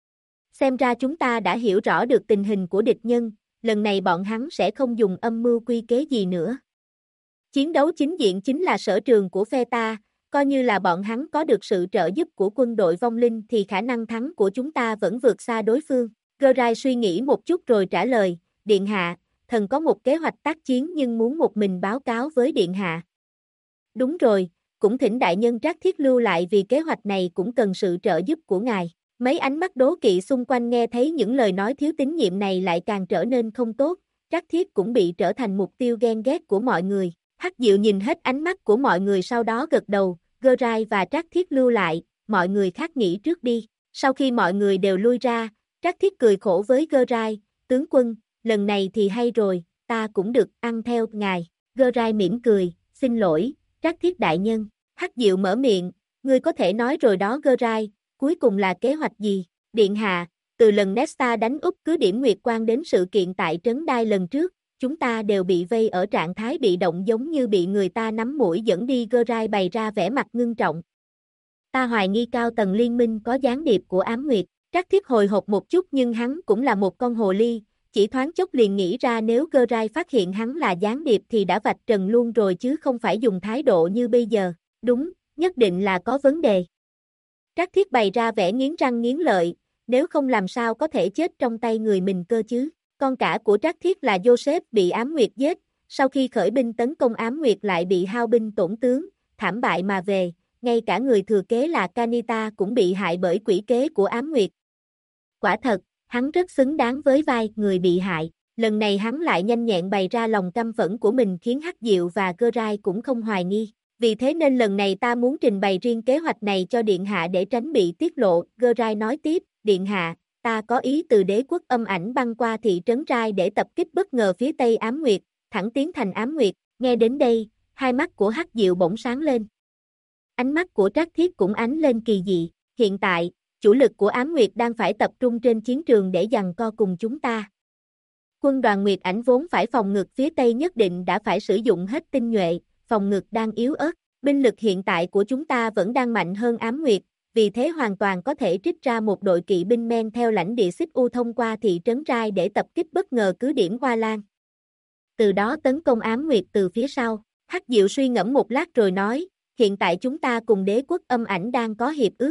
Xem ra chúng ta đã hiểu rõ được tình hình của địch nhân, lần này bọn hắn sẽ không dùng âm mưu quy kế gì nữa. Chiến đấu chính diện chính là sở trường của phe ta, coi như là bọn hắn có được sự trợ giúp của quân đội vong linh thì khả năng thắng của chúng ta vẫn vượt xa đối phương. Gerai suy nghĩ một chút rồi trả lời, Điện hạ, thần có một kế hoạch tác chiến nhưng muốn một mình báo cáo với Điện hạ. Đúng rồi, cũng thỉnh đại nhân Trác Thiết lưu lại vì kế hoạch này cũng cần sự trợ giúp của ngài. Mấy ánh mắt đố kỵ xung quanh nghe thấy những lời nói thiếu tín nhiệm này lại càng trở nên không tốt, Trác Thiết cũng bị trở thành mục tiêu ghen ghét của mọi người. Hắc Diệu nhìn hết ánh mắt của mọi người sau đó gật đầu, Gerai và Trác Thiết lưu lại, mọi người khác nghỉ trước đi. Sau khi mọi người đều lui ra, Trác Thiết cười khổ với Grai, tướng quân, lần này thì hay rồi, ta cũng được ăn theo ngài. Grai mỉm cười, xin lỗi, Trác Thiết đại nhân. Hắc Diệu mở miệng, ngươi có thể nói rồi đó Grai, cuối cùng là kế hoạch gì? Điện hạ, từ lần Nesta đánh úp cứ điểm Nguyệt Quang đến sự kiện tại Trấn Đai lần trước, chúng ta đều bị vây ở trạng thái bị động giống như bị người ta nắm mũi dẫn đi. Grai bày ra vẻ mặt ngưng trọng. Ta hoài nghi cao tầng liên minh có gián điệp của Ám Nguyệt. Trác Thiết hồi hộp một chút nhưng hắn cũng là một con hồ ly, chỉ thoáng chốc liền nghĩ ra nếu Grai phát hiện hắn là gián điệp thì đã vạch trần luôn rồi chứ không phải dùng thái độ như bây giờ. Đúng, nhất định là có vấn đề. Trác Thiết bày ra vẻ nghiến răng nghiến lợi, nếu không làm sao có thể chết trong tay người mình cơ chứ. Con cả của Trác Thiết là Joseph bị Ám Nguyệt giết, sau khi khởi binh tấn công Ám Nguyệt lại bị hao binh tổn tướng, thảm bại mà về, ngay cả người thừa kế là Kanita cũng bị hại bởi quỷ kế của Ám Nguyệt. Quả thật, hắn rất xứng đáng với vai người bị hại, lần này hắn lại nhanh nhẹn bày ra lòng căm phẫn của mình khiến Hắc Diệu và Grai cũng không hoài nghi. Vì thế nên lần này ta muốn trình bày riêng kế hoạch này cho Điện Hạ để tránh bị tiết lộ. Grai nói tiếp, Điện Hạ, ta có ý từ đế quốc âm ảnh băng qua thị trấn Rai để tập kích bất ngờ phía tây Ám Nguyệt, thẳng tiến thành Ám Nguyệt. Nghe đến đây, hai mắt của Hắc Diệu bỗng sáng lên. Ánh mắt của Trác Thiết cũng ánh lên kỳ dị. Hiện tại, chủ lực của Ám Nguyệt đang phải tập trung trên chiến trường để giằng co cùng chúng ta. Quân đoàn Nguyệt ảnh vốn phải phòng ngự phía tây nhất định đã phải sử dụng hết tinh nhuệ, phòng ngự đang yếu ớt. Binh lực hiện tại của chúng ta vẫn đang mạnh hơn Ám Nguyệt, vì thế hoàn toàn có thể trích ra một đội kỵ binh men theo lãnh địa Xích U thông qua thị trấn Rai để tập kích bất ngờ cứ điểm Hoa Lan. Từ đó tấn công Ám Nguyệt từ phía sau. Hắc Diệu suy ngẫm một lát rồi nói, hiện tại chúng ta cùng đế quốc âm ảnh đang có hiệp ước.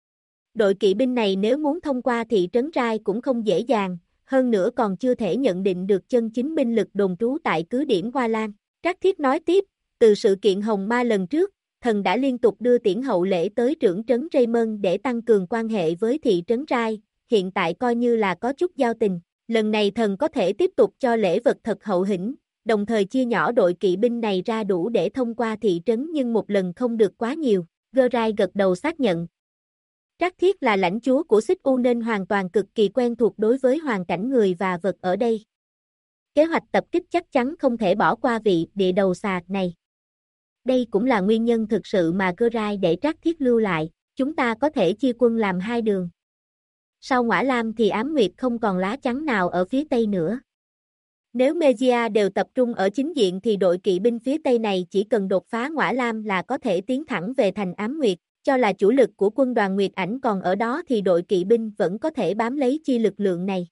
Đội kỵ binh này nếu muốn thông qua thị trấn Rai cũng không dễ dàng, hơn nữa còn chưa thể nhận định được chân chính binh lực đồn trú tại cứ điểm Hoa Lan. Trác Thiết nói tiếp, từ sự kiện Hồng Ma lần trước, thần đã liên tục đưa tiễn hậu lễ tới trưởng trấn Raymond để tăng cường quan hệ với thị trấn Rai, hiện tại coi như là có chút giao tình. Lần này thần có thể tiếp tục cho lễ vật thật hậu hĩnh, đồng thời chia nhỏ đội kỵ binh này ra đủ để thông qua thị trấn nhưng một lần không được quá nhiều. Grai gật đầu xác nhận. Trác Thiết là lãnh chúa của Xích U nên hoàn toàn cực kỳ quen thuộc đối với hoàn cảnh người và vật ở đây. Kế hoạch tập kích chắc chắn không thể bỏ qua vị địa đầu xà này. Đây cũng là nguyên nhân thực sự mà Grai để Trác Thiết lưu lại, chúng ta có thể chia quân làm hai đường. Sau Ngõa Lam thì Ám Nguyệt không còn lá chắn nào ở phía tây nữa. Nếu Megia đều tập trung ở chính diện thì đội kỵ binh phía tây này chỉ cần đột phá Ngõa Lam là có thể tiến thẳng về thành Ám Nguyệt, cho là chủ lực của quân đoàn Nguyệt ảnh còn ở đó thì đội kỵ binh vẫn có thể bám lấy chi lực lượng này.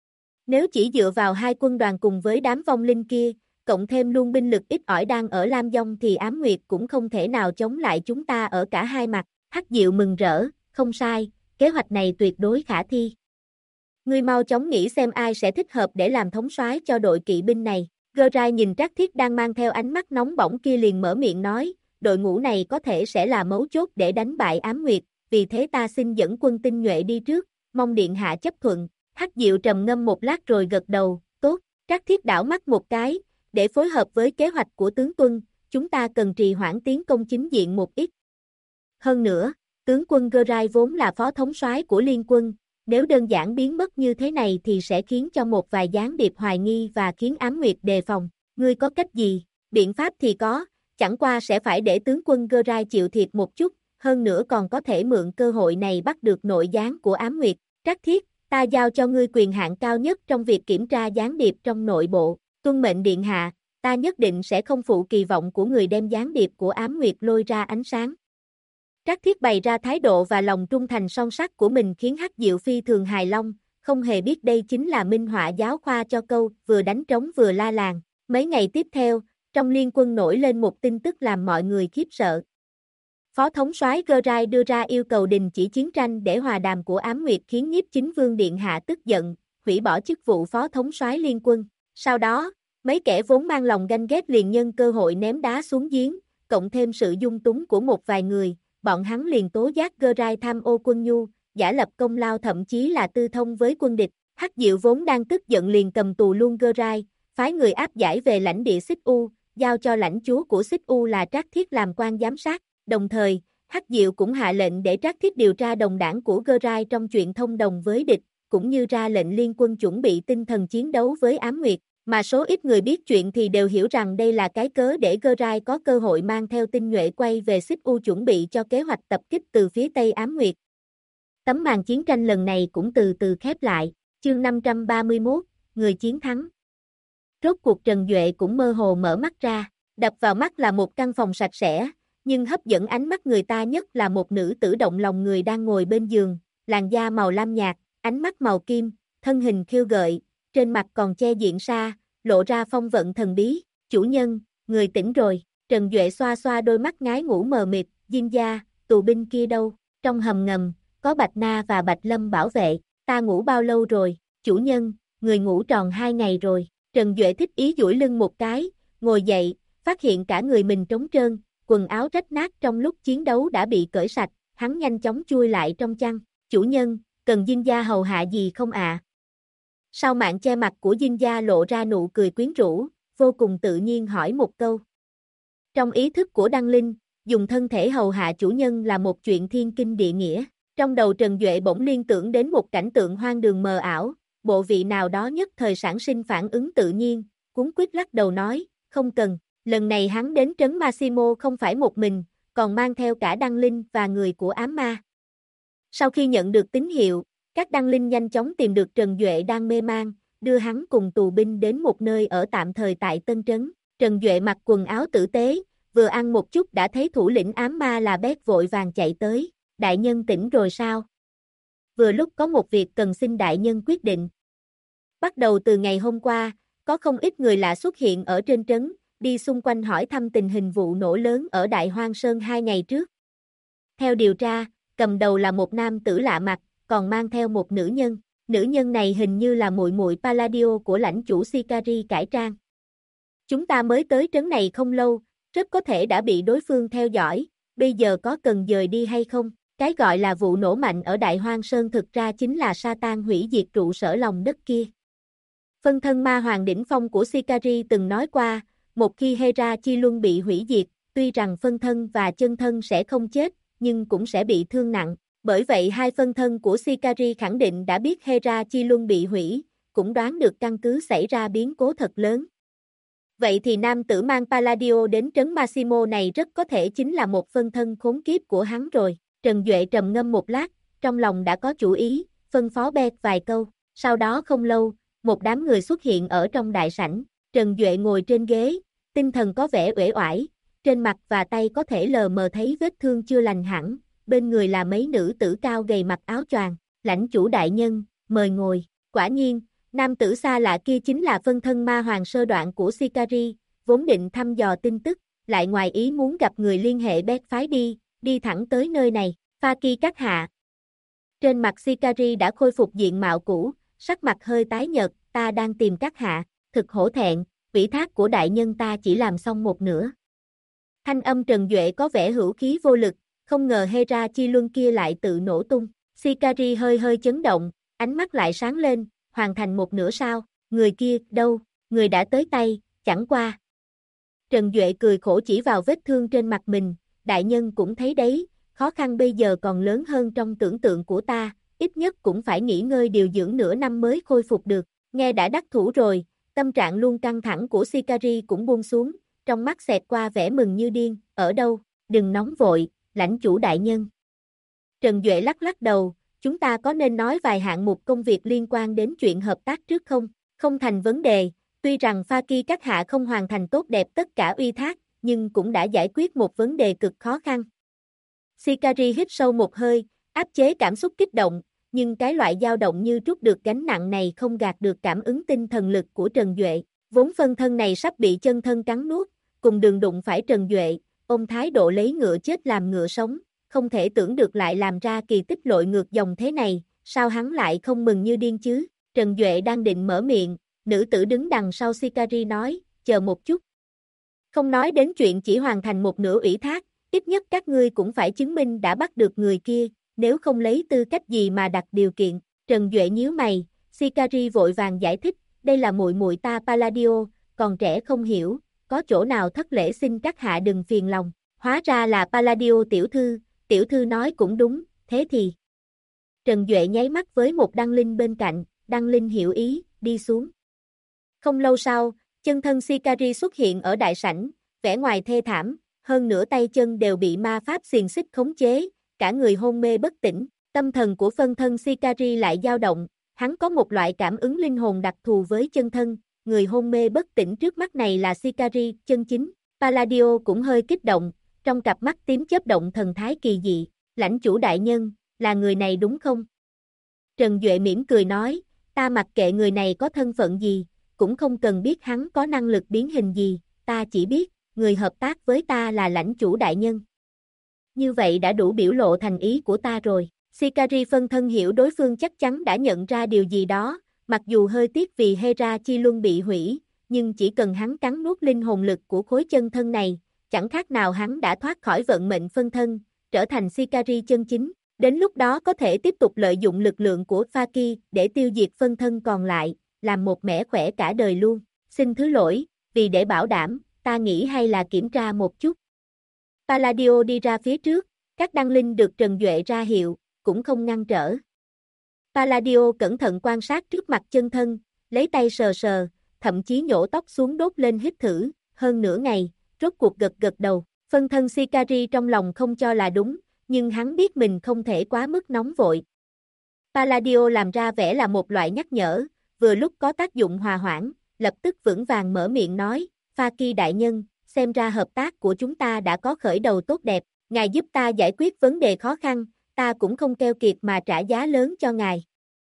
Nếu chỉ dựa vào hai quân đoàn cùng với đám vong linh kia, cộng thêm luôn binh lực ít ỏi đang ở Lam Dông thì Ám Nguyệt cũng không thể nào chống lại chúng ta ở cả hai mặt. Hắc Diệu mừng rỡ, không sai, kế hoạch này tuyệt đối khả thi. Ngươi mau chóng nghĩ xem ai sẽ thích hợp để làm thống soái cho đội kỵ binh này. Grai nhìn Trác Thiết đang mang theo ánh mắt nóng bỏng kia liền mở miệng nói, đội ngũ này có thể sẽ là mấu chốt để đánh bại Ám Nguyệt, vì thế ta xin dẫn quân tinh nhuệ đi trước, mong điện hạ chấp thuận. Hắc Diệu trầm ngâm một lát rồi gật đầu, tốt. Trác Thiết đảo mắt một cái, để phối hợp với kế hoạch của tướng quân, chúng ta cần trì hoãn tiến công chính diện một ít. Hơn nữa, tướng quân Grai vốn là phó thống soái của liên quân, nếu đơn giản biến mất như thế này thì sẽ khiến cho một vài gián điệp hoài nghi và khiến Ám Nguyệt đề phòng. Ngươi có cách gì? Biện pháp thì có, chẳng qua sẽ phải để tướng quân Grai chịu thiệt một chút, hơn nữa còn có thể mượn cơ hội này bắt được nội gián của Ám Nguyệt. Trác Thiết, ta giao cho ngươi quyền hạn cao nhất trong việc kiểm tra gián điệp trong nội bộ. Tuân mệnh điện hạ, ta nhất định sẽ không phụ kỳ vọng của người đem gián điệp của Ám Nguyệt lôi ra ánh sáng. Trác Thiết bày ra thái độ và lòng trung thành son sắt của mình khiến Hắc Diệu phi thường hài lòng, không hề biết đây chính là minh họa giáo khoa cho câu vừa đánh trống vừa la làng. Mấy ngày tiếp theo, trong liên quân nổi lên một tin tức làm mọi người khiếp sợ. Phó thống soái Grai đưa ra yêu cầu đình chỉ chiến tranh để hòa đàm của Ám Nguyệt khiến Nhiếp Chính Vương điện hạ tức giận, hủy bỏ chức vụ phó thống soái liên quân. Sau đó, mấy kẻ vốn mang lòng ganh ghét liền nhân cơ hội ném đá xuống giếng, cộng thêm sự dung túng của một vài người, bọn hắn liền tố giác Grai tham ô quân nhu, giả lập công lao thậm chí là tư thông với quân địch. Hắc Diệu vốn đang tức giận liền cầm tù luôn Grai, phái người áp giải về lãnh địa Xích U, giao cho lãnh chúa của Xích U là Trác Thiết làm quan giám sát, đồng thời, Hắc Diệu cũng hạ lệnh để Trác Thiết điều tra đồng đảng của Grai trong chuyện thông đồng với địch, cũng như ra lệnh liên quân chuẩn bị tinh thần chiến đấu với Ám Nguyệt, mà số ít người biết chuyện thì đều hiểu rằng đây là cái cớ để Grai có cơ hội mang theo tinh nhuệ quay về Xích U chuẩn bị cho kế hoạch tập kích từ phía Tây Ám Nguyệt. Tấm màn chiến tranh lần này cũng từ từ khép lại, chương 531, người chiến thắng. Rốt cuộc Trần Duệ cũng mơ hồ mở mắt ra, đập vào mắt là một căn phòng sạch sẽ, nhưng hấp dẫn ánh mắt người ta nhất là một nữ tử động lòng người đang ngồi bên giường, làn da màu lam nhạt, ánh mắt màu kim, thân hình khiêu gợi, trên mặt còn che diện sa, lộ ra phong vận thần bí. Chủ nhân, người tỉnh rồi. Trần Duệ xoa xoa đôi mắt ngái ngủ mờ mịt. Diêm gia, tù binh kia đâu? Trong hầm ngầm, có Bạch Na và Bạch Lâm bảo vệ. Ta ngủ bao lâu rồi? Chủ nhân, người ngủ tròn 2 ngày rồi. Trần Duệ thích ý duỗi lưng một cái, ngồi dậy, phát hiện cả người mình trống trơn, quần áo rách nát trong lúc chiến đấu đã bị cởi sạch, hắn nhanh chóng chui lại trong chăn. Chủ nhân, cần Diêm gia hầu hạ gì không ạ? Sau màn che mặt của Diêm gia lộ ra nụ cười quyến rũ, vô cùng tự nhiên hỏi một câu. Trong ý thức của Đăng Linh, dùng thân thể hầu hạ chủ nhân là một chuyện thiên kinh địa nghĩa. Trong đầu Trần Duệ bỗng liên tưởng đến một cảnh tượng hoang đường mờ ảo, bộ vị nào đó nhất thời sản sinh phản ứng tự nhiên, cuống quýt lắc đầu nói, không cần. Lần này hắn đến trấn Massimo không phải một mình, còn mang theo cả Đăng Linh và người của ám ma. Sau khi nhận được tín hiệu, các Đăng Linh nhanh chóng tìm được Trần Duệ đang mê man, đưa hắn cùng tù binh đến một nơi ở tạm thời tại Tân Trấn. Trần Duệ mặc quần áo tử tế, vừa ăn một chút đã thấy thủ lĩnh ám ma là Bét vội vàng chạy tới. Đại nhân tỉnh rồi sao? Vừa lúc có một việc cần xin đại nhân quyết định. Bắt đầu từ ngày hôm qua, có không ít người lạ xuất hiện ở trên trấn, đi xung quanh hỏi thăm tình hình vụ nổ lớn ở Đại Hoang Sơn 2 ngày trước. Theo điều tra, cầm đầu là một nam tử lạ mặt, còn mang theo một nữ nhân. Nữ nhân này hình như là muội muội Palladio của lãnh chủ Sicari cải trang. Chúng ta mới tới trấn này không lâu, rất có thể đã bị đối phương theo dõi, bây giờ có cần dời đi hay không? Cái gọi là vụ nổ mạnh ở Đại Hoang Sơn thực ra chính là Satan hủy diệt trụ sở lòng đất kia. Phân thân ma hoàng đỉnh phong của Sicari từng nói qua, một khi Hera Chi Luân bị hủy diệt, tuy rằng phân thân và chân thân sẽ không chết, nhưng cũng sẽ bị thương nặng. Bởi vậy hai phân thân của Sicari khẳng định đã biết Hera Chi Luân bị hủy, cũng đoán được căn cứ xảy ra biến cố thật lớn. Vậy thì nam tử mang Palladio đến trấn Massimo này rất có thể chính là một phân thân khốn kiếp của hắn rồi. Trần Duệ trầm ngâm một lát, trong lòng đã có chủ ý, phân phó Bét vài câu. Sau đó không lâu, một đám người xuất hiện ở trong đại sảnh. Trần Duệ ngồi trên ghế, tinh thần có vẻ uể oải, trên mặt và tay có thể lờ mờ thấy vết thương chưa lành hẳn. Bên người là mấy nữ tử cao gầy mặc áo choàng. Lãnh chủ đại nhân, mời ngồi. Quả nhiên, nam tử xa lạ kia chính là phân thân ma hoàng sơ đoạn của Sicari, vốn định thăm dò tin tức, lại ngoài ý muốn gặp người liên hệ Bét phái đi thẳng tới nơi này. Pha-ki các hạ. Trên mặt Sicari đã khôi phục diện mạo cũ, sắc mặt hơi tái nhợt, ta đang tìm các hạ, thực hổ thẹn, ủy thác của đại nhân ta chỉ làm xong một nửa. Thanh âm Trần Duệ có vẻ hữu khí vô lực, không ngờ Hera Chi Luân kia lại tự nổ tung. Sicari hơi chấn động, ánh mắt lại sáng lên, hoàn thành một nửa sao, người kia, đâu, người đã tới tay, chẳng qua. Trần Duệ cười khổ chỉ vào vết thương trên mặt mình, đại nhân cũng thấy đấy, khó khăn bây giờ còn lớn hơn trong tưởng tượng của ta, ít nhất cũng phải nghỉ ngơi điều dưỡng nửa năm mới khôi phục được. Nghe đã đắc thủ rồi, tâm trạng luôn căng thẳng của Sicari cũng buông xuống, trong mắt xẹt qua vẻ mừng như điên, ở đâu, đừng nóng vội, lãnh chủ đại nhân. Trần Duệ lắc đầu, chúng ta có nên nói vài hạng mục công việc liên quan đến chuyện hợp tác trước không? Không thành vấn đề, tuy rằng Pha-ki các hạ không hoàn thành tốt đẹp tất cả uy thác, nhưng cũng đã giải quyết một vấn đề cực khó khăn. Sicari hít sâu một hơi, áp chế cảm xúc kích động, nhưng cái loại dao động như trút được gánh nặng này không gạt được cảm ứng tinh thần lực của Trần Duệ. Vốn phân thân này sắp bị chân thân cắn nuốt, cùng đường đụng phải Trần Duệ, ôm thái độ lấy ngựa chết làm ngựa sống, không thể tưởng được lại làm ra kỳ tích lội ngược dòng thế này, sao hắn lại không mừng như điên chứ? Trần Duệ đang định mở miệng, nữ tử đứng đằng sau Sicari nói, chờ một chút. Không nói đến chuyện chỉ hoàn thành một nửa ủy thác, ít nhất các ngươi cũng phải chứng minh đã bắt được người kia, nếu không lấy tư cách gì mà đặt điều kiện. Trần Duệ nhíu mày, Sicari vội vàng giải thích, đây là muội muội ta Palladio, còn trẻ không hiểu, có chỗ nào thất lễ xin các hạ đừng phiền lòng. Hóa ra là Palladio tiểu tiểu thư nói cũng đúng, thế thì. Trần Duệ nháy mắt với một Đăng Linh bên cạnh, Đăng Linh hiểu ý, đi xuống. Không lâu sau, chân thân Sikari xuất hiện ở đại sảnh, vẻ ngoài thê thảm, hơn nửa tay chân đều bị ma pháp xiềng xích khống chế, cả người hôn mê bất tỉnh. Tâm thần của phân thân Sikari lại dao động, hắn có một loại cảm ứng linh hồn đặc thù với chân thân, người hôn mê bất tỉnh trước mắt này là Sikari chân chính. Palladio cũng hơi kích động, trong cặp mắt tím chớp động thần thái kỳ dị, lãnh chủ đại nhân, là người này đúng không? Trần Duệ mỉm cười nói, ta mặc kệ người này có thân phận gì, cũng không cần biết hắn có năng lực biến hình gì, ta chỉ biết, người hợp tác với ta là lãnh chủ đại nhân. Như vậy đã đủ biểu lộ thành ý của ta rồi. Sikari phân thân hiểu đối phương chắc chắn đã nhận ra điều gì đó, mặc dù hơi tiếc vì Hera Chi Luân bị hủy, nhưng chỉ cần hắn cắn nuốt linh hồn lực của khối chân thân này, chẳng khác nào hắn đã thoát khỏi vận mệnh phân thân, trở thành Sikari chân chính. Đến lúc đó có thể tiếp tục lợi dụng lực lượng của Faki để tiêu diệt phân thân còn lại, làm một mẻ khỏe cả đời luôn. Xin thứ lỗi, vì để bảo đảm, ta nghĩ hay là kiểm tra một chút. Palladio đi ra phía trước, các Đăng Linh được Trần Duệ ra hiệu, cũng không ngăn trở. Palladio cẩn thận quan sát trước mặt chân thân, lấy tay sờ sờ, thậm chí nhổ tóc xuống đốt lên hít thử, hơn nửa ngày, rốt cuộc gật gật đầu. Phân thân Sikari trong lòng không cho là đúng, nhưng hắn biết mình không thể quá mức nóng vội. Palladio làm ra vẻ là một loại nhắc nhở, vừa lúc có tác dụng hòa hoãn, lập tức vững vàng mở miệng nói, Faki đại nhân, xem ra hợp tác của chúng ta đã có khởi đầu tốt đẹp, ngài giúp ta giải quyết vấn đề khó khăn, ta cũng không keo kiệt mà trả giá lớn cho ngài.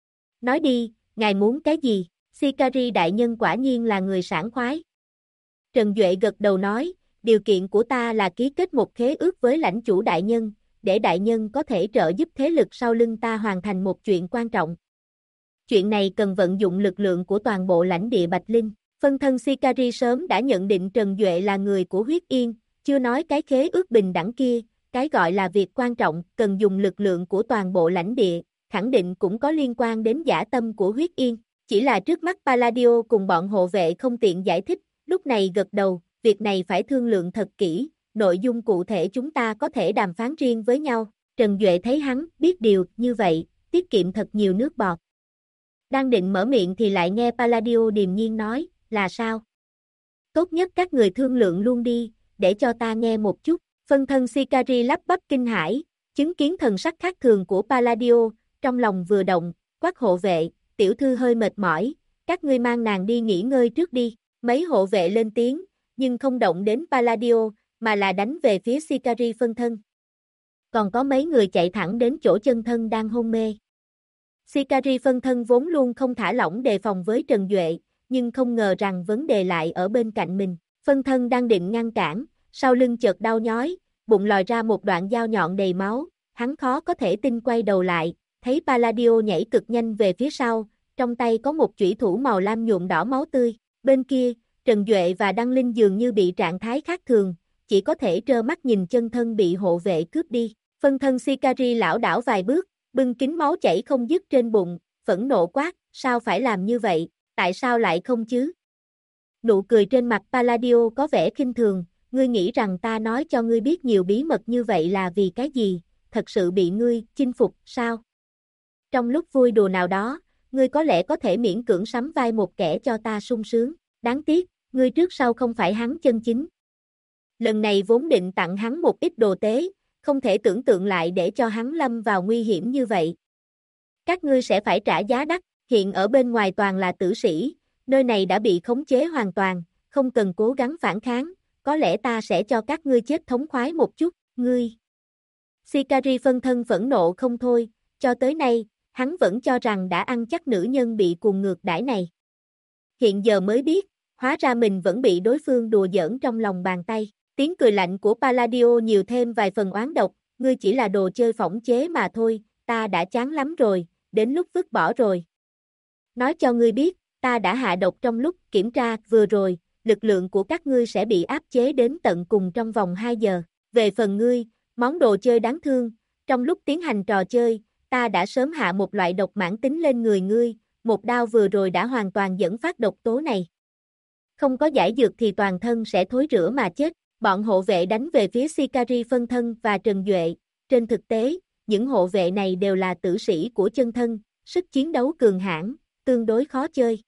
Nói đi, ngài muốn cái gì? Sikari đại nhân quả nhiên là người sảng khoái. Trần Duệ gật đầu nói, điều kiện của ta là ký kết một khế ước với lãnh chủ đại nhân, để đại nhân có thể trợ giúp thế lực sau lưng ta hoàn thành một chuyện quan trọng. Chuyện này cần vận dụng lực lượng của toàn bộ lãnh địa Bạch Linh. Phân thân Sikari sớm đã nhận định Trần Duệ là người của huyết yên, chưa nói cái khế ước bình đẳng kia, cái gọi là việc quan trọng cần dùng lực lượng của toàn bộ lãnh địa, khẳng định cũng có liên quan đến dã tâm của huyết yên. Chỉ là trước mắt Palladio cùng bọn hộ vệ không tiện giải thích, lúc này gật đầu, việc này phải thương lượng thật kỹ, nội dung cụ thể chúng ta có thể đàm phán riêng với nhau. Trần Duệ thấy hắn biết điều như vậy, tiết kiệm thật nhiều nước bọt. Đang định mở miệng thì lại nghe Palladio điềm nhiên nói, là sao? Tốt nhất các người thương lượng luôn đi, để cho ta nghe một chút. Phân thân Sikari lắp bắp kinh hãi, chứng kiến thần sắc khác thường của Palladio, trong lòng vừa động, quát hộ vệ, tiểu thư hơi mệt mỏi, các ngươi mang nàng đi nghỉ ngơi trước đi. Mấy hộ vệ lên tiếng, nhưng không động đến Palladio, mà là đánh về phía Sikari phân thân. Còn có mấy người chạy thẳng đến chỗ chân thân đang hôn mê. Sikari phân thân vốn luôn không thả lỏng đề phòng với Trần Duệ, nhưng không ngờ rằng vấn đề lại ở bên cạnh mình. Phân thân đang định ngăn cản, sau lưng chợt đau nhói, bụng lòi ra một đoạn dao nhọn đầy máu, hắn khó có thể tin quay đầu lại, thấy Palladio nhảy cực nhanh về phía sau, trong tay có một chủy thủ màu lam nhuộm đỏ máu tươi. Bên kia, Trần Duệ và Đăng Linh dường như bị trạng thái khác thường, chỉ có thể trơ mắt nhìn chân thân bị hộ vệ cướp đi. Phân thân Sikari lảo đảo vài bước, bưng kính máu chảy không dứt trên bụng, phẫn nộ quát, sao phải làm như vậy, tại sao lại không chứ? Nụ cười trên mặt Palladio có vẻ khinh thường, ngươi nghĩ rằng ta nói cho ngươi biết nhiều bí mật như vậy là vì cái gì, thật sự bị ngươi chinh phục, sao? Trong lúc vui đùa nào đó, ngươi có lẽ có thể miễn cưỡng sắm vai một kẻ cho ta sung sướng, đáng tiếc, ngươi trước sau không phải hắn chân chính. Lần này vốn định tặng hắn một ít đồ tế, không thể tưởng tượng lại để cho hắn lâm vào nguy hiểm như vậy. Các ngươi sẽ phải trả giá đắt, hiện ở bên ngoài toàn là tử sĩ, nơi này đã bị khống chế hoàn toàn, không cần cố gắng phản kháng, có lẽ ta sẽ cho các ngươi chết thống khoái một chút, ngươi. Sikari phân thân phẫn nộ không thôi, cho tới nay, hắn vẫn cho rằng đã ăn chắc nữ nhân bị cuồng ngược đãi này. Hiện giờ mới biết, hóa ra mình vẫn bị đối phương đùa giỡn trong lòng bàn tay. Tiếng cười lạnh của Palladio nhiều thêm vài phần oán độc, ngươi chỉ là đồ chơi phỏng chế mà thôi, ta đã chán lắm rồi, đến lúc vứt bỏ rồi. Nói cho ngươi biết, ta đã hạ độc trong lúc kiểm tra vừa rồi, lực lượng của các ngươi sẽ bị áp chế đến tận cùng trong vòng 2 giờ. Về phần ngươi, món đồ chơi đáng thương, trong lúc tiến hành trò chơi, ta đã sớm hạ một loại độc mãn tính lên người ngươi, một đao vừa rồi đã hoàn toàn dẫn phát độc tố này. Không có giải dược thì toàn thân sẽ thối rữa mà chết. Bọn hộ vệ đánh về phía Sikari phân thân và Trần Duệ, trên thực tế, những hộ vệ này đều là tử sĩ của chân thân, sức chiến đấu cường hãn, tương đối khó chơi.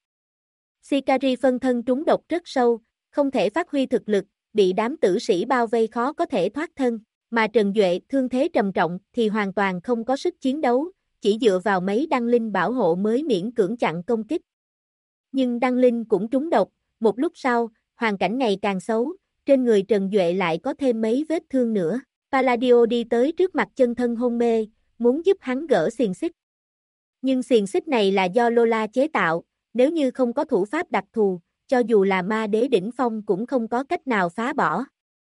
Shikari phân thân trúng độc rất sâu, không thể phát huy thực lực, bị đám tử sĩ bao vây khó có thể thoát thân, mà Trần Duệ thương thế trầm trọng thì hoàn toàn không có sức chiến đấu, chỉ dựa vào mấy đăng linh bảo hộ mới miễn cưỡng chặn công kích. Nhưng đăng linh cũng trúng độc, một lúc sau, hoàn cảnh ngày càng xấu, trên người Trần Duệ lại có thêm mấy vết thương nữa. Palladio đi tới trước mặt chân thân hôn mê, muốn giúp hắn gỡ xiềng xích. Nhưng xiềng xích này là do Lola chế tạo, nếu như không có thủ pháp đặc thù, cho dù là ma đế đỉnh phong cũng không có cách nào phá bỏ.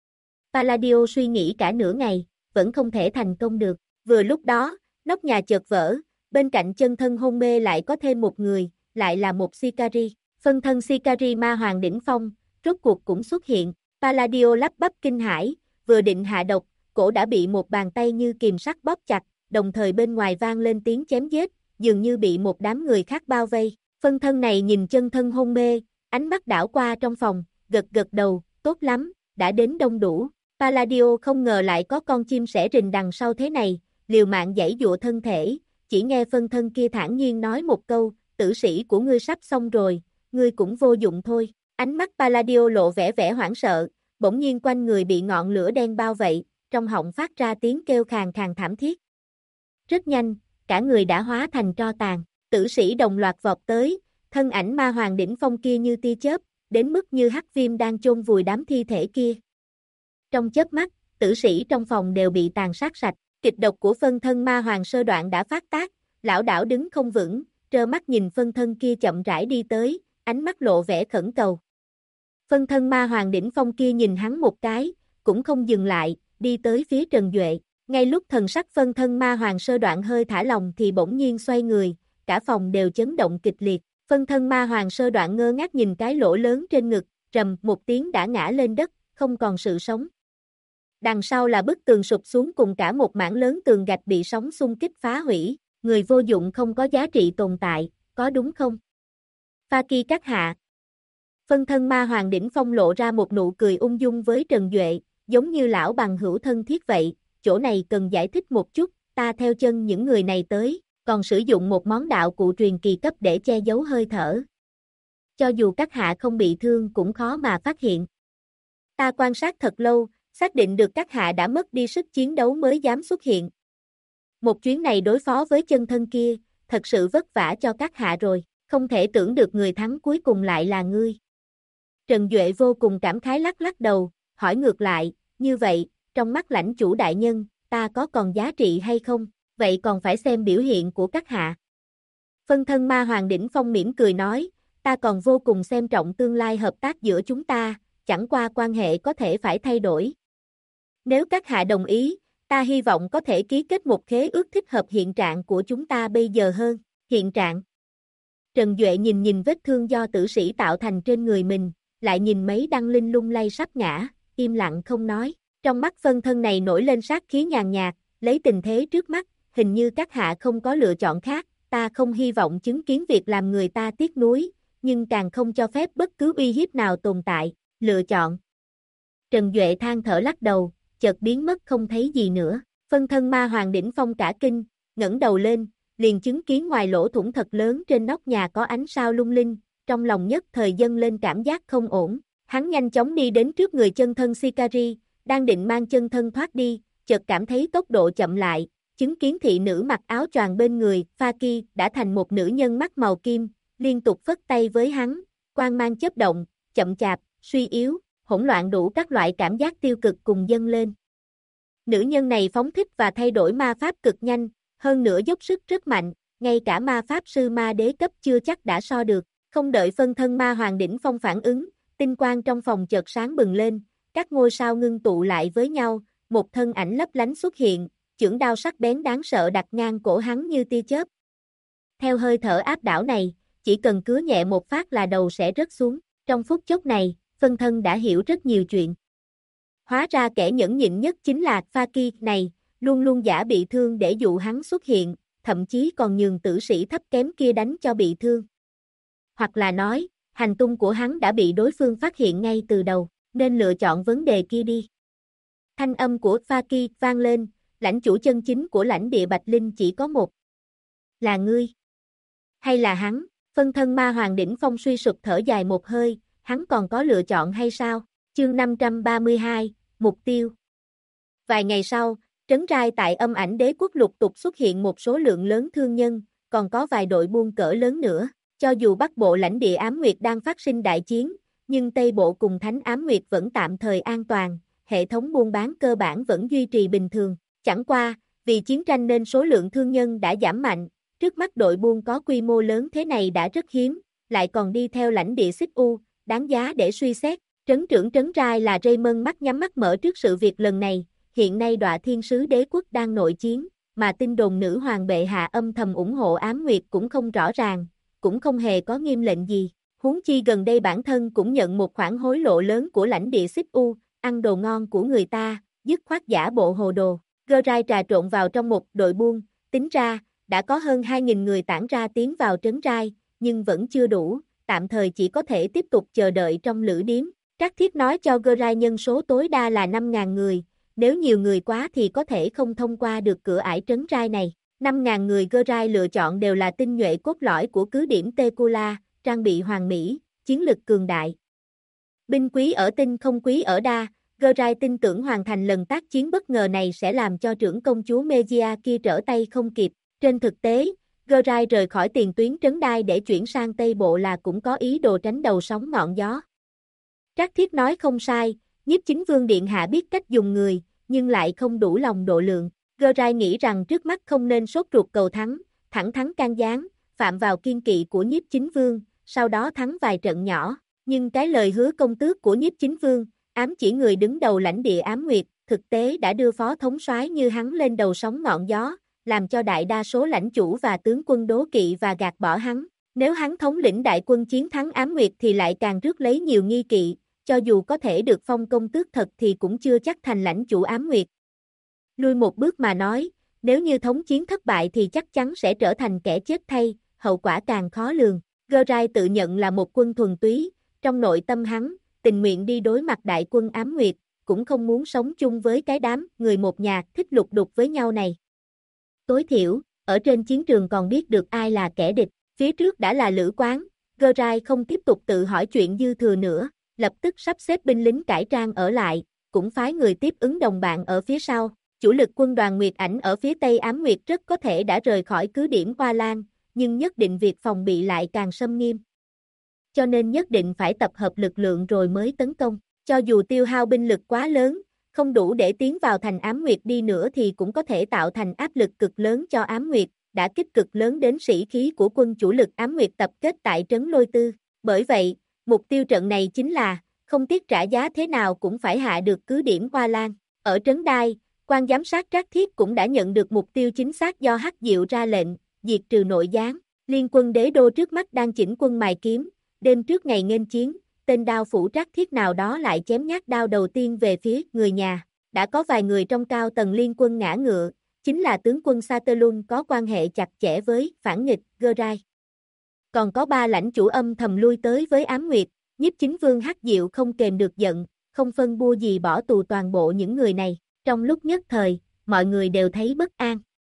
Palladio suy nghĩ cả nửa ngày, vẫn không thể thành công được. Vừa lúc đó, nóc nhà chợt vỡ, bên cạnh chân thân hôn mê lại có thêm một người, lại là một Shikari. Phân thân Shikari ma hoàng đỉnh phong, rốt cuộc cũng xuất hiện. Palladio lắp bắp kinh hãi, vừa định hạ độc, cổ đã bị một bàn tay như kìm sắt bóp chặt, đồng thời bên ngoài vang lên tiếng chém giết, dường như bị một đám người khác bao vây. Phân thân này nhìn chân thân hôn mê, ánh mắt đảo qua trong phòng, gật gật đầu, tốt lắm, đã đến đông đủ. Palladio không ngờ lại có con chim sẻ rình đằng sau thế này, liều mạng giãy giụa thân thể, chỉ nghe phân thân kia thản nhiên nói một câu, tử sĩ của ngươi sắp xong rồi, ngươi cũng vô dụng thôi. Ánh mắt Palladio lộ vẻ hoảng sợ, bỗng nhiên quanh người bị ngọn lửa đen bao vây, trong họng phát ra tiếng kêu khàn khàn thảm thiết. Rất nhanh, cả người đã hóa thành tro tàn, tử sĩ đồng loạt vọt tới, thân ảnh ma hoàng đỉnh phong kia như tia chớp, đến mức như hắc viêm đang chôn vùi đám thi thể kia. Trong chớp mắt, tử sĩ trong phòng đều bị tàn sát sạch, kịch độc của phân thân ma hoàng sơ đoạn đã phát tác, lão đảo đứng không vững, trơ mắt nhìn phân thân kia chậm rãi đi tới, ánh mắt lộ vẻ khẩn cầu. Phân thân ma hoàng đỉnh phong kia nhìn hắn một cái, cũng không dừng lại, đi tới phía Trần Duệ. Ngay lúc thần sắc phân thân ma hoàng sơ đoạn hơi thả lòng thì bỗng nhiên xoay người, cả phòng đều chấn động kịch liệt. Phân thân ma hoàng sơ đoạn ngơ ngác nhìn cái lỗ lớn trên ngực, rầm một tiếng đã ngã lên đất, không còn sự sống. Đằng sau là bức tường sụp xuống cùng cả một mảng lớn tường gạch bị sóng xung kích phá hủy, người vô dụng không có giá trị tồn tại, có đúng không? Pha-ki các hạ. Phân thân ma hoàng đỉnh phong lộ ra một nụ cười ung dung với Trần Duệ, giống như lão bằng hữu thân thiết vậy, chỗ này cần giải thích một chút, ta theo chân những người này tới, còn sử dụng một món đạo cụ truyền kỳ cấp để che giấu hơi thở. Cho dù các hạ không bị thương cũng khó mà phát hiện. Ta quan sát thật lâu, xác định được các hạ đã mất đi sức chiến đấu mới dám xuất hiện. Một chuyến này đối phó với chân thân kia, thật sự vất vả cho các hạ rồi, không thể tưởng được người thắng cuối cùng lại là ngươi. Trần Duệ vô cùng cảm khái lắc lắc đầu, hỏi ngược lại, như vậy, trong mắt lãnh chủ đại nhân, ta có còn giá trị hay không, vậy còn phải xem biểu hiện của các hạ. Phân thân ma hoàng đỉnh phong mỉm cười nói, ta còn vô cùng xem trọng tương lai hợp tác giữa chúng ta, chẳng qua quan hệ có thể phải thay đổi. Nếu các hạ đồng ý, ta hy vọng có thể ký kết một khế ước thích hợp hiện trạng của chúng ta bây giờ hơn. Hiện trạng. Trần Duệ nhìn vết thương do tử sĩ tạo thành trên người mình, lại nhìn mấy đăng linh lung lay sắp ngã, im lặng không nói. Trong mắt phân thân này nổi lên sát khí nhàn nhạt, lấy tình thế trước mắt, hình như các hạ không có lựa chọn khác, ta không hy vọng chứng kiến việc làm người ta tiếc nuối, nhưng càng không cho phép bất cứ uy hiếp nào tồn tại, lựa chọn. Trần Duệ than thở lắc đầu, chợt biến mất không thấy gì nữa, phân thân ma hoàng đỉnh phong cả kinh, ngẩng đầu lên, liền chứng kiến ngoài lỗ thủng thật lớn trên nóc nhà có ánh sao lung linh, trong lòng nhất thời dâng lên cảm giác không ổn, hắn nhanh chóng đi đến trước người chân thân Shikari, đang định mang chân thân thoát đi, chợt cảm thấy tốc độ chậm lại, chứng kiến thị nữ mặc áo choàng bên người, Pha-ki, đã thành một nữ nhân mắt màu kim, liên tục phất tay với hắn, quang mang chớp động, chậm chạp, suy yếu, hỗn loạn đủ các loại cảm giác tiêu cực cùng dâng lên. Nữ nhân này phóng thích và thay đổi ma pháp cực nhanh, hơn nữa dốc sức rất mạnh, ngay cả ma pháp sư ma đế cấp chưa chắc đã so được, không đợi phân thân ma hoàng đỉnh phong phản ứng, tinh quang trong phòng chợt sáng bừng lên, các ngôi sao ngưng tụ lại với nhau, một thân ảnh lấp lánh xuất hiện, chưởng đao sắc bén đáng sợ đặt ngang cổ hắn như tia chớp. Theo hơi thở áp đảo này, chỉ cần cứa nhẹ một phát là đầu sẽ rớt xuống, trong phút chốc này, phân thân đã hiểu rất nhiều chuyện. Hóa ra kẻ nhẫn nhịn nhất chính là Pha-ki này, luôn luôn giả bị thương để dụ hắn xuất hiện, thậm chí còn nhường tử sĩ thấp kém kia đánh cho bị thương. Hoặc là nói, hành tung của hắn đã bị đối phương phát hiện ngay từ đầu, nên lựa chọn vấn đề kia đi. Thanh âm của Pha-ki vang lên, lãnh chủ chân chính của lãnh địa Bạch Linh chỉ có một. Là ngươi. Hay là hắn? Phân thân ma hoàng đỉnh phong suy sụp thở dài một hơi, hắn còn có lựa chọn hay sao? Chương 532, mục tiêu. Vài ngày sau, trấn Rai tại Âm Ảnh Đế quốc lục tục xuất hiện một số lượng lớn thương nhân, còn có vài đội buôn cỡ lớn nữa. Cho dù Bắc Bộ lãnh địa Ám Nguyệt đang phát sinh đại chiến, nhưng Tây Bộ cùng Thánh Ám Nguyệt vẫn tạm thời an toàn, hệ thống buôn bán cơ bản vẫn duy trì bình thường. Chẳng qua, vì chiến tranh nên số lượng thương nhân đã giảm mạnh, trước mắt đội buôn có quy mô lớn thế này đã rất hiếm, lại còn đi theo lãnh địa Xích U, đáng giá để suy xét. Trấn trưởng Trấn Rai là Raymond mắt nhắm mắt mở trước sự việc lần này, hiện nay Đọa Thiên Sứ Đế quốc đang nội chiến, mà tin đồn nữ hoàng bệ hạ âm thầm ủng hộ Ám Nguyệt cũng không rõ ràng, cũng không hề có nghiêm lệnh gì. Huống chi gần đây bản thân cũng nhận một khoản hối lộ lớn của lãnh địa Xích U, ăn đồ ngon của người ta, dứt khoát giả bộ hồ đồ. Rai trà trộn vào trong một đội buôn, tính ra, đã có hơn 2.000 người tản ra tiến vào Trấn Rai, nhưng vẫn chưa đủ, tạm thời chỉ có thể tiếp tục chờ đợi trong lữ điếm. Trác Thiết nói cho Rai nhân số tối đa là 5.000 người, nếu nhiều người quá thì có thể không thông qua được cửa ải Trấn Rai này. 5.000 người Rai lựa chọn đều là tinh nhuệ cốt lõi của cứ điểm Tekula, trang bị hoàn mỹ, chiến lực cường đại. Binh quý ở tinh không quý ở đa, Rai tin tưởng hoàn thành lần tác chiến bất ngờ này sẽ làm cho trưởng công chúa Megia kia trở tay không kịp. Trên thực tế, Rai rời khỏi tiền tuyến Trấn Đai để chuyển sang Tây Bộ là cũng có ý đồ tránh đầu sóng ngọn gió. Trác Thiết nói không sai, Nhiếp Chính Vương Điện Hạ biết cách dùng người, nhưng lại không đủ lòng độ lượng. Rai nghĩ rằng trước mắt không nên sốt ruột cầu thắng, thẳng thắn can gián, phạm vào kiên kỵ của Nhiếp Chính Vương, sau đó thắng vài trận nhỏ. Nhưng cái lời hứa công tước của Nhiếp Chính Vương, ám chỉ người đứng đầu lãnh địa Ám Nguyệt, thực tế đã đưa phó thống soái như hắn lên đầu sóng ngọn gió, làm cho đại đa số lãnh chủ và tướng quân đố kỵ và gạt bỏ hắn. Nếu hắn thống lĩnh đại quân chiến thắng Ám Nguyệt thì lại càng rước lấy nhiều nghi kỵ, cho dù có thể được phong công tước thật thì cũng chưa chắc thành lãnh chủ Ám Nguyệt. Lui một bước mà nói, nếu như thống chiến thất bại thì chắc chắn sẽ trở thành kẻ chết thay, hậu quả càng khó lường. Rai tự nhận là một quân thuần túy, trong nội tâm hắn, tình nguyện đi đối mặt đại quân Ám Nguyệt, cũng không muốn sống chung với cái đám người một nhà thích lục đục với nhau này. Tối thiểu, ở trên chiến trường còn biết được ai là kẻ địch, phía trước đã là lữ quán, Rai không tiếp tục tự hỏi chuyện dư thừa nữa, lập tức sắp xếp binh lính cải trang ở lại, cũng phái người tiếp ứng đồng bạn ở phía sau. Chủ lực quân đoàn Nguyệt Ảnh ở phía Tây Ám Nguyệt rất có thể đã rời khỏi cứ điểm Hoa Lan, nhưng nhất định việc phòng bị lại càng xâm nghiêm. Cho nên nhất định phải tập hợp lực lượng rồi mới tấn công, cho dù tiêu hao binh lực quá lớn, không đủ để tiến vào thành Ám Nguyệt đi nữa thì cũng có thể tạo thành áp lực cực lớn cho Ám Nguyệt, đã kích cực lớn đến sĩ khí của quân chủ lực Ám Nguyệt tập kết tại trấn Lôi Tư. Bởi vậy, mục tiêu trận này chính là, không tiếc trả giá thế nào cũng phải hạ được cứ điểm Hoa Lan. Ở trấn Đai, quan giám sát Trác Thiết cũng đã nhận được mục tiêu chính xác do Hắc Diệu ra lệnh, diệt trừ nội gián. Liên quân đế đô trước mắt đang chỉnh quân mài kiếm, đêm trước ngày nghênh chiến, tên đao phủ Trác Thiết nào đó lại chém nhát đao đầu tiên về phía người nhà. Đã có vài người trong cao tầng liên quân ngã ngựa, chính là tướng quân Saterlun có quan hệ chặt chẽ với phản nghịch Rai. Còn có 3 lãnh chủ âm thầm lui tới với Ám Nguyệt, Nhiếp Chính Vương Hắc Diệu không kềm được giận, không phân bua gì bỏ tù toàn bộ những người này. Trong lúc nhất thời, mọi người đều thấy bất an.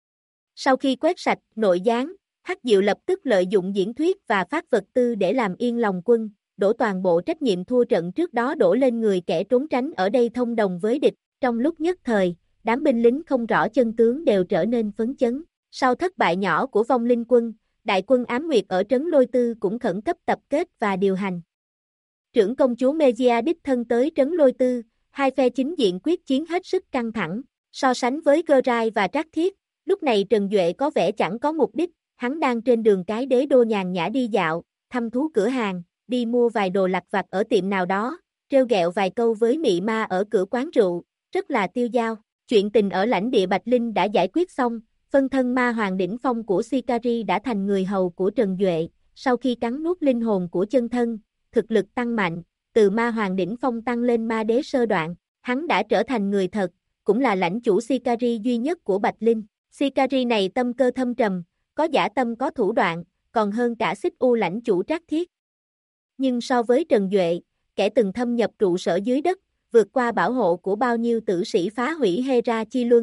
Sau khi quét sạch nội gián, Hắc Diệu lập tức lợi dụng diễn thuyết và phát vật tư để làm yên lòng quân, đổ toàn bộ trách nhiệm thua trận trước đó đổ lên người kẻ trốn tránh ở đây thông đồng với địch. Trong lúc nhất thời, đám binh lính không rõ chân tướng đều trở nên phấn chấn. Sau thất bại nhỏ của Vong Linh quân, đại quân Ám Nguyệt ở trấn Lôi Tư cũng khẩn cấp tập kết và điều hành. Trưởng công chúa Megia đích thân tới trấn Lôi Tư, hai phe chính diện quyết chiến hết sức căng thẳng. So sánh với Rai và Trác Thiết, lúc này Trần Duệ có vẻ chẳng có mục đích, hắn đang trên đường cái đế đô nhàn nhã đi dạo, thăm thú cửa hàng, đi mua vài đồ lặt vặt ở tiệm nào đó, trêu ghẹo vài câu với mị ma ở cửa quán rượu, rất là tiêu dao. Chuyện tình ở lãnh địa Bạch Linh đã giải quyết xong, phân thân ma hoàng đỉnh phong của Sikari đã thành người hầu của Trần Duệ, sau khi cắn nuốt linh hồn của chân thân, thực lực tăng mạnh, từ ma hoàng đỉnh phong tăng lên ma đế sơ đoạn, hắn đã trở thành người thật, cũng là lãnh chủ Sikari duy nhất của Bạch Linh. Sikari này tâm cơ thâm trầm, có dã tâm có thủ đoạn, còn hơn cả Xích U lãnh chủ Trác Thiết. Nhưng so với Trần Duệ, kẻ từng thâm nhập trụ sở dưới đất, vượt qua bảo hộ của bao nhiêu tử sĩ phá hủy Hera Chi Luân,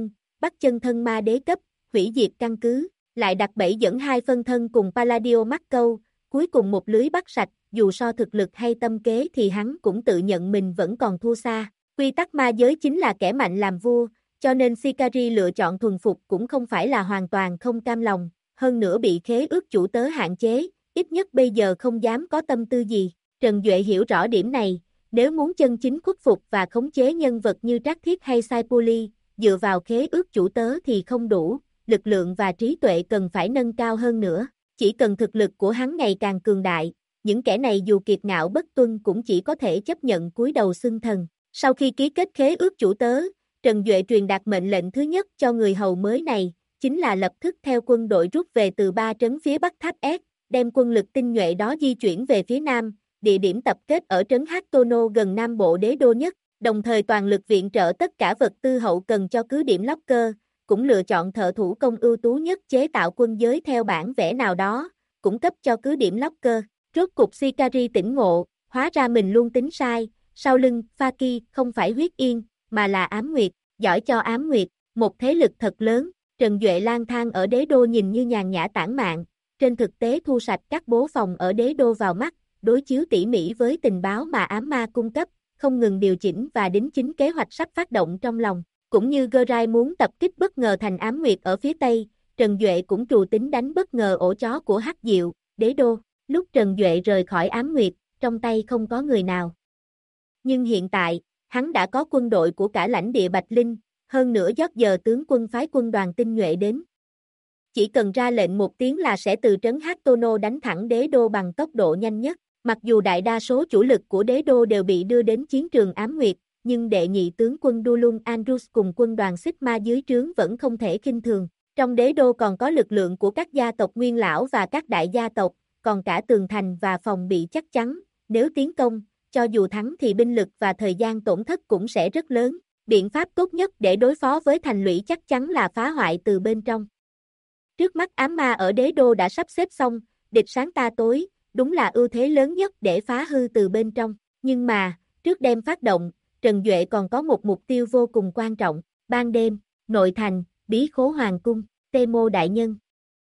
bắt chân thân ma đế cấp, hủy diệt căn cứ, lại đặt bẫy dẫn hai phân thân cùng Palladio mắc câu, cuối cùng một lưới bắt sạch, dù so thực lực hay tâm kế thì hắn cũng tự nhận mình vẫn còn thua xa. Quy tắc ma giới chính là kẻ mạnh làm vua, cho nên Sicari lựa chọn thuần phục cũng không phải là hoàn toàn không cam lòng, hơn nữa bị khế ước chủ tớ hạn chế, ít nhất bây giờ không dám có tâm tư gì. Trần Duệ hiểu rõ điểm này, nếu muốn chân chính khuất phục và khống chế nhân vật như Trác Thiết hay Sai Puli, dựa vào khế ước chủ tớ thì không đủ, lực lượng và trí tuệ cần phải nâng cao hơn nữa. Chỉ cần thực lực của hắn ngày càng cường đại, những kẻ này dù kiệt ngạo bất tuân cũng chỉ có thể chấp nhận cúi đầu xưng thần. Sau khi ký kết khế ước chủ tớ, Trần Duệ truyền đạt mệnh lệnh thứ nhất cho người hầu mới này, chính là lập tức theo quân đội rút về từ 3 trấn phía bắc tháp S, đem quân lực tinh nhuệ đó di chuyển về phía nam, địa điểm tập kết ở trấn Hatono gần nam bộ đế đô nhất, đồng thời toàn lực viện trợ tất cả vật tư hậu cần cho cứ điểm Locker, cũng lựa chọn thợ thủ công ưu tú nhất chế tạo quân giới theo bản vẽ nào đó, cung cấp cho cứ điểm Locker. Rốt cục Sicari tỉnh ngộ, hóa ra mình luôn tính sai, sau lưng Faki không phải huyết yên, mà là Ám Nguyệt, giỏi cho Ám Nguyệt, một thế lực thật lớn. Trần Duệ lang thang ở đế đô nhìn như nhàn nhã tản mạn, trên thực tế thu sạch các bố phòng ở đế đô vào mắt, đối chiếu tỉ mỉ với tình báo mà ám ma cung cấp, không ngừng điều chỉnh và đính chính kế hoạch sắp phát động trong lòng. Cũng như Gerai muốn tập kích bất ngờ thành Ám Nguyệt ở phía Tây, Trần Duệ cũng trù tính đánh bất ngờ ổ chó của Hắc Diệu, đế đô. Lúc Trần Duệ rời khỏi Ám Nguyệt, trong tay không có người nào. Nhưng hiện tại, hắn đã có quân đội của cả lãnh địa Bạch Linh, hơn nữa giờ tướng quân phái quân đoàn tinh nhuệ đến. Chỉ cần ra lệnh một tiếng là sẽ từ trấn Hatono đánh thẳng đế đô bằng tốc độ nhanh nhất. Mặc dù đại đa số chủ lực của đế đô đều bị đưa đến chiến trường Ám Nguyệt, nhưng đệ nhị tướng quân Dulun Andrus cùng quân đoàn Sigma dưới trướng vẫn không thể khinh thường. Trong đế đô còn có lực lượng của các gia tộc nguyên lão và các đại gia tộc, còn cả tường thành và phòng bị chắc chắn, nếu tiến công, cho dù thắng thì binh lực và thời gian tổn thất cũng sẽ rất lớn. Biện pháp tốt nhất để đối phó với thành lũy chắc chắn là phá hoại từ bên trong. Trước mắt ám ma ở đế đô đã sắp xếp xong, địch sáng ta tối, đúng là ưu thế lớn nhất để phá hư từ bên trong. Nhưng mà, trước đêm phát động, Trần Duệ còn có một mục tiêu vô cùng quan trọng. Ban đêm, nội thành, bí khố hoàng cung, Temo đại nhân.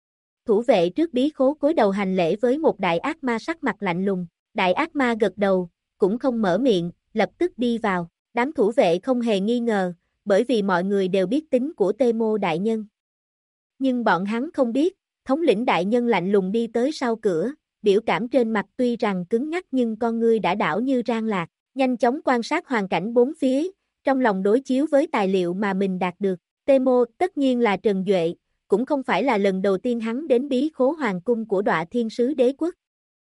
Thủ vệ trước bí khố cúi đầu hành lễ với một đại ác ma sắc mặt lạnh lùng. Đại ác ma gật đầu, cũng không mở miệng, lập tức đi vào. Đám thủ vệ không hề nghi ngờ, bởi vì mọi người đều biết tính của Temo đại nhân. Nhưng bọn hắn không biết, thống lĩnh đại nhân lạnh lùng đi tới sau cửa, biểu cảm trên mặt tuy rằng cứng ngắc nhưng con ngươi đã đảo như rang lạc, nhanh chóng quan sát hoàn cảnh bốn phía, trong lòng đối chiếu với tài liệu mà mình đạt được. Temo tất nhiên là Trần Duệ, cũng không phải là lần đầu tiên hắn đến bí khố hoàng cung của Đọa Thiên Sứ Đế Quốc.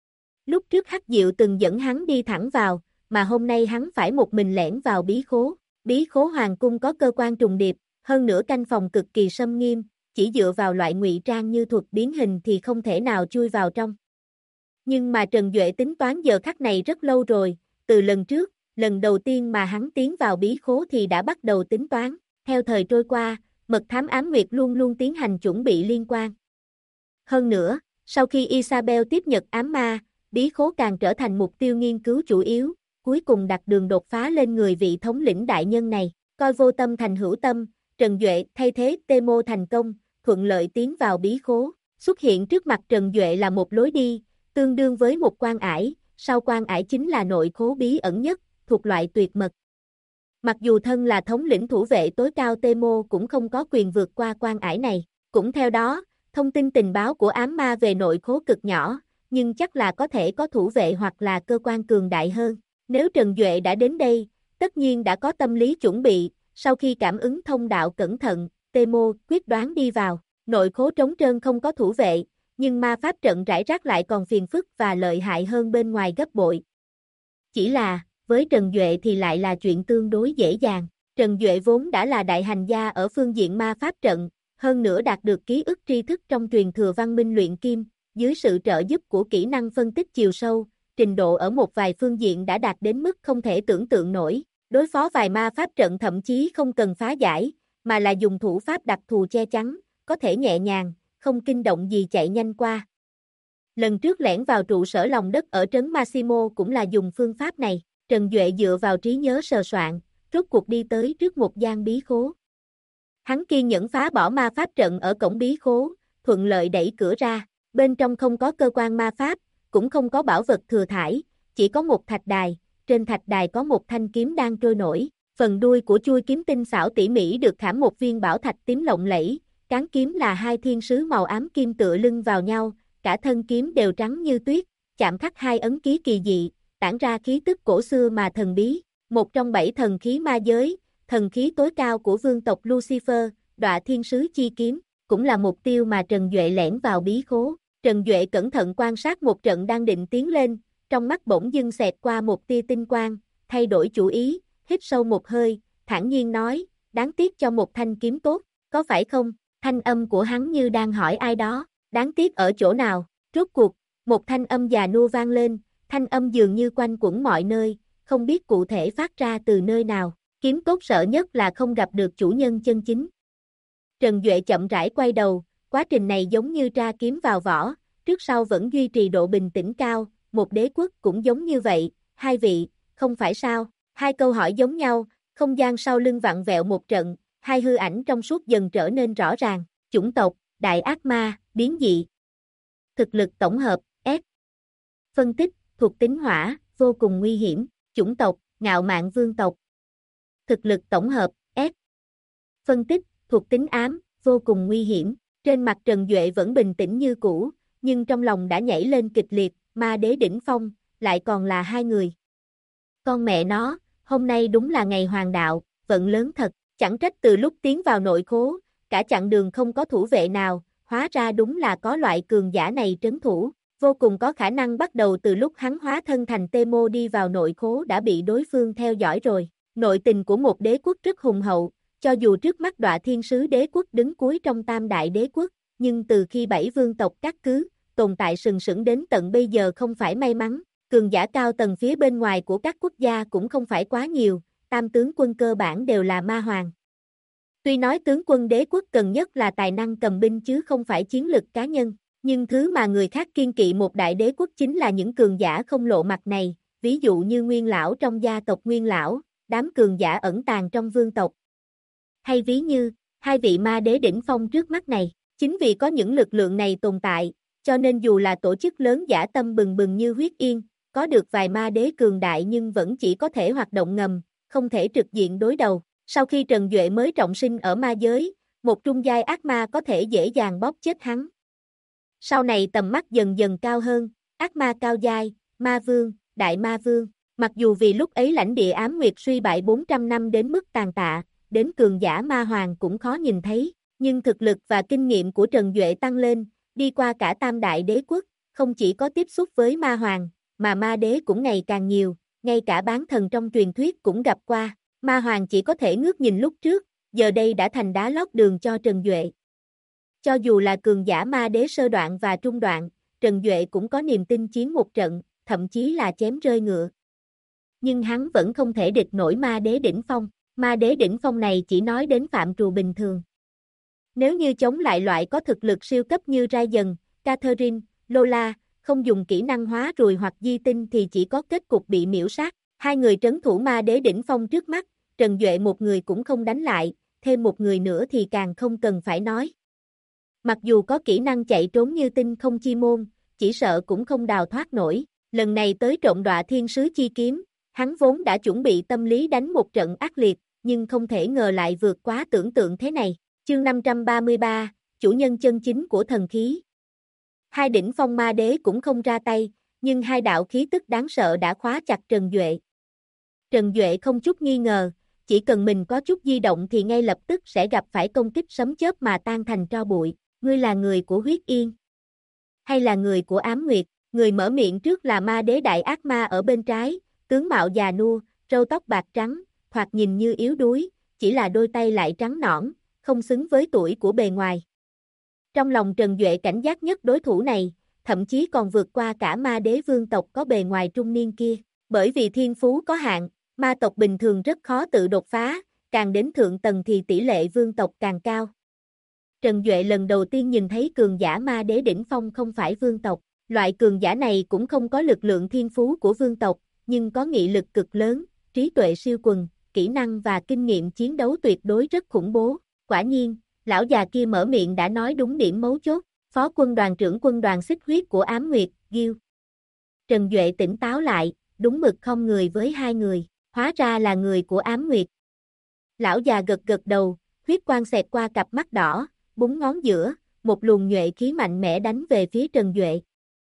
Lúc trước Hắc Diệu từng dẫn hắn đi thẳng vào, mà hôm nay hắn phải một mình lẻn vào bí khố. Bí khố hoàng cung có cơ quan trùng điệp, hơn nữa canh phòng cực kỳ sâm nghiêm, chỉ dựa vào loại ngụy trang như thuật biến hình thì không thể nào chui vào trong. Nhưng mà Trần Duệ tính toán giờ khắc này rất lâu rồi, từ lần trước, lần đầu tiên mà hắn tiến vào bí khố thì đã bắt đầu tính toán. Theo thời trôi qua, mật thám Ám Nguyệt luôn luôn tiến hành chuẩn bị liên quan. Hơn nữa, sau khi Isabel tiếp nhận ám ma, bí khố càng trở thành mục tiêu nghiên cứu chủ yếu, cuối cùng đặt đường đột phá lên người vị thống lĩnh đại nhân này. Coi vô tâm thành hữu tâm, Trần Duệ thay thế Temo thành công, thuận lợi tiến vào bí khố. Xuất hiện trước mặt Trần Duệ là một lối đi, tương đương với một quan ải, sau quan ải chính là nội khố bí ẩn nhất, thuộc loại tuyệt mật. Mặc dù thân là thống lĩnh thủ vệ tối cao Temo cũng không có quyền vượt qua quan ải này. Cũng theo đó, thông tin tình báo của ám ma về nội khố cực nhỏ, nhưng chắc là có thể có thủ vệ hoặc là cơ quan cường đại hơn. Nếu Trần Duệ đã đến đây, tất nhiên đã có tâm lý chuẩn bị, sau khi cảm ứng thông đạo cẩn thận, Temo quyết đoán đi vào. Nội khố trống trơn không có thủ vệ, nhưng ma pháp trận rải rác lại còn phiền phức và lợi hại hơn bên ngoài gấp bội. Chỉ là, với Trần Duệ thì lại là chuyện tương đối dễ dàng. Trần Duệ vốn đã là đại hành gia ở phương diện ma pháp trận, hơn nữa đạt được ký ức tri thức trong truyền thừa văn minh luyện kim, dưới sự trợ giúp của kỹ năng phân tích chiều sâu, trình độ ở một vài phương diện đã đạt đến mức không thể tưởng tượng nổi. Đối phó vài ma pháp trận thậm chí không cần phá giải, mà là dùng thủ pháp đặc thù che chắn, có thể nhẹ nhàng, không kinh động gì chạy nhanh qua. Lần trước lẻn vào trụ sở lòng đất ở trấn Massimo cũng là dùng phương pháp này. Trần Duệ dựa vào trí nhớ sờ soạn, rốt cuộc đi tới trước một gian bí khố. Hắn kiên nhẫn phá bỏ ma pháp trận ở cổng bí khố, thuận lợi đẩy cửa ra, bên trong không có cơ quan ma pháp, cũng không có bảo vật thừa thãi, chỉ có một thạch đài, trên thạch đài có một thanh kiếm đang trôi nổi, phần đuôi của chuôi kiếm tinh xảo tỉ mỉ được khảm một viên bảo thạch tím lộng lẫy, cán kiếm là hai thiên sứ màu ám kim tựa lưng vào nhau, cả thân kiếm đều trắng như tuyết, chạm khắc hai ấn ký kỳ dị, tản ra khí tức cổ xưa mà thần bí, một trong 7 thần khí ma giới, thần khí tối cao của vương tộc Lucifer, Đọa Thiên Sứ Chi Kiếm, cũng là mục tiêu mà Trần Duệ lẻn vào bí khố. Trần Duệ cẩn thận quan sát một trận đang định tiến lên, trong mắt bỗng dưng xẹt qua một tia tinh quang, thay đổi chủ ý, hít sâu một hơi, thản nhiên nói, đáng tiếc cho một thanh kiếm tốt, có phải không? Thanh âm của hắn như đang hỏi ai đó, đáng tiếc ở chỗ nào? Rốt cuộc, một thanh âm già nua vang lên, thanh âm dường như quanh quẩn mọi nơi, không biết cụ thể phát ra từ nơi nào. Kiếm tốt sợ nhất là không gặp được chủ nhân chân chính. Trần Duệ chậm rãi quay đầu, quá trình này giống như tra kiếm vào vỏ, trước sau vẫn duy trì độ bình tĩnh cao, một đế quốc cũng giống như vậy, hai vị, không phải sao? Hai câu hỏi giống nhau, không gian sau lưng vặn vẹo một trận, hai hư ảnh trong suốt dần trở nên rõ ràng, chủng tộc, đại ác ma, biến dị. Thực lực tổng hợp, S. Phân tích, thuộc tính hỏa, vô cùng nguy hiểm, chủng tộc, ngạo mạn vương tộc. Thực lực tổng hợp, S. Phân tích, thuộc tính ám, vô cùng nguy hiểm. Trên mặt Trần Duệ vẫn bình tĩnh như cũ, nhưng trong lòng đã nhảy lên kịch liệt, ma đế đỉnh phong, lại còn là hai người. Con mẹ nó, hôm nay đúng là ngày hoàng đạo, vận lớn thật, chẳng trách từ lúc tiến vào nội khố, cả chặng đường không có thủ vệ nào, hóa ra đúng là có loại cường giả này trấn thủ, vô cùng có khả năng bắt đầu từ lúc hắn hóa thân thành Temo đi vào nội khố đã bị đối phương theo dõi rồi. Nội tình của một đế quốc rất hùng hậu, cho dù trước mắt Đọa Thiên Sứ đế quốc đứng cuối trong tam đại đế quốc, nhưng từ khi 7 vương tộc cát cứ, tồn tại sừng sững đến tận bây giờ không phải may mắn, cường giả cao tầng phía bên ngoài của các quốc gia cũng không phải quá nhiều, tam tướng quân cơ bản đều là ma hoàng. Tuy nói tướng quân đế quốc cần nhất là tài năng cầm binh chứ không phải chiến lực cá nhân, nhưng thứ mà người khác kiêng kỵ một đại đế quốc chính là những cường giả không lộ mặt này, ví dụ như Nguyên Lão trong gia tộc Nguyên Lão, đám cường giả ẩn tàng trong vương tộc. Hay ví như, hai vị ma đế đỉnh phong trước mắt này, chính vì có những lực lượng này tồn tại, cho nên dù là tổ chức lớn dã tâm bừng bừng như Huyết Yên, có được vài ma đế cường đại nhưng vẫn chỉ có thể hoạt động ngầm, không thể trực diện đối đầu. Sau khi Trần Duệ mới trọng sinh ở ma giới, một trung giai ác ma có thể dễ dàng bóp chết hắn. Sau này tầm mắt dần dần cao hơn, ác ma cao giai, ma vương, đại ma vương, mặc dù vì lúc ấy lãnh địa ám nguyệt suy bại 400 năm đến mức tàn tạ, đến cường giả ma hoàng cũng khó nhìn thấy, nhưng thực lực và kinh nghiệm của Trần Duệ tăng lên, đi qua cả tam đại đế quốc, không chỉ có tiếp xúc với ma hoàng, mà ma đế cũng ngày càng nhiều, ngay cả bán thần trong truyền thuyết cũng gặp qua, ma hoàng chỉ có thể ngước nhìn lúc trước, giờ đây đã thành đá lót đường cho Trần Duệ. Cho dù là cường giả ma đế sơ đoạn và trung đoạn, Trần Duệ cũng có niềm tin chiến một trận, thậm chí là chém rơi ngựa. Nhưng hắn vẫn không thể địch nổi ma đế đỉnh phong. Ma đế đỉnh phong này chỉ nói đến phạm trù bình thường. Nếu như chống lại loại có thực lực siêu cấp như Raiden, Catherine, Lola, không dùng kỹ năng hóa rùi hoặc di tinh thì chỉ có kết cục bị miễu sát. Hai người trấn thủ ma đế đỉnh phong trước mắt, Trần Duệ một người cũng không đánh lại, thêm một người nữa thì càng không cần phải nói. Mặc dù có kỹ năng chạy trốn như tinh không chi môn, chỉ sợ cũng không đào thoát nổi. Lần này tới trộm Đọa Thiên Sứ chi kiếm, hắn vốn đã chuẩn bị tâm lý đánh một trận ác liệt, nhưng không thể ngờ lại vượt quá tưởng tượng thế này. Chương 533, chủ nhân chân chính của thần khí. Hai đỉnh phong ma đế cũng không ra tay, nhưng hai đạo khí tức đáng sợ đã khóa chặt Trần Duệ. Trần Duệ không chút nghi ngờ, chỉ cần mình có chút di động thì ngay lập tức sẽ gặp phải công kích sấm chớp mà tan thành tro bụi. Ngươi là người của Huyết Yên, hay là người của Ám Nguyệt? Người mở miệng trước là ma đế đại ác ma ở bên trái, tướng mạo già nua, râu tóc bạc trắng, thoạt nhìn như yếu đuối, chỉ là đôi tay lại trắng nõn, không xứng với tuổi của bề ngoài. Trong lòng Trần Duệ cảnh giác nhất đối thủ này, thậm chí còn vượt qua cả ma đế vương tộc có bề ngoài trung niên kia, bởi vì thiên phú có hạn, ma tộc bình thường rất khó tự đột phá, càng đến thượng tầng thì tỷ lệ vương tộc càng cao. Trần Duệ lần đầu tiên nhìn thấy cường giả ma đế đỉnh phong không phải vương tộc, loại cường giả này cũng không có lực lượng thiên phú của vương tộc, nhưng có nghị lực cực lớn, trí tuệ siêu quần, kỹ năng và kinh nghiệm chiến đấu tuyệt đối rất khủng bố. Quả nhiên, lão già kia mở miệng đã nói đúng điểm mấu chốt, phó quân đoàn trưởng quân đoàn xích huyết của Ám Nguyệt, Gil. Trần Duệ tỉnh táo lại, đúng mực không người với hai người, hóa ra là người của Ám Nguyệt. Lão già gật gật đầu, huyết quang xẹt qua cặp mắt đỏ, búng ngón giữa, một luồng nhuệ khí mạnh mẽ đánh về phía Trần Duệ.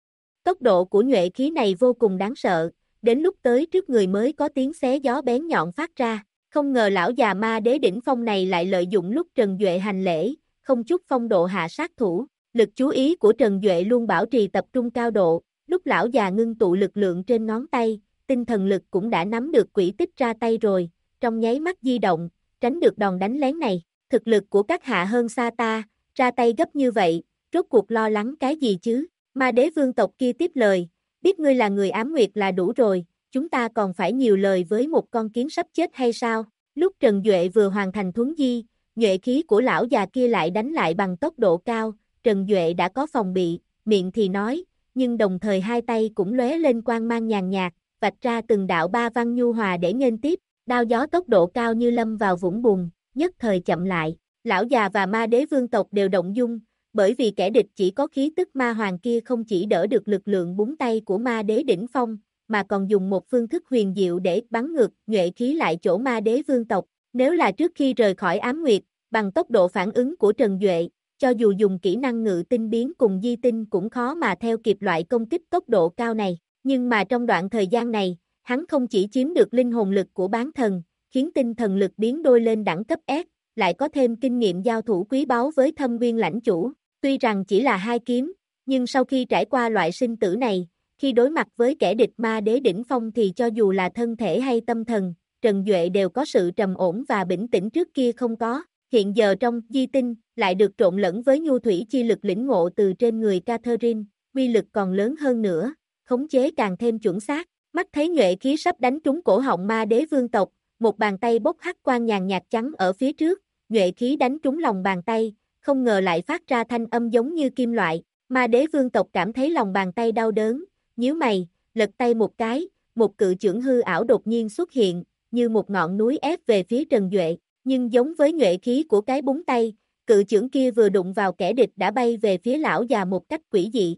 Tốc độ của nhuệ khí này vô cùng đáng sợ, đến lúc tới trước người mới có tiếng xé gió bén nhọn phát ra. Không ngờ lão già ma đế đỉnh phong này lại lợi dụng lúc Trần Duệ hành lễ, không chút phong độ hạ sát thủ. Lực chú ý của Trần Duệ luôn bảo trì tập trung cao độ, lúc lão già ngưng tụ lực lượng trên ngón tay, tinh thần lực cũng đã nắm được quỹ tích ra tay rồi, trong nháy mắt di động, tránh được đòn đánh lén này. Thực lực của các hạ hơn xa ta, ra tay gấp như vậy, rốt cuộc lo lắng cái gì chứ? Ma đế vương tộc kia tiếp lời, biết ngươi là người Ám Nguyệt là đủ rồi, chúng ta còn phải nhiều lời với một con kiến sắp chết hay sao? Lúc Trần Duệ vừa hoàn thành thuấn di, nhuệ khí của lão già kia lại đánh lại bằng tốc độ cao, Trần Duệ đã có phòng bị, miệng thì nói, nhưng đồng thời hai tay cũng lóe lên quang mang nhàn nhạt, vạch ra từng đạo ba văn nhu hòa để nghênh tiếp, đao gió tốc độ cao như lâm vào vũng bùn, nhất thời chậm lại. Lão già và ma đế vương tộc đều động dung, bởi vì kẻ địch chỉ có khí tức ma hoàng kia không chỉ đỡ được lực lượng búng tay của ma đế đỉnh phong, mà còn dùng một phương thức huyền diệu để bắn ngược nhuệ khí lại chỗ ma đế vương tộc. Nếu là trước khi rời khỏi Ám Nguyệt, bằng tốc độ phản ứng của Trần Duệ, cho dù dùng kỹ năng ngự tinh biến cùng di tinh cũng khó mà theo kịp loại công kích tốc độ cao này. Nhưng mà trong đoạn thời gian này, hắn không chỉ chiếm được linh hồn lực của bán thần, khiến tinh thần lực biến đôi lên đẳng cấp S, lại có thêm kinh nghiệm giao thủ quý báu với Thâm Nguyên lãnh chủ. Tuy rằng chỉ là hai kiếm, nhưng sau khi trải qua loại sinh tử này, khi đối mặt với kẻ địch ma đế đỉnh phong thì cho dù là thân thể hay tâm thần, Trần Duệ đều có sự trầm ổn và bình tĩnh trước kia không có. Hiện giờ trong di tinh, lại được trộn lẫn với nhu thủy chi lực lĩnh ngộ từ trên người Catherine, uy lực còn lớn hơn nữa, khống chế càng thêm chuẩn xác. Mắt thấy nhuệ khí sắp đánh trúng cổ họng ma đế vương tộc, một bàn tay bốc hắc quang nhàn nhạt trắng ở phía trước, nhuệ khí đánh trúng lòng bàn tay, không ngờ lại phát ra thanh âm giống như kim loại. Ma đế vương tộc cảm thấy lòng bàn tay đau đớn, nhíu mày, lật tay một cái, một cự chưởng hư ảo đột nhiên xuất hiện, như một ngọn núi ép về phía Trần Duệ, nhưng giống với nhuệ khí của cái búng tay, cự chưởng kia vừa đụng vào kẻ địch đã bay về phía lão già một cách quỷ dị.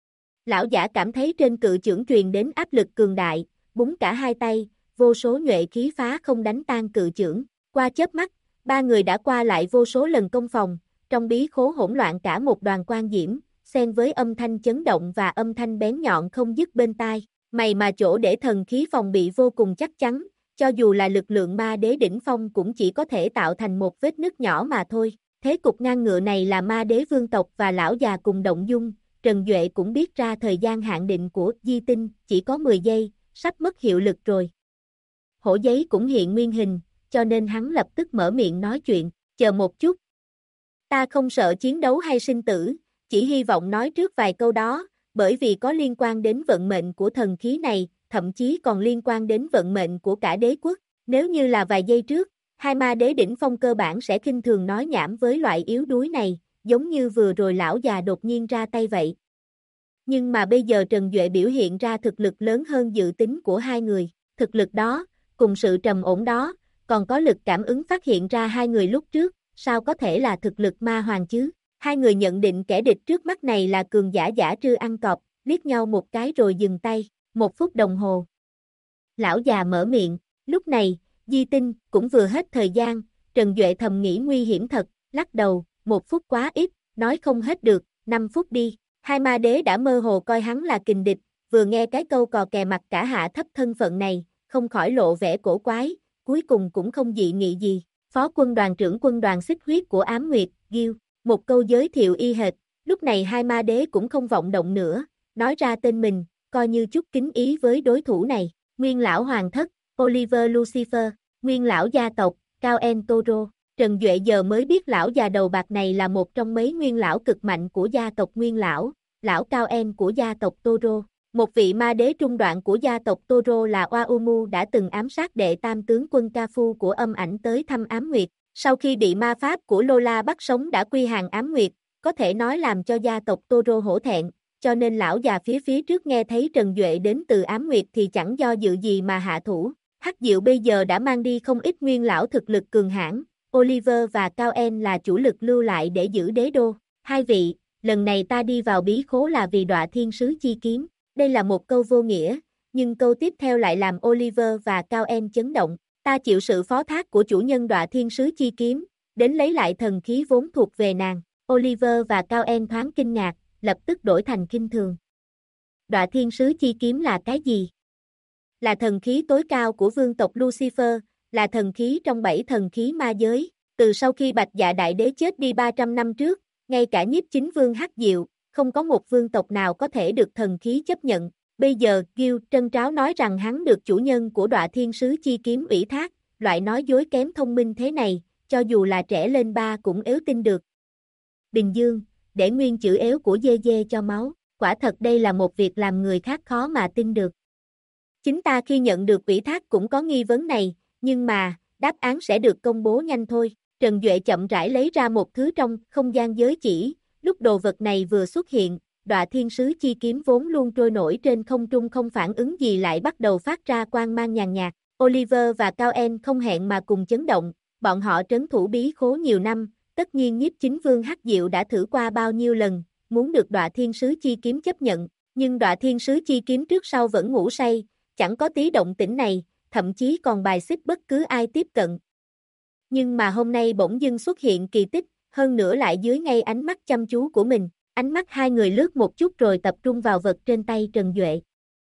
Lão giả cảm thấy trên cự chưởng truyền đến áp lực cường đại, búng cả hai tay, vô số nhuệ khí phá không đánh tan cự chưởng. Qua chớp mắt, ba người đã qua lại vô số lần công phòng, trong bí khố hỗn loạn cả một đoàn quang diễm, xen với âm thanh chấn động và âm thanh bén nhọn không dứt bên tai. May mà chỗ để thần khí phòng bị vô cùng chắc chắn, cho dù là lực lượng ma đế đỉnh phong cũng chỉ có thể tạo thành một vết nứt nhỏ mà thôi. Thế cục ngang ngựa này là ma đế vương tộc và lão già cùng động dung, Trần Duệ cũng biết ra thời gian hạn định của di tinh, chỉ có 10 giây, sắp mất hiệu lực rồi. Hổ giấy cũng hiện nguyên hình, cho nên hắn lập tức mở miệng nói chuyện, chờ một chút. Ta không sợ chiến đấu hay sinh tử, chỉ hy vọng nói trước vài câu đó, bởi vì có liên quan đến vận mệnh của thần khí này, thậm chí còn liên quan đến vận mệnh của cả đế quốc. Nếu như là vài giây trước, hai ma đế đỉnh phong cơ bản sẽ khinh thường nói nhảm với loại yếu đuối này, giống như vừa rồi lão già đột nhiên ra tay vậy. Nhưng mà bây giờ Trần Duệ biểu hiện ra thực lực lớn hơn dự tính của hai người, thực lực đó, cùng sự trầm ổn đó, còn có lực cảm ứng phát hiện ra hai người lúc trước, sao có thể là thực lực ma hoàng chứ? Hai người nhận định kẻ địch trước mắt này là cường giả giả trư ăn cọp, liếc nhau một cái rồi dừng tay, 1 phút đồng hồ. Lão già mở miệng, lúc này, di tinh, cũng vừa hết thời gian, Trần Duệ thầm nghĩ nguy hiểm thật, lắc đầu, 1 phút quá ít, nói không hết được, 5 phút đi. Hai ma đế đã mơ hồ coi hắn là kình địch, vừa nghe cái câu cò kè mặt cả hạ thấp thân phận này, không khỏi lộ vẻ cổ quái, cuối cùng cũng không dị nghị gì. Phó quân đoàn trưởng quân đoàn xích huyết của Ám Nguyệt, Gil, một câu giới thiệu y hệt, lúc này hai ma đế cũng không vọng động nữa, nói ra tên mình, coi như chút kính ý với đối thủ này. Nguyên lão hoàng thất, Oliver Lucifer, nguyên lão gia tộc, Cao En Toro. Trần Duệ giờ mới biết lão già đầu bạc này là một trong mấy nguyên lão cực mạnh của gia tộc Nguyên lão, lão Cao En của gia tộc Toro. Một vị ma đế trung đoạn của gia tộc Toro là Oaumu đã từng ám sát đệ tam tướng quân Cafu của âm ảnh tới thăm Ám Nguyệt. Sau khi bị ma pháp của Lola bắt sống đã quy hàng Ám Nguyệt, có thể nói làm cho gia tộc Toro hổ thẹn, cho nên lão già phía trước nghe thấy Trần Duệ đến từ Ám Nguyệt thì chẳng do dự gì mà hạ thủ. Hắc Diệu bây giờ đã mang đi không ít nguyên lão thực lực cường hãn, Oliver và Cao En là chủ lực lưu lại để giữ đế đô. Hai vị, lần này ta đi vào bí khố là vì Đọa Thiên Sứ Chi Kiếm. Đây là một câu vô nghĩa, nhưng câu tiếp theo lại làm Oliver và Cao En chấn động. Ta chịu sự phó thác của chủ nhân Đọa Thiên Sứ Chi Kiếm, đến lấy lại thần khí vốn thuộc về nàng. Oliver và Cao En thoáng kinh ngạc, lập tức đổi thành kinh thường. Đọa Thiên Sứ Chi Kiếm là cái gì? Là thần khí tối cao của vương tộc Lucifer, là thần khí trong 7 thần khí ma giới. Từ sau khi Bạch Dạ Đại Đế chết đi 300 năm trước, ngay cả nhiếp chính vương Hắc Diệu, không có một vương tộc nào có thể được thần khí chấp nhận. Bây giờ, Gil trân tráo nói rằng hắn được chủ nhân của Đọa Thiên Sứ Chi Kiếm ủy thác, loại nói dối kém thông minh thế này, cho dù là trẻ lên ba cũng ếu tin được. Bình Dương, để nguyên chữ ếu của dê dê cho máu, quả thật đây là một việc làm người khác khó mà tin được. Chính ta khi nhận được ủy thác cũng có nghi vấn này, nhưng mà, đáp án sẽ được công bố nhanh thôi. Trần Duệ chậm rãi lấy ra một thứ trong không gian giới chỉ, lúc đồ vật này vừa xuất hiện, Đọa Thiên Sứ Chi Kiếm vốn luôn trôi nổi trên không trung không phản ứng gì lại bắt đầu phát ra quang mang nhàn nhạt. Oliver và Cao En không hẹn mà cùng chấn động, bọn họ trấn thủ bí khố nhiều năm, tất nhiên nhiếp chính vương Hắc Diệu đã thử qua bao nhiêu lần, muốn được Đọa Thiên Sứ Chi Kiếm chấp nhận, nhưng Đọa Thiên Sứ Chi Kiếm trước sau vẫn ngủ say, chẳng có tí động tĩnh này, thậm chí còn bài xích bất cứ ai tiếp cận. Nhưng mà hôm nay bỗng dưng xuất hiện kỳ tích, hơn nữa lại dưới ngay ánh mắt chăm chú của mình. Ánh mắt hai người lướt một chút rồi tập trung vào vật trên tay Trần Duệ.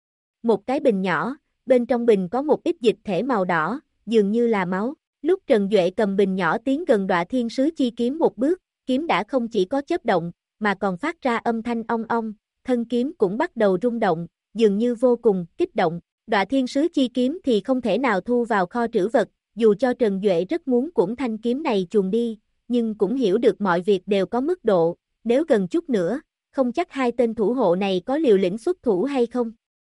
Một cái bình nhỏ, bên trong bình có một ít dịch thể màu đỏ, dường như là máu. Lúc Trần Duệ cầm bình nhỏ tiến gần Đọa Thiên Sứ Chi Kiếm một bước, kiếm đã không chỉ có chớp động, mà còn phát ra âm thanh ong ong, thân kiếm cũng bắt đầu rung động, dường như vô cùng kích động. Đọa Thiên Sứ Chi Kiếm thì không thể nào thu vào kho trữ vật, dù cho Trần Duệ rất muốn cũng thanh kiếm này chuồn đi, nhưng cũng hiểu được mọi việc đều có mức độ. Nếu gần chút nữa, không chắc hai tên thủ hộ này có liều lĩnh xuất thủ hay không.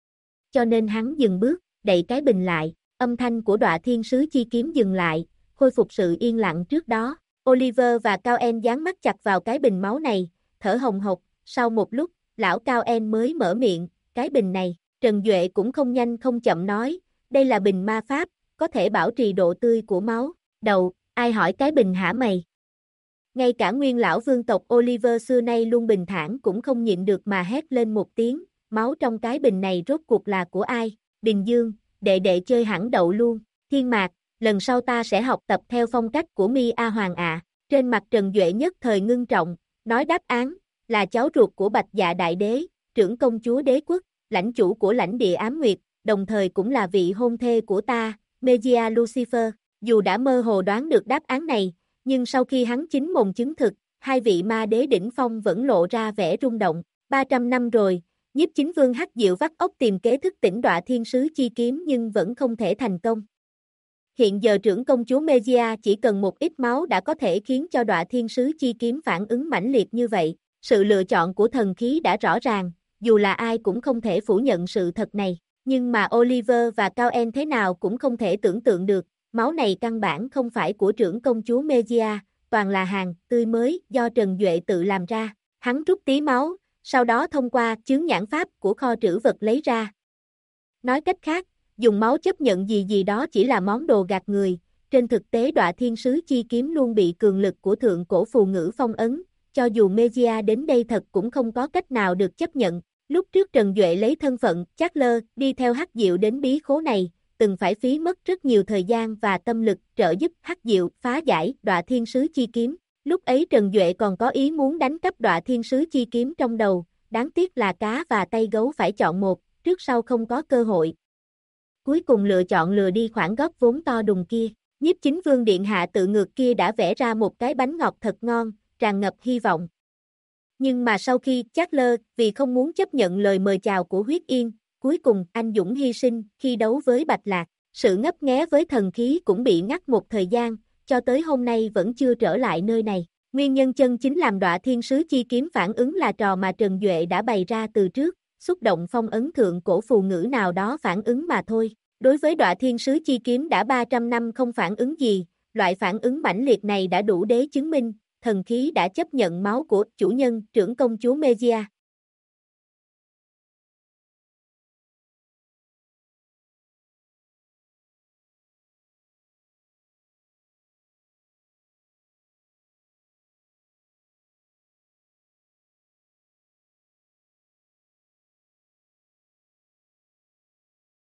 Cho nên hắn dừng bước, đậy cái bình lại, âm thanh của Đọa Thiên Sứ Chi Kiếm dừng lại, khôi phục sự yên lặng trước đó. Oliver và Cao En dán mắt chặt vào cái bình máu này, thở hồng hộc, sau một lúc, lão Cao En mới mở miệng, cái bình này, Trần Duệ cũng không nhanh không chậm nói, đây là bình ma pháp, có thể bảo trì độ tươi của máu. Đầu, ai hỏi cái bình hả mày? Ngay cả nguyên lão vương tộc Oliver xưa nay luôn bình thản cũng không nhịn được mà hét lên một tiếng, máu trong cái bình này rốt cuộc là của ai? Bình Dương, đệ đệ chơi hẳn đậu luôn. Thiên Mạc, lần sau ta sẽ học tập theo phong cách của Mi A Hoàng ạ. Trên mặt Trần Duệ nhất thời ngưng trọng, nói đáp án, là cháu ruột của Bạch Dạ Đại Đế, trưởng công chúa đế quốc, lãnh chủ của lãnh địa Ám Nguyệt, đồng thời cũng là vị hôn thê của ta, Megia Lucifer. Dù đã mơ hồ đoán được đáp án này, nhưng sau khi hắn chính mồm chứng thực, hai vị ma đế đỉnh phong vẫn lộ ra vẻ rung động. 300 năm rồi, nhiếp chính vương Hắc Diệu vắt óc tìm kế thức tỉnh Đọa Thiên Sứ Chi Kiếm nhưng vẫn không thể thành công. Hiện giờ trưởng công chúa Megia chỉ cần một ít máu đã có thể khiến cho Đọa Thiên Sứ Chi Kiếm phản ứng mãnh liệt như vậy. Sự lựa chọn của thần khí đã rõ ràng, dù là ai cũng không thể phủ nhận sự thật này. Nhưng mà Oliver và Cao En thế nào cũng không thể tưởng tượng được, máu này căn bản không phải của trưởng công chúa Megia, toàn là hàng tươi mới do Trần Duệ tự làm ra. Hắn rút tí máu, sau đó thông qua chướng nhãn pháp của kho trữ vật lấy ra. Nói cách khác, dùng máu chấp nhận gì gì đó chỉ là món đồ gạt người. Trên thực tế Đọa Thiên Sứ Chi Kiếm luôn bị cường lực của thượng cổ phù ngữ phong ấn, cho dù Megia đến đây thật cũng không có cách nào được chấp nhận. Lúc trước Trần Duệ lấy thân phận Chatler đi theo Hắc Diệu đến bí khố này, từng phải phí mất rất nhiều thời gian và tâm lực trợ giúp Hắc Diệu phá giải Đọa Thiên Sứ Chi Kiếm. Lúc ấy Trần Duệ còn có ý muốn đánh cắp Đọa Thiên Sứ Chi Kiếm trong đầu, đáng tiếc là cá và tay gấu phải chọn một, trước sau không có cơ hội. Cuối cùng lựa chọn lừa đi khoản góp vốn to đùng kia. Nhiếp chính vương điện hạ tự ngược kia đã vẽ ra một cái bánh ngọt thật ngon, tràn ngập hy vọng. Nhưng mà sau khi Chatler vì không muốn chấp nhận lời mời chào của Huyết Yên, cuối cùng anh dũng hy sinh khi đấu với Bạch Lạc. Sự ngấp nghé với thần khí cũng bị ngắt một thời gian, cho tới hôm nay vẫn chưa trở lại nơi này. Nguyên nhân chân chính làm Đọa Thiên Sứ Chi Kiếm phản ứng là trò mà Trần Duệ đã bày ra từ trước, xúc động phong ấn thượng cổ phù ngữ nào đó phản ứng mà thôi. Đối với Đọa Thiên Sứ Chi Kiếm đã 300 năm không phản ứng gì, loại phản ứng mãnh liệt này đã đủ để chứng minh, thần khí đã chấp nhận máu của chủ nhân trưởng công chúa Megia.